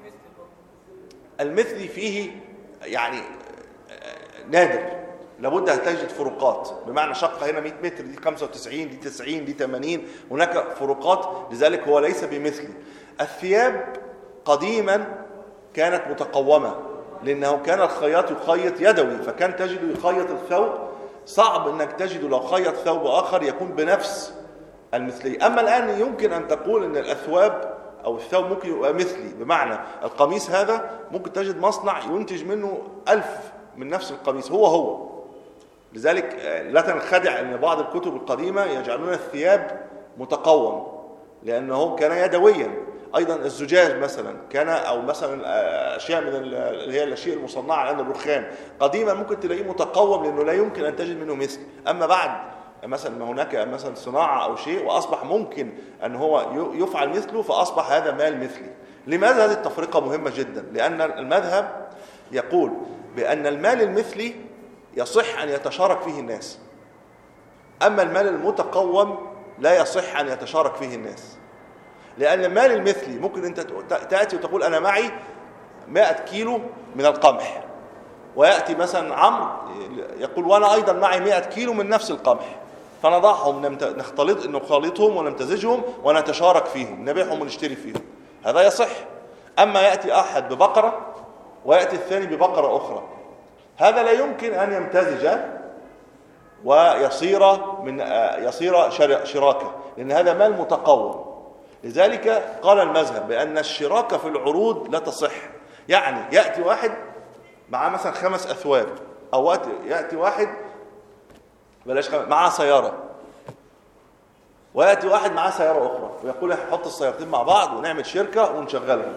المثلي فيه يعني نادر، لابد أن تجد فروقات. بمعنى شقة هنا مئة متر، دي خمسة وتسعين، دي تسعين، دي ثمانين، هناك فروقات، لذلك هو ليس بمثلي. الثياب قديما كانت متقومة، لأنه كان الخياط يخيط يدوي، فكان تجد يخيط الثوب صعب أنك تجد لو خيط ثوب آخر يكون بنفس المثلية. أما الآن يمكن أن تقول أن الأثواب أو الثوب ممكن يبقى مثلي. بمعنى القميص هذا ممكن تجد مصنع ينتج منه ألف من نفس القميص هو هو. لذلك لا تنخدع أن بعض الكتب القديمة يجعلون الثياب متقوم لأنه كان يدويا. أيضا الزجاج مثلا كان، أو مثلا أشياء من اللي هي الأشياء المصنعة الآن الرخام قديما ممكن تلاقيه متقوم لأنه لا يمكن أن تجد منه مثل. أما بعد مثلا ما هناك مثلا صناعة أو شيء وأصبح ممكن أن هو يفعل مثله، فأصبح هذا مال مثلي. لماذا هذه التفرقة مهمة جدا؟ لأن المذهب يقول بأن المال المثلي يصح أن يتشارك فيه الناس، أما المال المتقوم لا يصح أن يتشارك فيه الناس. لأن المال المثلي ممكن أنت تأتي وتقول أنا معي مئة كيلو من القمح، ويأتي مثلا عمرو يقول وأنا أيضا معي مئة كيلو من نفس القمح، فنضعهم نختلط نخلطهم ونمتزجهم ونتشارك فيهم، نبيعهم ونشتري فيهم، هذا يصح. أما يأتي أحد ببقرة ويأتي الثاني ببقرة أخرى، هذا لا يمكن أن يمتزج ويصير من يصير شراكة، لأن هذا مال متقوم. لذلك قال المذهب بأن الشراكة في العروض لا تصح. يعني يأتي واحد معاه مثلا خمس أثواب، أو يأتي واحد بلاش خمس معاه سيارة، ويأتي واحد معاه سيارة أخرى ويقول نحط السيارتين مع بعض ونعمل شركة ونشغلهم.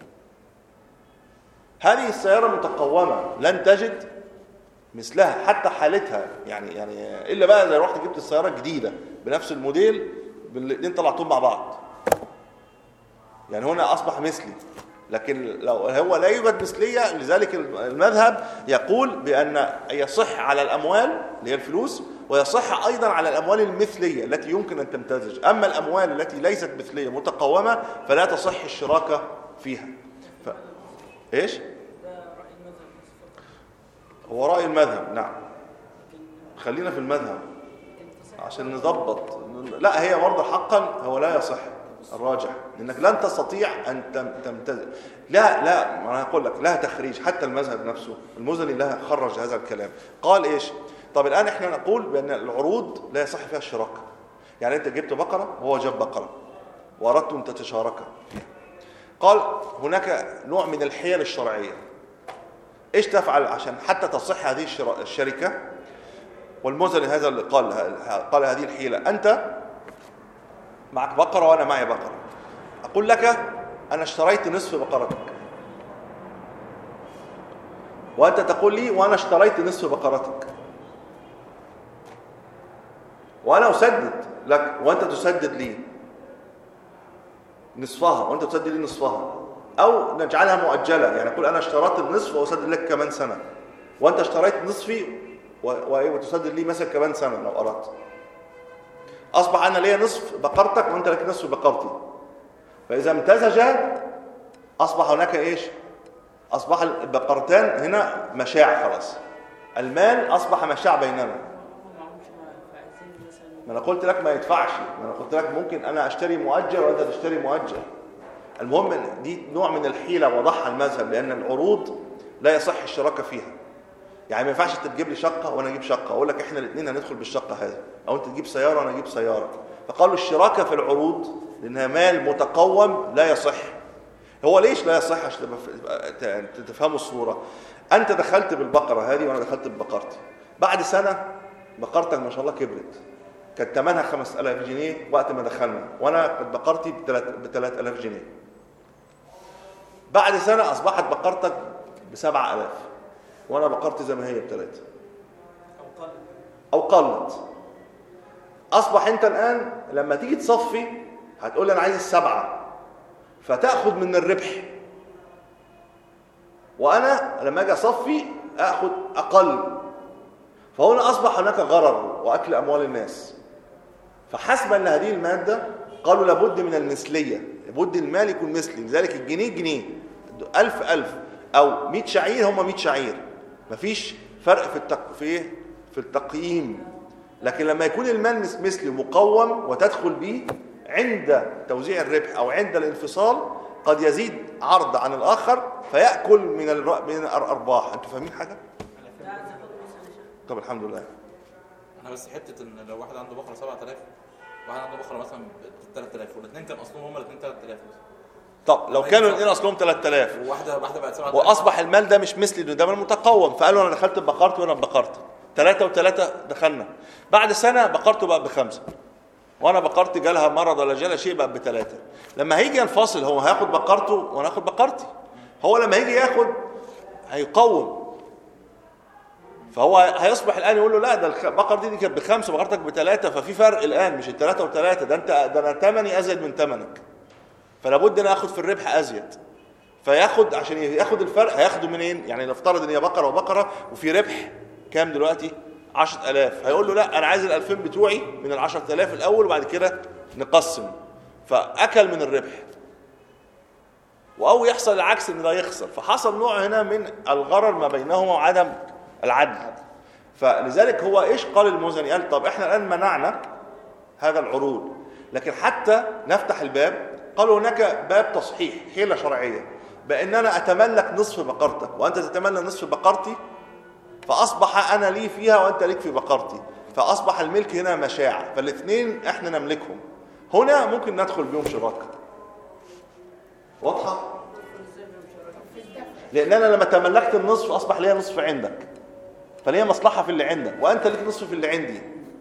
هذه السيارة متقومة لن تجد مثلها حتى حالتها، يعني يعني إلا بقى إذا رحت جبت السيارة جديدة بنفس الموديل الاثنين طلعتهم مع بعض، يعني هنا أصبح مثلي. لكن لو هو لا يوجد مثلية، لذلك المذهب يقول بأن يصح على الأموال اللي هي الفلوس، ويصح أيضا على الأموال المثلية التي يمكن أن تمتزج. أما الأموال التي ليست مثلية متقومة فلا تصح الشراكة فيها. ف... إيش؟ هو رأي المذهب، نعم. خلينا في المذهب. عشان نضبط. لا هي برضه حقا هو لا يصح الراجح، لانك لن تستطيع ان تمتثل. لا لا انا هقول لك لها تخريج، حتى المذهب نفسه المزني لها خرج هذا الكلام. قال ايش؟ طب الان احنا نقول بان العروض لا يصح فيها الشراكه. يعني انت جبت بقره وهو جاب بقره واردت ان تتشاركا فيها. قال هناك نوع من الحيل الشرعيه. ايش تفعل عشان حتى تصح هذه الشركه؟ والمزني هذا اللي قال قال هذه الحيله. انت معك بقره وانا معي بقره، اقول لك انا اشتريت نصف بقرتك، وانت تقول لي وانا اشتريت نصف بقرتك، وانا اسدد لك وانت تسدد لي نصفها وانت تسدد لي نصفها، او نجعلها مؤجله، يعني اقول انا اشتريت النصف واسدد لك كمان سنه، وانت اشتريت نصفي وتسدد لي مثلا كمان سنه لو اردت. اصبح انا ليا نصف بقرتك وانت لك نصف بقرتي، فاذا امتزجا اصبح هناك ايش؟ اصبح البقرتان هنا مشاع، خلاص المال اصبح مشاع بيننا. ما انا قلت لك ما يدفعش، ما انا قلت لك ممكن انا اشتري مؤجر وانت تشتري مؤجر. المهم دي نوع من الحيله وضعها المذهب، لان العروض لا يصح الشراكه فيها. يعني ما ينفعش انت تجيب لي شقه وانا اجيب شقه، اقول لك احنا الاثنين هندخل بالشقه هذه، او انت تجيب سياره وانا اجيب سياره. فقالوا الشراكه في العروض لانها مال متقوم لا يصح. هو ليش لا يصح؟ عشان تفهموا الصوره. انت دخلت بالبقره هذه وانا دخلت ببقرتي، بعد سنه بقرتك ما شاء الله كبرت، كانت ثمنها خمسة آلاف جنيه وقت ما دخلنا، وانا كانت بقرتي ب ثلاثة آلاف جنيه. بعد سنه اصبحت بقرتك ب سبعة آلاف وانا بقرتي زي ما هي بثلاثه او قلت او قلت. اصبح انت الان لما تيجي تصفي هتقول لي انا عايز السبعه، فتاخذ من الربح، وانا لما اجي اصفي اخذ اقل. فهنا اصبح هناك غرر واكل اموال الناس. فحسب ان هذه الماده قالوا لابد من المثليه، لابد المال يكون مثلي، لذلك الجنيه جنيه، ألف ألف او مئة شعير هم مئة شعير، مفيش فرق في التق... في في التقييم. لكن لما يكون المال مثلي مقوم وتدخل به عند توزيع الربح او عند الانفصال قد يزيد عرض عن الاخر فيأكل من الر... من الارباح. انتوا فاهمين حاجه؟ طب الحمد لله. انا بس حته ان لو واحد عنده بقره سبعة آلاف واحد عنده بقره مثلا ب ثلاثة آلاف والاثنين كان اصلهم هم الاثنين ثلاثة آلاف. طب لو كانوا الاثنين اصلهم ثلاثة آلاف وواحده واحده بقت سبعة آلاف واصبح المال ده مش مثلي، ده مال متقوم، فقالوا انا دخلت ببقرتي وانا ببقرتي ثلاثه وثلاثه دخلنا، بعد سنه بقرته بقى بخمسه وانا بقرتي جالها مرض ولا جالها شيء بقى بثلاثه. لما هيجي ينفصل هو هياخد بقرته وانا هاخد بقرتي، هو لما هيجي ياخد هيقوم، فهو هيصبح الان يقول له لا ده البقره دي, دي كانت بخمسه بقرتك بثلاثه، ففي فرق الان مش الثلاثه وثلاثه، ده انت ده انا ثمني ازيد من ثمنك، فلا بد ان اخد في الربح ازيد. فياخد عشان ياخد الفرق هياخده منين؟ يعني نفترض ان هي بقره وبقره وفي ربح كام دلوقتي؟ عشرة آلاف، هيقول له لا انا عايز الألفين بتوعي من العشرة آلاف الاول وبعد كده نقسم، فاكل من الربح. او يحصل العكس ان ده يخسر، فحصل نوع هنا من الغرر ما بينهما وعدم العدل. فلذلك هو ايش قال المزني؟ قال طب احنا الان منعنا هذا العروض، لكن حتى نفتح الباب قالوا هناك باب تصحيح، حيله شرعيه، بان انا اتملك نصف بقرتك وانت تتملك نصف بقرتي، فاصبح انا لي فيها وانت ليك في بقرتي، فاصبح الملك هنا مشاع، فالاثنين احنا نملكهم. هنا ممكن ندخل بهم شراكه. واضحه؟ لان انا لما تملكت النصف اصبح ليا نصف عندك، فليا مصلحه في اللي عندك وانت ليك نصف في اللي عندي،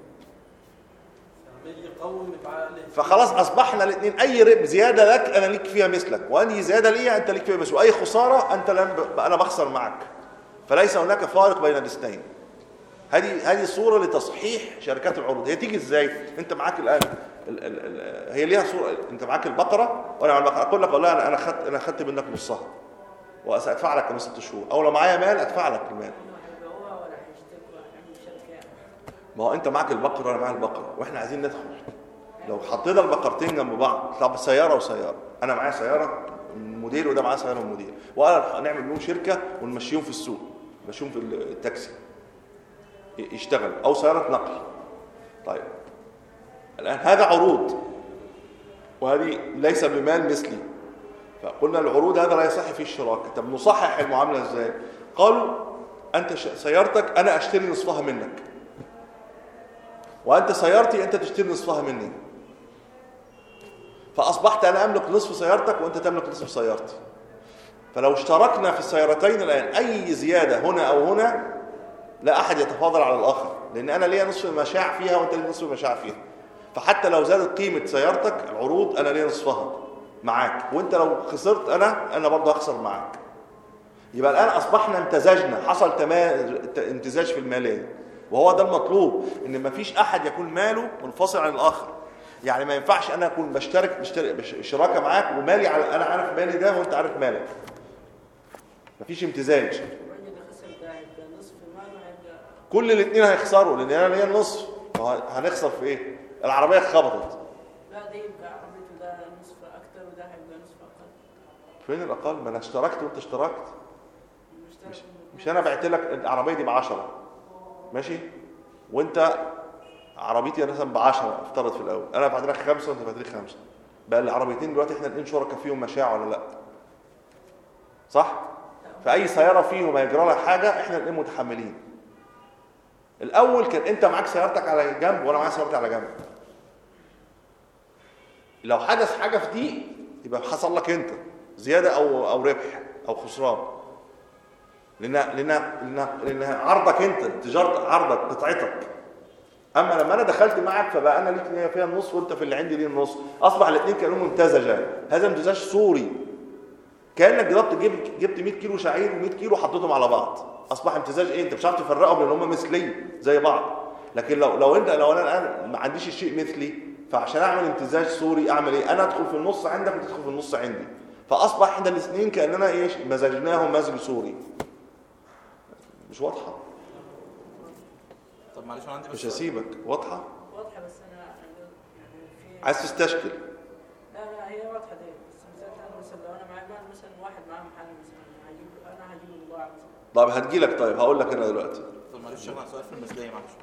فخلاص اصبحنا الاثنين اي ربح زياده لك انا ليك فيها مثلك، واني زياده ليا انت ليك فيها مثلك، واي خساره انت لن ب... انا بخسر معك، فليس هناك فارق بين الاثنين. هذه هذه صوره لتصحيح شركات العروض. هي تيجي ازاي؟ انت معاك الان ال... ال... ال... هي ليها صوره، انت معاك البقره وانا مع البقره، اقول لك والله انا انا خدت انا خدت منك نصها وسادفع لك كمان ست شهور، او لو معايا مال ادفع لك المال. ما هو انت معاك البقره وانا معايا البقره واحنا عايزين ندخل، لو حطينا البقرتين جنب بعض طب سياره وسياره، انا معايا سياره موديل وده معاه سياره موديل، وانا نعمل لهم شركه ونمشيهم في السوق، نمشيهم في التاكسي يشتغل او سياره نقل. طيب الآن هذا عروض وهذه ليس بمال مثلي، فقلنا العروض هذا لا يصح فيه الشراكة. طب نصحح المعاملة ازاي؟ قالوا أنت سيارتك أنا أشتري نصفها منك، وأنت سيارتي أنت تشتري نصفها مني، فأصبحت أنا أملك نصف سيارتك وأنت تملك نصف سيارتي. فلو اشتركنا في السيارتين الآن أي زيادة هنا أو هنا لا أحد يتفاضل على الآخر، لأن أنا ليا نصف المشاع فيها وأنت ليا نصف المشاع فيها. فحتى لو زادت قيمة سيارتك العروض أنا ليا نصفها معاك، وأنت لو خسرت أنا أنا برضه هخسر معاك. يبقى الآن أصبحنا امتزاجنا، حصل امتزاج في المالية، وهو ده المطلوب، إن مفيش أحد يكون ماله منفصل عن الآخر. يعني ما ينفعش أنا أكون بشترك بشترك شراكة معاك ومالي على أنا عارف مالي ده وأنت عارف مالك. مفيش امتزاج. كل الاثنين هيخسروا لأن أنا ليا النصف، هنخسر في إيه؟ العربية اتخبطت. لا ده يبقى عربيته ده نصف أكتر وده هيبقى نصف أقل. فين الأقل؟ ما أنا اشتركت وأنت اشتركت. مش, مش أنا بعت لك العربية دي بعشرة ماشي؟ وأنت عربيتي مثلا بعشرة افترض في الأول، أنا بعت لك خمسة وأنت بعت لي خمسة. بقى العربيتين دلوقتي إحنا الاثنين شركاء فيهم مشاع ولا لأ؟ صح؟ فأي سيارة فيهم هيجرى لها حاجة إحنا الاثنين متحملين. الأول كان أنت معاك سيارتك على جنب وأنا معايا سيارتي على جنب. لو حدث حاجة في دي يبقى حصل لك أنت زيادة أو أو ربح أو خسران. لأن لأن لأن لأن عرضك أنت، تجارة عرضك قطعتك. أما لما أنا دخلت معك فبقى أنا ليك فيها النص وأنت في اللي عندي ليه النص، أصبح الاثنين كانوا ممتزجا. هذا امتزاج صوري. كأنك جربت جبت جبت مية كيلو شعير و100 كيلو حطيتهم على بعض، أصبح امتزاج إيه؟ أنت مش عارف تفرقهم لأن هم مثليين زي بعض. لكن لو لو أنت لو أنا الآن ما عنديش الشيء مثلي، فعشان أعمل امتزاج صوري أعمل إيه؟ أنا أدخل في النص عندك وتدخل في النص عندي، فأصبح إحنا الاثنين كأننا إيش؟ مزجناهم مزج صوري. مش واضحة؟ طب معلش انا عندي مش هسيبك. واضحة؟ واضحة بس أنا يعني في عايز تستشكل؟ لا لا هي واضحة دي، بس مثلا أنا مثلا لو أنا معايا مال مثلا واحد معاه محل مثلا هجيب أنا هجيب له بضاعة مثلا. طب هتجيلك. طيب هقول لك أنا دلوقتي. طب معلش انا سؤال في المثليه معلش.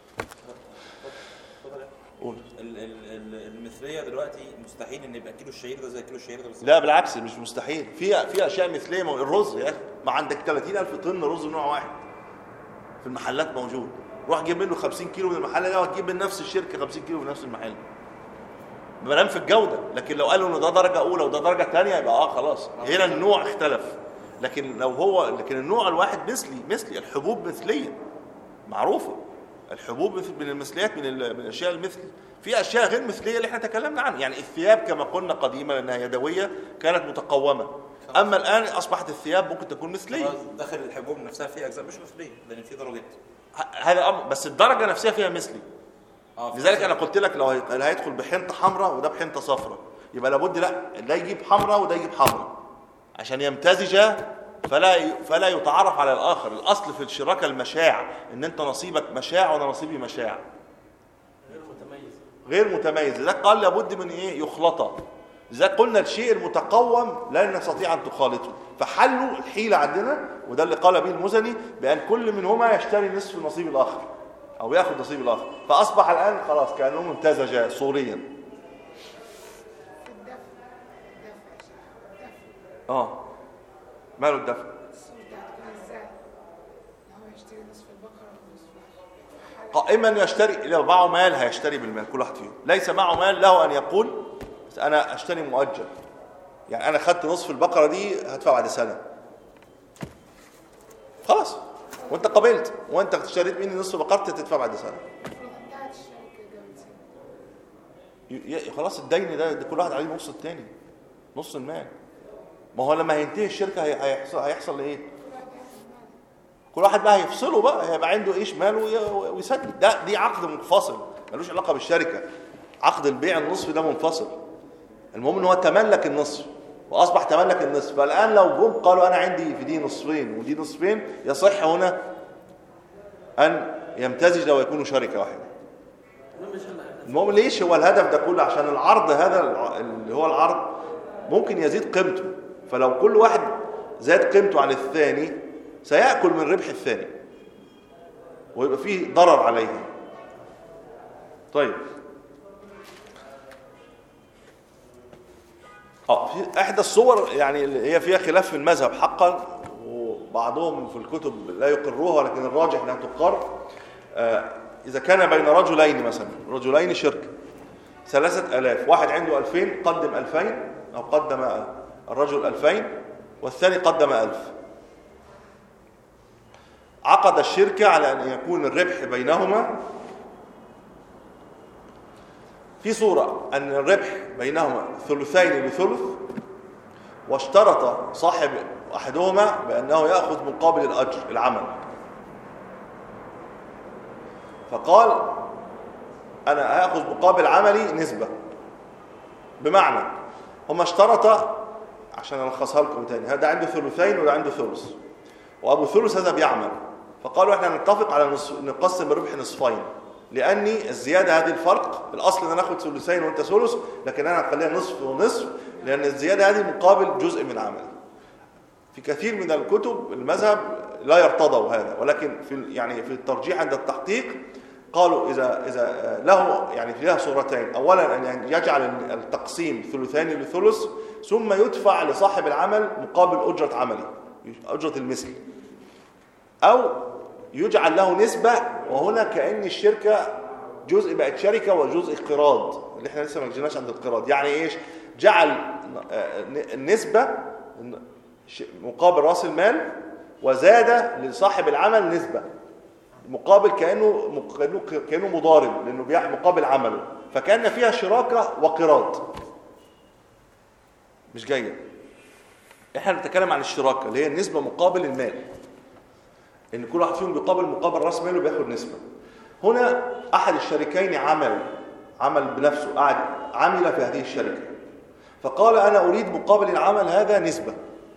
اتفضل. قول. ال- ال- ال- المثليه دلوقتي مستحيل ان يبقى كيلو الشعير ده زي كيلو الشعير ده بس. لا بالعكس مش مستحيل. في في اشياء مثليه. الرز يا اخي ما عندك ثلاثين ألف طن رز نوع واحد في المحلات موجود، روح جيب منه خمسين كيلو من المحل ده وتجيب من نفس الشركه خمسين كيلو من نفس المحل. بنام في الجوده. لكن لو قالوا ان ده درجه اولى وده درجه ثانيه يبقى اه خلاص هنا النوع اختلف. لكن لو هو لكن النوع الواحد مثلي مثلي الحبوب مثليه معروفه. الحبوب مثل من المثليات من, من الاشياء المثل. في اشياء غير مثليه اللي احنا تكلمنا عنها، يعني الثياب كما قلنا قديما لانها يدويه كانت متقومه، اما الان اصبحت الثياب ممكن تكون مثليه. داخل الحبوب نفسها في اجزاء مش مثليه لان في درجات. هذا امر بس الدرجه نفسها فيها مثلي. اه لذلك انا قلت لك لو هيدخل بحنطه حمراء وده بحنطه صفراء يبقى لابد لا ده يجيب حمراء وده يجيب حمراء عشان يمتزجا فلا فلا يتعرف على الاخر. الاصل في الشراكه المشاع ان انت نصيبك مشاع وانا نصيبي مشاع. غير متميز. غير متميز. لذلك قال لابد من ايه؟ يخلطا. لذلك قلنا الشيء المتقوم لا نستطيع ان تخالطه، فحلوا الحيله عندنا وده اللي قال به المزني بان كل منهما يشتري نصف نصيب الاخر او ياخذ نصيب الاخر، فاصبح الان خلاص كانه امتزج صوريا. في الدفع الدفع يا شيخ الدفع اه ماله الدفع؟ الصوت ده هتكون ازاي؟ ان هو يشتري نصف البقرة ونصف قائما يشتري. لو معه مال هيشتري بالمال كل واحد فيهم. ليس معه مال له ان يقول انا اشتري مؤجل، يعني انا خدت نصف البقره دي هدفع بعد سنه خلاص، وانت قبلت وانت اشتريت مني نصف بقرتي تدفع بعد سنه. انتهت الشركة جابت سنة. ي- ي- خلاص الدين ده, ده كل واحد عليه نص التاني نص المال. ما هو لما هينتهي الشركه هي- هيحصل هيحصل ايه؟ كل واحد بقى هيفصله بقى، هيبقى عنده ايش ماله وي- ويسدد. ده دي عقد منفصل ملوش علاقه بالشركه. عقد البيع النصف ده منفصل. المهم ان هو تملك النصف واصبح تملك النصف. فالان لو جم قالوا انا عندي في دي نصفين ودي نصفين يصح هنا ان يمتزج ويكونوا شركه واحده. المهم ليش هو الهدف ده كله؟ عشان العرض هذا اللي هو العرض ممكن يزيد قيمته، فلو كل واحد زاد قيمته عن الثاني سيأكل من ربح الثاني ويبقى فيه ضرر عليه. طيب اه في احدى الصور يعني اللي هي فيها خلاف في المذهب حقا، وبعضهم في الكتب لا يقروها ولكن الراجح انها تقر. آه اذا كان بين رجلين مثلا، رجلين شركه ثلاثة آلاف، واحد عنده ألفين قدم ألفين أو قدم الرجل ألفين والثاني قدم ألف. عقد الشركة على أن يكون الربح بينهما في صورة أن الربح بينهما ثلثين لثلث، واشترط صاحب أحدهما بأنه يأخذ مقابل الأجر العمل، فقال أنا هأخذ مقابل عملي نسبة. بمعنى هما اشترط، عشان ألخصها لكم تاني، هذا عنده ثلثين وده عنده ثلث، وأبو ثلث هذا بيعمل، فقالوا احنا نتفق على نصف نقسم الربح نصفين، لأني الزيادة هذه الفرق، الأصل أن أنا أخذ ثلثين وأنت ثلث، لكن أنا هخليها نصف ونصف لأن الزيادة هذه مقابل جزء من عملي. في كثير من الكتب المذهب لا يرتضوا هذا، ولكن في يعني في الترجيح عند التحقيق قالوا إذا إذا له يعني فيها صورتين، أولا أن يجعل التقسيم ثلثين لثلث، ثم يدفع لصاحب العمل مقابل أجرة عملي، أجرة المثل، أو يجعل له نسبة، وهنا كأن الشركة جزء بقت شركة وجزء قراض، اللي احنا لسه ما جيناش عند القراض. يعني ايش؟ جعل النسبة مقابل رأس المال، وزاد لصاحب العمل نسبة مقابل كأنه كأنه كأنه مضارب، لأنه بيع مقابل عمله، فكأن فيها شراكة وقراض. مش جاية. احنا بنتكلم عن الشراكة اللي هي النسبة مقابل المال، ان كل واحد فيهم بيقابل مقابل راس ماله بياخد نسبه. هنا احد الشريكين عمل عمل بنفسه، قعد عمل في هذه الشركه، فقال انا اريد مقابل العمل هذا نسبه.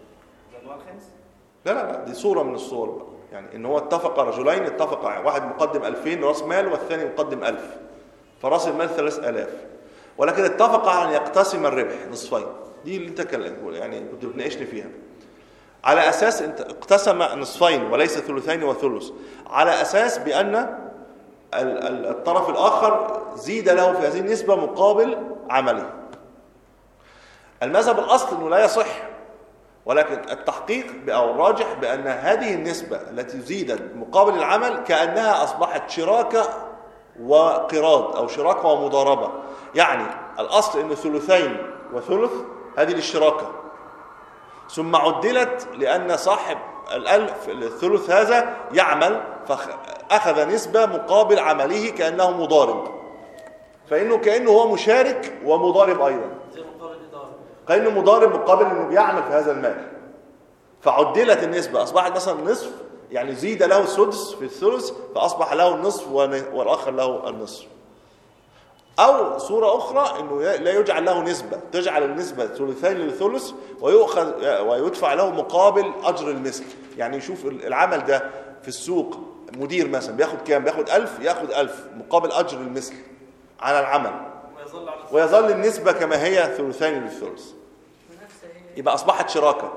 لا لا لا دي صوره من الصور بقى. يعني ان هو اتفق رجلين، اتفق واحد مقدم ألفين راس مال والثاني مقدم ألف، فراس المال ثلاثة آلاف، ولكن اتفق على ان يقتسم الربح نصفين. دي اللي انت يعني كنت بتناقشني فيها، على أساس انت اقتسم نصفين وليس ثلثين وثلث، على أساس بأن الطرف الآخر زيد له في هذه النسبة مقابل عمله. المذهب الأصل أنه لا يصح، ولكن التحقيق أو الراجح بأن هذه النسبة التي زيدت مقابل العمل كأنها أصبحت شراكة وقراض أو شراكة ومضاربة. يعني الأصل أنه ثلثين وثلث هذه للشراكة، ثم عدلت لأن صاحب الألف الثلث هذا يعمل فأخذ نسبة مقابل عمله كأنه مضارب، فإنه كأنه هو مشارك ومضارب أيضا، كأنه مضارب مقابل أنه بيعمل في هذا المال، فعدلت النسبة أصبحت مثلا نصف، يعني زيد له السدس في الثلث فأصبح له النصف والآخر له النصف. أو صورة أخرى أنه لا يجعل له نسبة، تجعل النسبة ثلثين للثلث ويؤخذ ويدفع له مقابل أجر المثل. يعني يشوف العمل ده في السوق، مدير مثلا بياخد كام؟ بياخد ألف، ياخد ألف مقابل أجر المثل على العمل، ويظل النسبة كما هي ثلثين للثلث، يبقى أصبحت شراكة.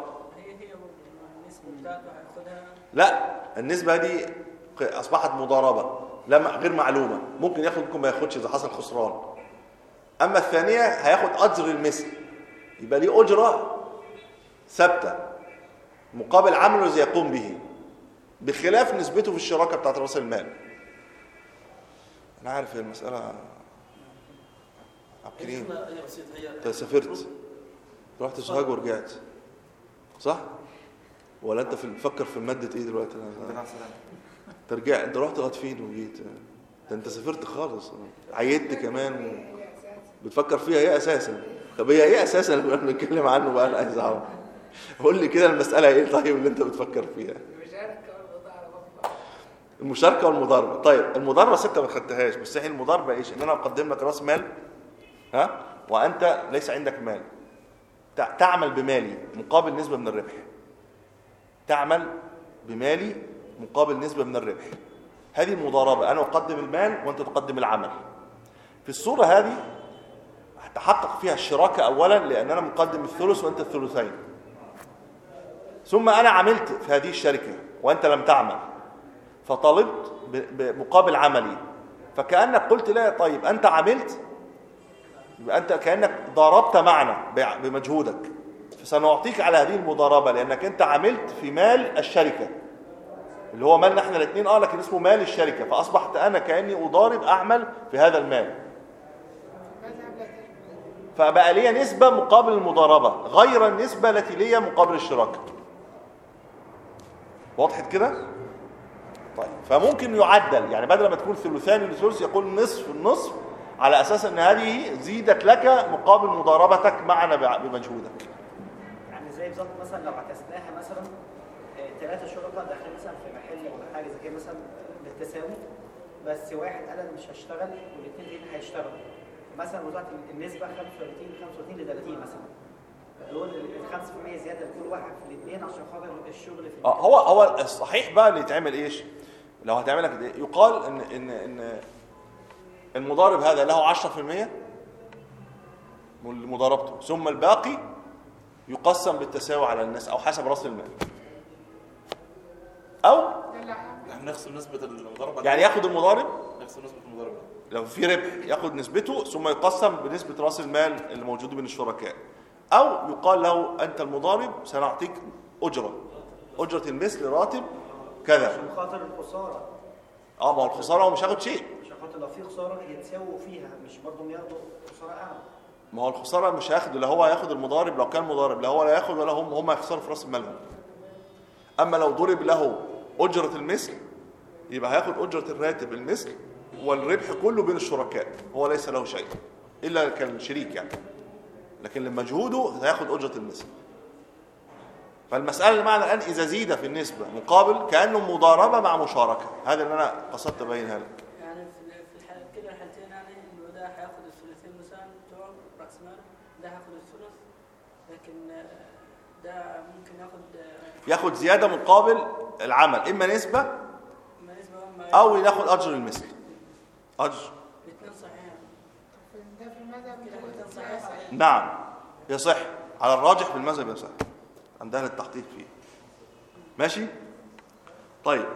لا، النسبة هذه أصبحت مضاربة لا غير معلومة، ممكن ياخد ممكن ما ياخدش إذا حصل خسران. أما الثانية هياخد أجر المثل، يبقى ليه أجرة ثابتة مقابل عمله الذي يقوم به، بخلاف نسبته في الشراكة بتاعت رأس المال. أنا عارف المسألة عبقرين. أنت سافرت رحت سوهاج ورجعت صح؟ ولا أنت في بتفكر في مادة إيه دلوقتي؟ ترجع انت رحت لغايه فين وجيت؟ ده انت سافرت خالص، عيدت كمان بتفكر فيها ايه اساسا؟ طب هي ايه اساسا اللي احنا بنتكلم عنه بقى؟ انا عايز اعرف، قول لي كده المساله ايه طيب اللي انت بتفكر فيها؟ المشاركه والمضاربه. طيب المضاربه ستة ما خدتهاش، بس هي المضاربه ايش؟ ان انا اقدم لك راس مال ها وانت ليس عندك مال، تعمل بمالي مقابل نسبه من الربح، تعمل بمالي مقابل نسبة من الربح. هذه مضاربة، أنا أقدم المال وأنت تقدم العمل. في الصورة هذه هتحقق فيها الشراكة أولا، لأن أنا مقدم الثلث وأنت الثلثين، ثم أنا عملت في هذه الشركة وأنت لم تعمل، فطالبت بمقابل عملي، فكأنك قلت لا طيب أنت عملت يبقى انت كانك ضاربت معنا بمجهودك، فسنعطيك على هذه المضاربه لانك انت عملت في مال الشركه اللي هو مالنا احنا الاثنين، اه لكن اسمه مال الشركه، فاصبحت انا كاني اضارب اعمل في هذا المال، فبقى لي نسبه مقابل المضاربه غير النسبه التي لي مقابل الشراكه. وضحت كده؟ طيب فممكن يعدل، يعني بدل ما تكون ثلثان لثلث يقول نصف النصف، على اساس ان هذه زيدت لك مقابل مضاربتك معنا بمجهودك. يعني زي بالظبط مثلا لو عكسناها مثلا ثلاثه شركاء داخلين مثلا في محل ولا حاجه زي كده مثلا بالتساوي، بس واحد قال انا مش هشتغل والاثنين هيشتغلوا، مثلا وزعت النسبه خمسة وثلاثين خمسة وثلاثين ل ثلاثين مثلا، دول ال خمسة بالمية زياده لكل واحد في الاثنين عشان خاطر الشغل في اه هو هو الصحيح بقى اللي يتعمل ايش؟ لو هتعملها كده يقال ان ان ان المضارب هذا له عشرة بالمية من مضاربته، ثم الباقي يقسم بالتساوي على الناس او حسب راس المال، او يعني نقسم نسبه المضاربه، يعني ياخد المضارب نقسم نسبه المضاربه لو في ربح ياخد نسبته ثم يقسم بنسبه راس المال اللي موجود بين الشركاء، او يقال له انت المضارب سنعطيك اجره اجره المثل راتب كذا عشان خاطر الخساره. اه ما هو الخساره هو مش هياخد شيء، عشان خاطر لو في خساره يتساووا فيها، مش برضه ياخدوا خساره اعلى. ما هو الخساره مش هياخد، لا هو هياخد المضارب لو كان مضارب، لا هو لا ياخد ولا هم هم هيخسروا في راس مالهم. اما لو ضرب له اجره المثل يبقى هياخد اجره الراتب المثل والربح كله بين الشركاء، هو ليس له شيء الا كالشريك يعني، لكن لمجهوده هياخد اجره المثل. فالمساله اللي معنا الان اذا زيد في النسبه مقابل كانه مضاربه مع مشاركه، هذا اللي انا قصدت ابينها لك. يعني في في الحال كده الحالتين يعني انه ده هياخد الثلثين مثلا بتوع راس مال، ده هياخد الثلث، لكن ده ممكن ياخد ياخد زياده مقابل العمل، اما نسبه ما نسبه ما او ياخد اجر المثل. اجر الاثنين صحيحين. ده في المذهب كده كده الاثنين صحيحين. نعم يصح، على الراجح في المذهب يصح عند اهل التحقيق فيه. ماشي؟ طيب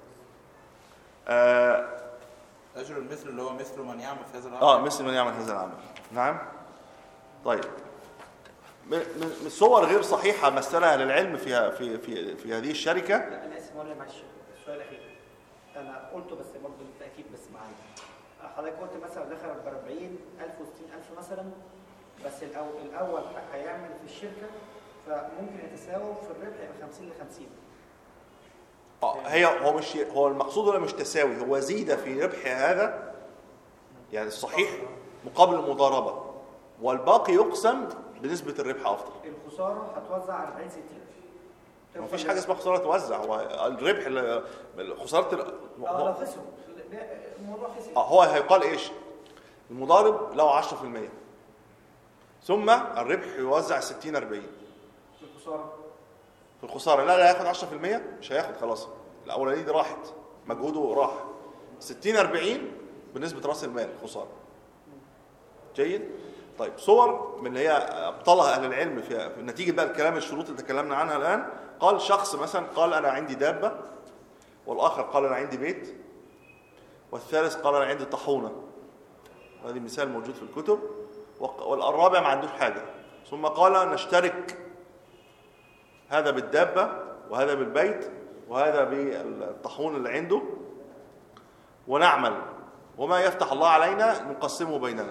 آه اجر المثل اللي هو مثل من يعمل في هذا العمل. اه مثل من يعمل هذا العمل. نعم. طيب من الصور غير صحيحه مثلها للعلم في في في في هذه الشركه. لا انا اسف ولا معلش السؤال الاخير انا قلته بس برضه للتاكيد بس معايا. حضرتك قلت مثلا دخل ب أربعين ألف وستين ألف مثلا، بس الاول الاول هيعمل في الشركه فممكن يتساووا في الربح يبقى خمسين ل خمسين. اه هي هو مش هو المقصود ولا مش تساوي، هو زيد في ربح هذا يعني الصحيح مقابل المضاربه، والباقي يقسم بنسبه الربح افضل. الخساره هتوزع أربعين ستين. ما فيش حاجه اسمها خساره توزع، هو الربح خساره اه لو خسروا الموضوع خسر. اه هو هيقال ايش؟ المضارب له عشرة بالمية ثم الربح يوزع ستين أربعين. في الخساره في الخساره لا لا ياخد عشرة بالمية، مش هياخد خلاص، الاولانيه دي راحت مجهوده راح. ستين أربعين بالنسبه راس المال خساره. جيد؟ طيب صور من اللي هي ابطلها اهل العلم في نتيجه بقى الكلام الشروط اللي تكلمنا عنها الان. قال شخص مثلا قال انا عندي دابه، والاخر قال انا عندي بيت، والثالث قال انا عندي طاحونه. هذه مثال موجود في الكتب. والرابع ما عندوش حاجه، ثم قال نشترك هذا بالدابه وهذا بالبيت وهذا بالطاحون اللي عنده ونعمل، وما يفتح الله علينا نقسمه بيننا.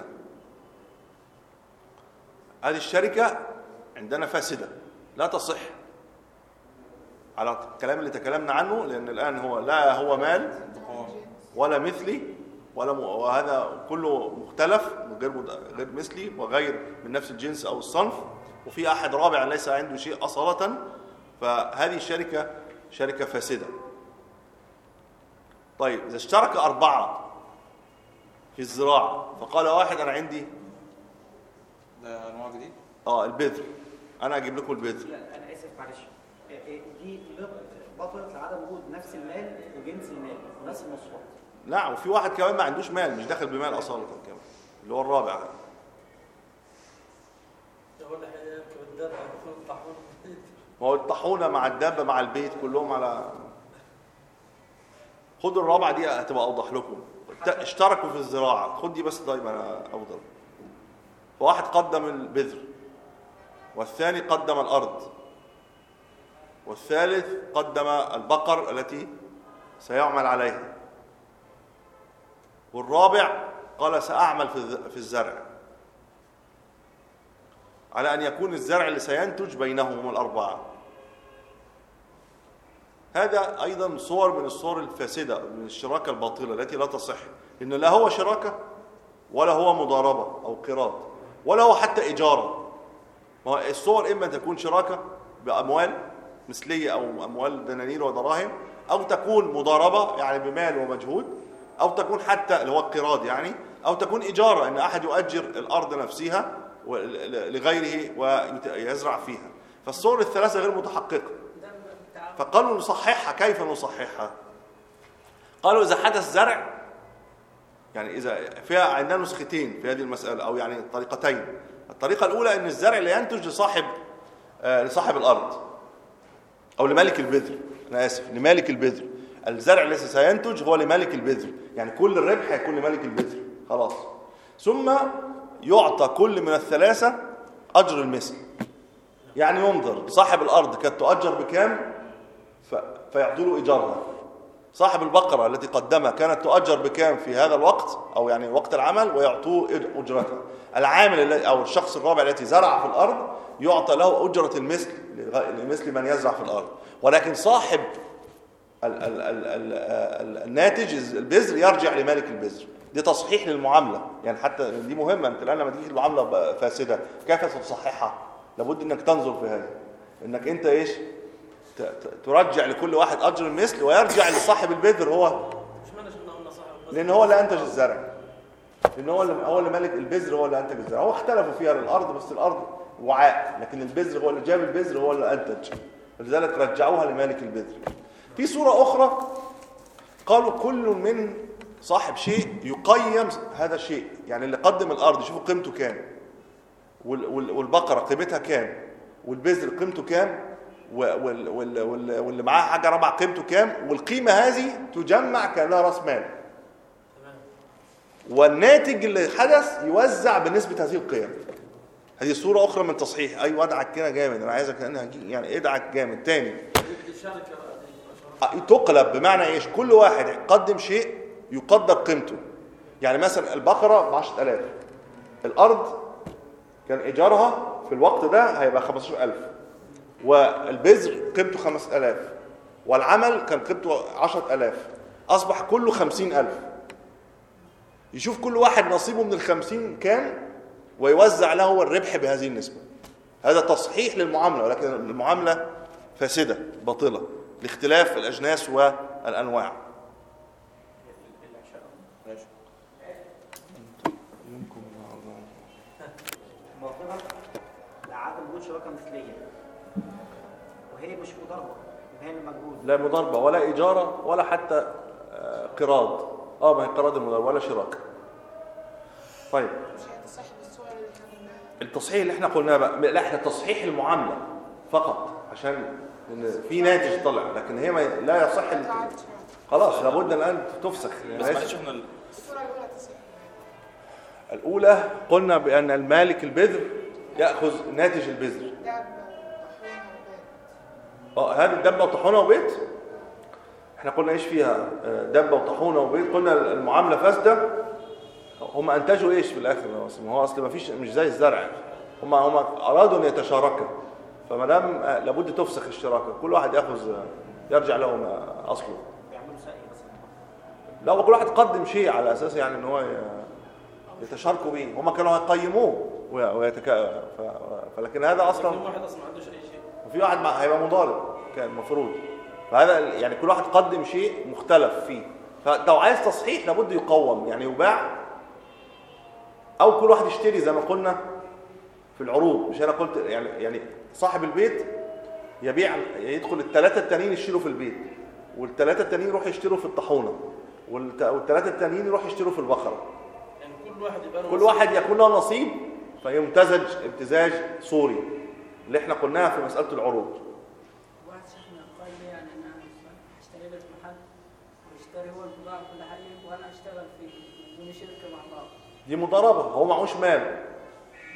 هذه الشركه عندنا فاسده لا تصح على الكلام اللي تكلمنا عنه، لان الان هو لا هو مال ولا مثلي ولا م... وهذا كله مختلف غير مد... غير مثلي وغير من نفس الجنس او الصنف، وفي احد رابع ليس عنده شيء اصاله، فهذه الشركه شركه فاسده. طيب اذا اشترك اربعه في الزراعه فقال واحد انا عندي ده نوع جديد اه البذر، انا اجيب لكم البذر. لا انا اسف معلش دي بطلت لعدم وجود نفس المال وجنس المال ونفس المواصفات. نعم وفي واحد كمان ما عندوش مال، مش داخل بمال اصاله كمان، اللي هو الرابع. هو اللي هيركب الدابه هيكون الطاحون. ما هو الطاحونه مع الدابه مع البيت كلهم على. خد الرابعه دي هتبقى اوضح لكم. اشتركوا في الزراعه، خد دي بس طيب انا افضل. فواحد قدم البذر، والثاني قدم الأرض، والثالث قدم البقر التي سيعمل عليها، والرابع قال سأعمل في الزرع، على أن يكون الزرع اللي سينتج بينهم الأربعة. هذا أيضا صور من الصور الفاسدة من الشراكة الباطلة التي لا تصح، إن لا هو شراكة ولا هو مضاربة أو قراض ولا هو حتى إجارة. الصور إما تكون شراكة بأموال مثلية أو أموال دنانير ودراهم، أو تكون مضاربة يعني بمال ومجهود، أو تكون حتى اللي هو القراض يعني، أو تكون إجارة إن أحد يؤجر الأرض نفسها لغيره ويزرع فيها. فالصور الثلاثة غير متحققة. فقالوا نصححها. كيف نصححها؟ قالوا إذا حدث زرع، يعني إذا فيها عندنا نسختين في هذه المسألة، أو يعني طريقتين. الطريقة الأولى إن الزرع اللي ينتج لصاحب آه لصاحب الأرض أو لمالك البذر، أنا آسف، لمالك البذر. الزرع الذي سينتج هو لمالك البذر، يعني كل الربح يكون لمالك البذر خلاص. ثم يعطى كل من الثلاثة أجر المثل، يعني ينظر صاحب الأرض كانت تؤجر بكام فيعطوا له إيجارها، صاحب البقرة التي قدمها كانت تؤجر بكام في هذا الوقت أو يعني وقت العمل ويعطوه أجرتها. العامل أو الشخص الرابع الذي زرع في الأرض يعطى له أجرة المثل لمثل من يزرع في الأرض. ولكن صاحب ال ال ال ال الناتج البذر يرجع لمالك البذر. دي تصحيح للمعاملة، يعني حتى دي مهمة. انت الآن لما تيجي المعاملة فاسدة كيف تصححها؟ لابد انك تنظر في هذا، انك انت ايش ترجع لكل واحد أجر المثل ويرجع لصاحب البذر هو، لأن هو اللي أنتج الزرع، لأن هو اللي هو اللي مالك البذر، هو اللي أنتج الزرع. هو اختلفوا فيها للأرض، بس الأرض وعاء، لكن البذر هو اللي جاب البذر، هو اللي أنتج، لذلك رجعوها لمالك البذر. في صورة أخرى قالوا كل من صاحب شيء يقيم هذا الشيء، يعني اللي قدم الأرض يشوفوا قيمته كام، والبقرة قيمتها كام، والبذر قيمته كام، واللي معاه حاجة رابعة قيمته كام، والقيمة هذه تجمع كأنها رأس مال، والناتج اللي حدث يوزع بنسبة هذه القيم. هذه صورة أخرى من تصحيح. أيوة ادعك كده جامد، أنا عايزك يعني ادعك جامد تاني. تقلب بمعنى إيش؟ كل واحد يقدم شيء يقدر قيمته. يعني مثلا البقرة بعشرة آلاف، الأرض كان إيجارها في الوقت ده هيبقى خمستاشر ألف، والبذر قيمته خمسة آلاف، والعمل كان قيمته عشرة آلاف، أصبح كله خمسين ألف. يشوف كل واحد نصيبه من الخمسين كام ويوزع له الربح بهذه النسبة. هذا تصحيح للمعاملة، ولكن المعاملة فاسدة باطلة لاختلاف الأجناس والأنواع. باطلة لعدم وجود شراكة مثلية، وهي مش مضاربة، هي المجهود، لا مضاربة ولا إجارة ولا حتى قراض. اه ما هي قراض المضاربة ولا شراكة. طيب التصحيح اللي احنا قلناه بقى، لا احنا تصحيح المعاملة فقط عشان في ناتج طلع، لكن هي ما لا يصح خلاص لابد الآن تفسخ. بس معلش احنا الأولى قلنا بأن المالك البذر يأخذ ناتج البذر. اه هذه الدبة وطحونة وبيت، احنا قلنا ايش فيها؟ دبة وطحونة وبيت. قلنا المعاملة فاسدة. هم انتجوا ايش في الاخر؟ ما هو اصل ما فيش، مش زي الزرع. هم هم ارادوا ان يتشاركوا، فما دام لابد تفسخ الشراكه، كل واحد ياخذ يرجع له اصله. بيعملوا سقي مثلا. لا وكل واحد قدم شيء على اساس يعني ان هو يتشاركوا بيه. هم كانوا هيقيموه ويتك... ف... فلكن هذا اصلا في واحد اصلا ما عندوش اي شيء، وفي واحد هيبقى مضارب كان المفروض. فهذا يعني كل واحد قدم شيء مختلف فيه. فلو عايز تصحيح لابد يقوم، يعني يباع، او كل واحد يشتري زي ما قلنا في العروض. مش انا قلت يعني يعني صاحب البيت يبيع، يدخل الثلاثه التانيين يشتروا في البيت، والثلاثه التانيين يروحوا يشتروا في الطاحونه، والثلاثه التانيين يروحوا يشتروا في البقره. يعني كل واحد يبقى له كل واحد يكون له نصيب، فيمتزج امتزاج صوري اللي احنا قلناها في مساله العروض. واحد شيخنا قال لي يعني انا اشتري لك محل واشتري هو البضاعه كل حاجه وانا اشتغل فيه ونشارك مع بعض. دي مضاربه، هو معهوش مال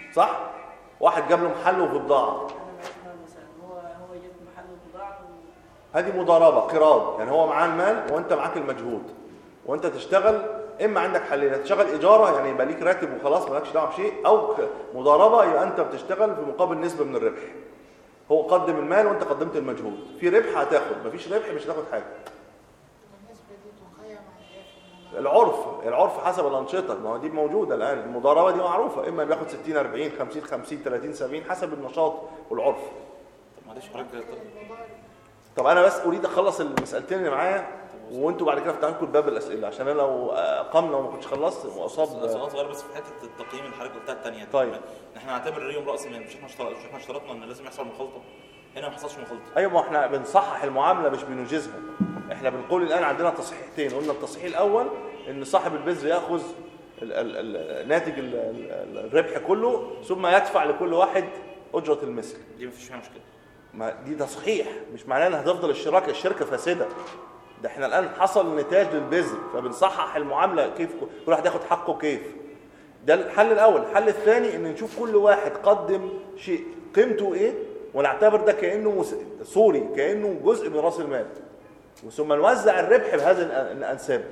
صح؟ واحد جاب له محل وفي بضاعه، انا معيش مال مثلا، هو هو يجيب محل البضاعه و... هذه مضاربه قراض، يعني هو معاه المال وانت معاك المجهود، وانت تشتغل اما عندك حلين، تشتغل اجاره يعني يبقى ليك راتب وخلاص مالكش دعوه بشيء، او مضاربه يبقى انت بتشتغل في مقابل نسبه من الربح. هو قدم المال وانت قدمت المجهود، في ربح هتاخد، مفيش ربح مش هتاخد حاجه. بالنسبة دي تقيم على ايه في الموضوع؟ العرف العرف حسب الانشطه، ما هو دي موجوده الان، المضاربه دي معروفه، اما بياخد ستين أربعين خمسين خمسين ثلاثين سبعين حسب النشاط والعرف. طب معلش حضرتك طب انا بس اريد اخلص المسالتين اللي معايا وانتوا بعد كده افتحوا لكم باب الاسئله، عشان انا لو قمنا وما كنتش خلصت واصاب. سؤال صغير بس في حته التقييم اللي حضرتك قلتها الثانيه. طيب احنا نعتبر اليوم راس مال، مش احنا اشترطنا مش احنا اشترطنا ان لازم يحصل مخالطه؟ هنا ما حصلش مخالطه. ايوه، ما احنا بنصحح المعامله مش بنجيزها. احنا بنقول الان عندنا تصحيحتين، قلنا التصحيح الاول ان صاحب البذر ياخذ ال ال ال ناتج ال ال الربح كله ثم يدفع لكل واحد اجره المثل. دي ما فيش فيها مشكله. ما دي تصحيح، مش معناه ان هتفضل الشراكه الشركه فاسده. ده احنا الان حصل نتاج للبذر، فبنصحح المعامله كيف كل واحد ياخد حقه كيف. ده الحل الاول. الحل الثاني ان نشوف كل واحد قدم شيء قيمته ايه، ونعتبر ده كانه صوري، كانه جزء من راس المال، ثم نوزع الربح بهذه الانساب.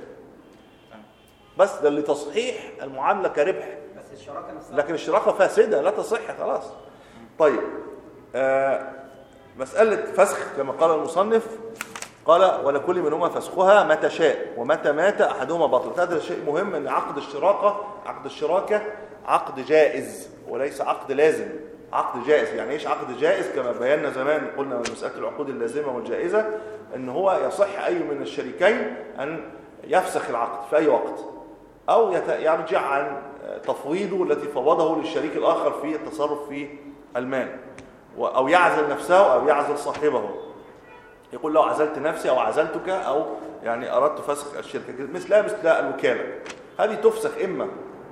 بس ده اللي تصحيح المعامله كربح. بس الشراكه نفسها، لكن الشراكه فاسده لا تصح خلاص. طيب آه مساله فسخ كما قال المصنف، قال ولكل منهما فسخها متى شاء ومتى مات احدهما بطل. هذا شيء مهم، ان عقد الشراكه عقد الشراكه عقد جائز وليس عقد لازم. عقد جائز يعني ايش عقد جائز؟ كما بينا زمان قلنا من مساله العقود اللازمه والجائزه ان هو يصح اي من الشريكين ان يفسخ العقد في اي وقت، او يرجع عن تفويضه التي فوضه للشريك الاخر في التصرف في المال، او يعزل نفسه او يعزل صاحبه، يقول له عزلت نفسي او عزلتك او يعني اردت فسخ الشركه، مثل مثل الوكاله. هذه تفسخ اما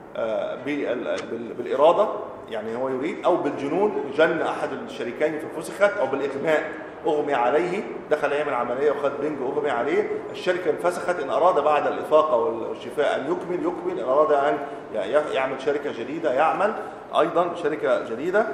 بالاراده يعني هو يريد، او بالجنون جن احد الشريكين ففسخت، او بالاغماء اغمي عليه، دخل يعمل عمليه وخد بنج اغمي عليه، الشركه انفسخت. ان اراد بعد الافاقه والشفاء ان يكمل يكمل، ان اراد ان يعمل شركه جديده يعمل ايضا شركه جديده.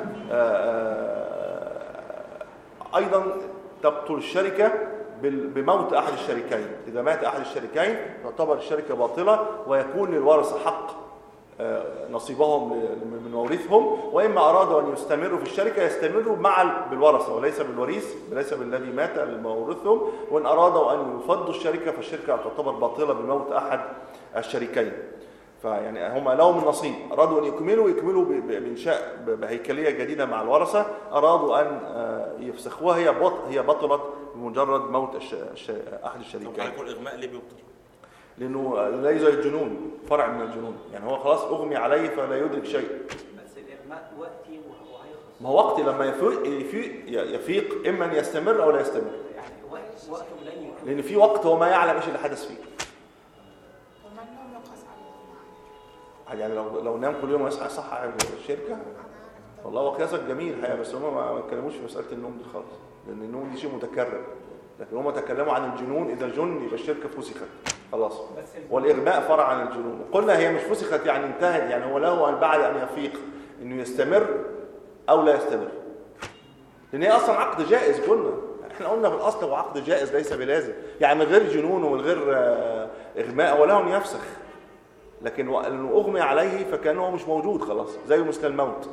ايضا تبطل الشركه بموت احد الشريكين. اذا مات احد الشريكين تعتبر الشركه باطله، ويكون للورثه حق نصيبهم من مورثهم، واما ارادوا ان يستمروا في الشركه يستمروا مع بالورثه وليس بالوريث، ليس بالذي مات مورثهم. وان ارادوا ان يفضوا الشركه فالشركه تعتبر باطله بموت احد الشريكين. فيعني هم لهم النصيب، ارادوا ان يكملوا يكملوا بانشاء بهيكليه جديده مع الورثه، ارادوا ان يفسخوها هي هي بطلت بمجرد موت احد الشريكين. طب يكون الاغماء ليه بيبطل؟ لانه لا زي الجنون، فرع من الجنون، يعني هو خلاص اغمي عليه فلا يدرك شيء. بس الاغماء وقتي وهيخلص. ما هو وقتي لما يفيق يفيق, يفيق اما ان يستمر او لا يستمر، يعني وقت وقته قليل، لان في وقت هو ما يعلم ايش اللي حدث فيه. ومن نوم يقاس عليه. يعني لو لو نام كل يوم ويصحى يصحى الشركه، والله هو قياسك جميل الحقيقه، بس هم ما اتكلموش في مساله النوم دي خالص، لان النوم دي شيء متكرر. لكن هم تكلموا عن الجنون، اذا جن يبقى الشركه فسخت خلاص. والاغماء فرع عن الجنون. وقلنا هي مش فسخت يعني انتهت، يعني هو له ان بعد ان يفيق انه يستمر او لا يستمر، لان هي اصلا عقد جائز. قلنا احنا قلنا في الاصل هو عقد جائز ليس بلازم، يعني من غير جنون ومن غير اغماء وله ان يفسخ، لكن انه اغمي عليه فكانه مش موجود خلاص، زي مثل الموت.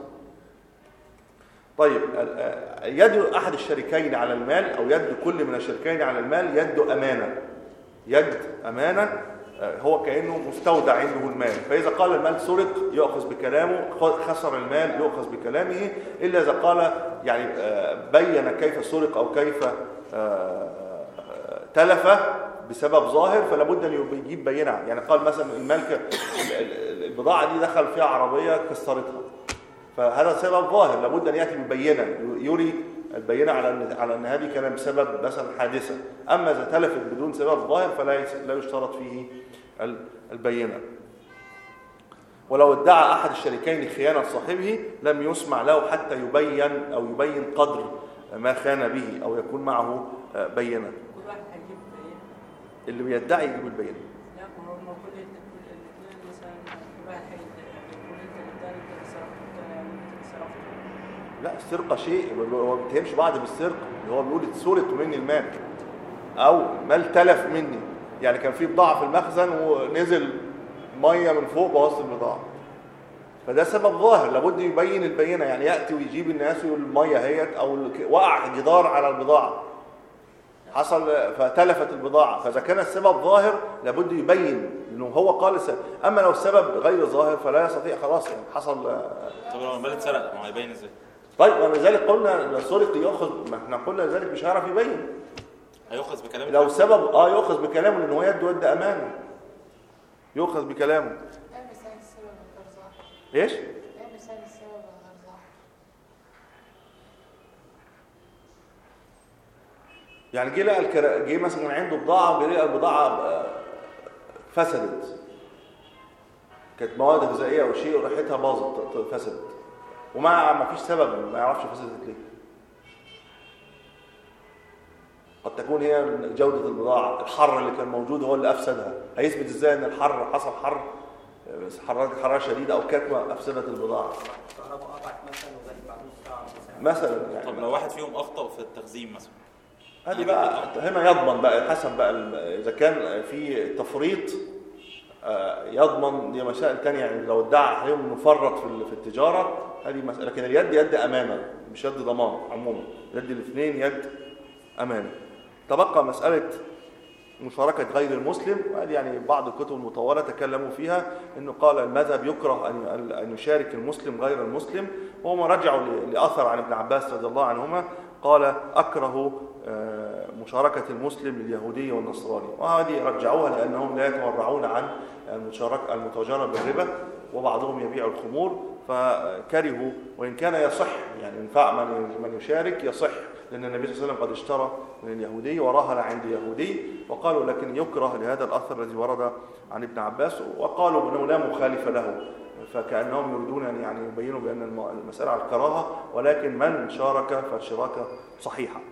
طيب يد احد الشريكين على المال او يد كل من الشريكين على المال يد امانه. يد امانه هو كانه مستودع عنده المال، فاذا قال المال سرق يؤخذ بكلامه، خسر المال يؤخذ بكلامه، الا اذا قال يعني بين كيف سرق او كيف تلف بسبب ظاهر فلا بد ان يجيب بينه. يعني قال مثلا المال البضاعه دي دخل فيها عربيه كسرتها، فهذا سبب ظاهر لابد ان ياتي ببينه يري البينه على على ان هذه كان بسبب مثلا حادثه. اما اذا تلفت بدون سبب ظاهر فلا لا يشترط فيه البينه. ولو ادعى احد الشريكين خيانه صاحبه لم يسمع له حتى يبين او يبين قدر ما خان به او يكون معه بينه. كل واحد هيجيب بينه. اللي بيدعي يجيب البينه. لا ما هو كل الاثنين مثلا كل واحد هيقول انت اللي اداني انت اللي سرقت لا السرقة شيء، هو ما بيتهمش بعض بالسرقة، هو بيقول سرق مني المال أو مال تلف مني، يعني كان في بضاعة في المخزن ونزل مية من فوق بوظت البضاعة، فده سبب ظاهر لابد يبين البينة، يعني يأتي ويجيب الناس ويقول المية هيت أو وقع جدار على البضاعة حصل فتلفت البضاعة، فإذا كان السبب ظاهر لابد يبين إنه هو قال السبب. أما لو السبب غير ظاهر فلا يستطيع، خلاص يعني حصل. طب لو المال اتسرق ما هيبين ازاي؟ طيب ولذلك قلنا السرق يأخذ، ما احنا قلنا لذلك مش هيعرف يبين، هيؤخذ بكلامه لو سبب اه يؤخذ بكلامه لأن هو يده يد أمانه، يؤخذ بكلامه. ايه مثال السبب الغير ظاهر؟ ايش؟ ايه مثال السبب الغير ظاهر؟ يعني جه لقى الكرا... جه مثلا عنده بضاعه ولقى البضاعه فسدت، كانت مواد غذائيه او شيء وريحتها باظت فسدت، وما ما فيش سبب، ما يعرفش فسدت ليه. قد تكون هي جوده البضاعه، الحر اللي كان موجود هو اللي افسدها، هيثبت ازاي ان الحر حصل حر حراره حراره شديده او كتمه افسدت البضاعه؟ الكهرباء قطعت مثلا وجت بعد نص ساعه مثلا يعني. طب لو واحد فيهم اخطا في التخزين مثلا، هذه بقى هنا يضمن بقى حسب بقى اذا كان في تفريط يضمن، دي مسائل ثانيه، يعني لو ادعى عليهم انه فرط في في التجاره هذه مساله، لكن اليد يد امانه مش يد ضمان عموما، يد الاثنين يد امانه. تبقى مساله مشاركه غير المسلم، هذه يعني بعض الكتب المطوله تكلموا فيها، انه قال المذهب يكره ان ان يشارك المسلم غير المسلم، وهم رجعوا لاثر عن ابن عباس رضي الله عنهما قال اكره مشاركة المسلم لليهودي والنصراني، وهذه رجعوها لأنهم لا يتورعون عن المشاركة المتاجرة بالربا، وبعضهم يبيع الخمور فكرهوا، وإن كان يصح يعني ينفع من يشارك يصح، لأن النبي صلى الله عليه وسلم قد اشترى من اليهودي وراهن عند يهودي، وقالوا لكن يكره لهذا الأثر الذي ورد عن ابن عباس، وقالوا أنه لا مخالف له، فكأنهم يريدون أن يعني يبينوا بأن المسألة على الكراهة، ولكن من شارك فالشراكة صحيحة.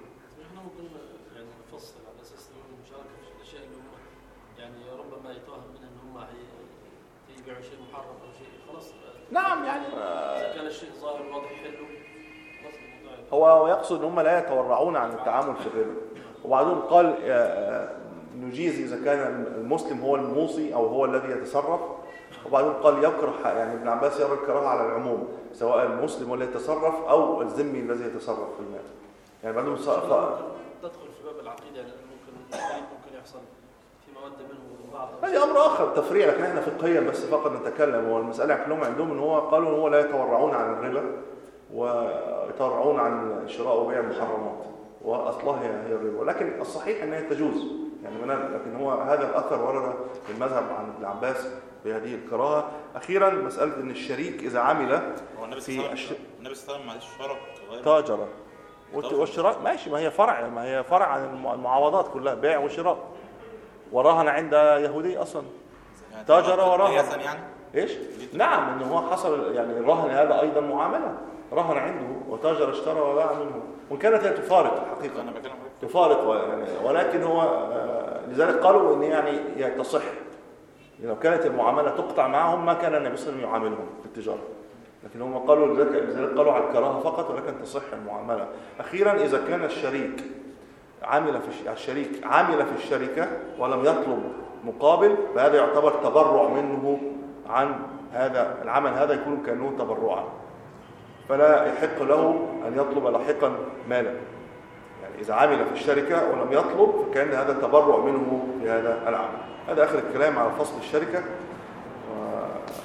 شيء محرم او شيء خلاص. نعم يعني اذا كان الشيء ظاهر واضح حلو خلاص الموضوع. هو يقصد ان هم لا يتورعون عن التعامل في الربا، وبعدهم قال نجيز اذا كان المسلم هو الموصي او هو الذي يتصرف، وبعدهم قال يكره، يعني ابن عباس يرى الكراهه على العموم سواء المسلم هو الذي يتصرف او الذمي الذي يتصرف في المال، يعني بعدهم تدخل في باب العقيده، يعني ممكن ممكن يحصل في مواد منه بعض. هذا امر اخر تفريع، لكن احنا فقهيا بس فقط نتكلم. هو المساله كلهم عندهم ان هو قالوا ان هو لا يتورعون عن الربا ويتورعون عن شراء وبيع المحرمات، واصلها هي الربا، ولكن الصحيح انها تجوز يعني من، لكن هو هذا الاثر ورد في المذهب عن ابن عباس بهذه الكراهه. اخيرا مساله ان الشريك اذا عمل هو النبي صلى الله عليه وسلم النبي صلى الله عليه وسلم معلش شرك غير تاجر والشراء ماشي، ما هي فرع، ما هي فرع عن المعاوضات كلها، بيع وشراء، وراهن عند يهودي اصلا يعني تاجر وراهن يعني ايش؟ نعم ان هو حصل يعني الرهن هذا ايضا معامله، رهن عنده وتاجر اشترى وباع منه، وان كانت هي تفارق الحقيقه انا بكلم تفارق يعني، ولكن هو لذلك قالوا ان يعني هي تصح، لو كانت المعامله تقطع معهم ما كان النبي صلى الله عليه وسلم يعاملهم في التجاره، لكن هم قالوا لذلك قالوا على الكراهه فقط، ولكن تصح المعامله. اخيرا اذا كان الشريك عامل في الشريك عامل في الشركه ولم يطلب مقابل، فهذا يعتبر تبرع منه عن هذا العمل، هذا يكون كانه تبرعا، فلا يحق له ان يطلب لاحقا مالا، يعني اذا عمل في الشركه ولم يطلب فكان هذا تبرع منه لهذا العمل. هذا اخر الكلام على فصل الشركه. و...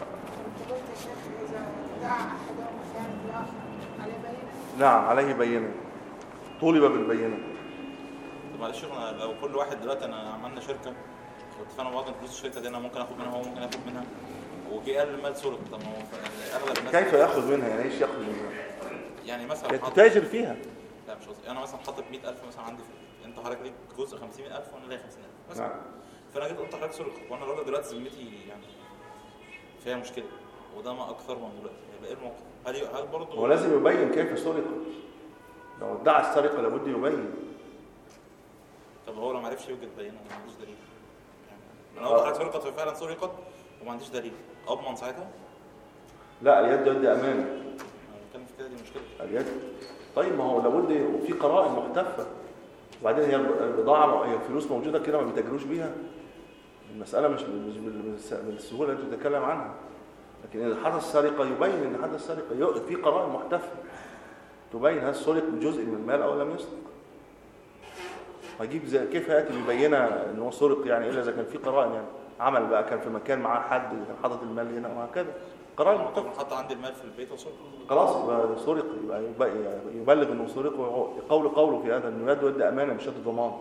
نعم عليه بينه، طولب بالبينه. معلش لو كل واحد دلوقتي انا عملنا شركه واتفقنا مع بعض فلوس الشركه دي انا ممكن اخد منها وهو ممكن ياخد منها، وجي قال المال سرق، طب ما هو اغلب الناس كيف ياخذ منها؟ يعني ايش ياخذ منها؟ يعني مثلا تتاجر فيها. لا مش قصدي، انا مثلا حاطط مئة ألف مثلا عندي في انت حضرتك ليك جزء خمسين ألف وانا ليا خمسين ألف مثلا، نعم. فانا جيت قلت لحضرتك سرق، وانا الراجل دلوقتي ذمتي يعني فيها مشكله، وده ما اكثر من دلوقتي، يبقى ايه الموقف؟ هل هل برضه هو لازم يبين كيف سرق، لو ادعى السرقه لابد يبين. طب هو لو ما عرفش يوجد بينه ما عندوش دليل، يعني انا قلت لحضرتك سرقت فعلا سرقت وما عنديش دليل، اضمن ساعتها؟ لا اليد يد امانه. كان كده دي مشكله. اليد. طيب ما هو لابد وفي قرائن محتفه، وبعدين هي البضاعه هي فلوس موجوده كده ما بيتاجروش بيها. المساله مش مش بالسهوله اللي انت بتتكلم عنها، لكن اذا حدث سرقه يبين ان حدث سرقه، في قرائن محتفه تبين هل سرق جزء من المال او لم يسرق. هجيب زي كيف ياتي بيبينها ان هو سرق يعني الا اذا كان في قرائن، يعني عمل بقى كان في مكان معاه حد كان حاطط المال هنا وهكذا، قرائن محتفه. حط عندي المال في البيت وسرق خلاص يبقى سرق، يبقى يبلغ انه سرق، وقول قوله في هذا انه يد ود امانه مش يد ضمان.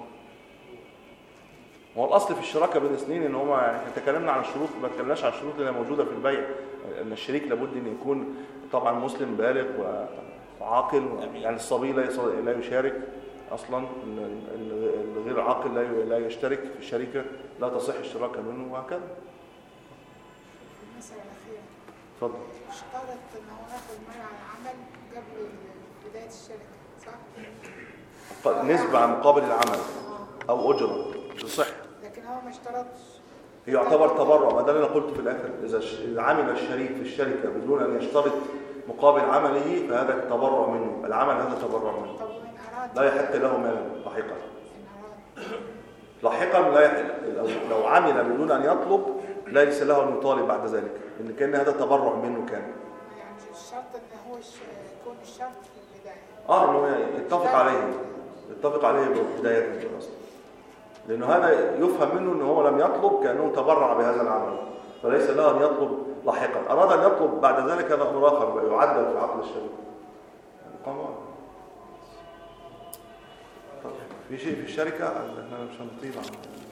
هو الاصل في الشراكه بين الاثنين ان هما يعني تكلمنا عن الشروط، ما تكلمناش عن الشروط اللي موجوده في البيع، ان الشريك لابد ان يكون طبعا مسلم بالغ وعاقل، يعني الصبي لا لا يشارك اصلا، الغير عاقل لا لا يشترك في الشركه، لا تصح الشراكه منه وهكذا. المسألة الأخيرة اتفضل. اشترط ان هو ياخد مال على العمل قبل بداية الشركة، صح؟ نسبة عن مقابل العمل او اجرة تصح، لكن هو ما اشترطش. يعتبر تبرع. ما ده اللي انا قلته في الاخر، اذا عمل الشريك في الشركه بدون ان يشترط مقابل عمله فهذا تبرع منه، العمل هذا تبرع منه، طب وإن أراد لا يحق له مالا لاحقا. إن أراد لاحقا لا يحق، لو, لو عمل بدون ان يطلب ليس له ان يطالب بعد ذلك، ان كان هذا تبرع منه كان. يعني الشرط ان هو ش- يكون الشرط في البداية. اه انه يتفق عليه، يتفق عليه بدايه اصلا، لانه هذا يفهم منه ان هو لم يطلب كانه تبرع بهذا العمل، فليس له ان يطلب لاحقا. اراد ان يطلب بعد ذلك هذا امر اخر يعدل في عقد الشريك. القانون. طيب في شيء في الشركه احنا مش هنطيل عنه.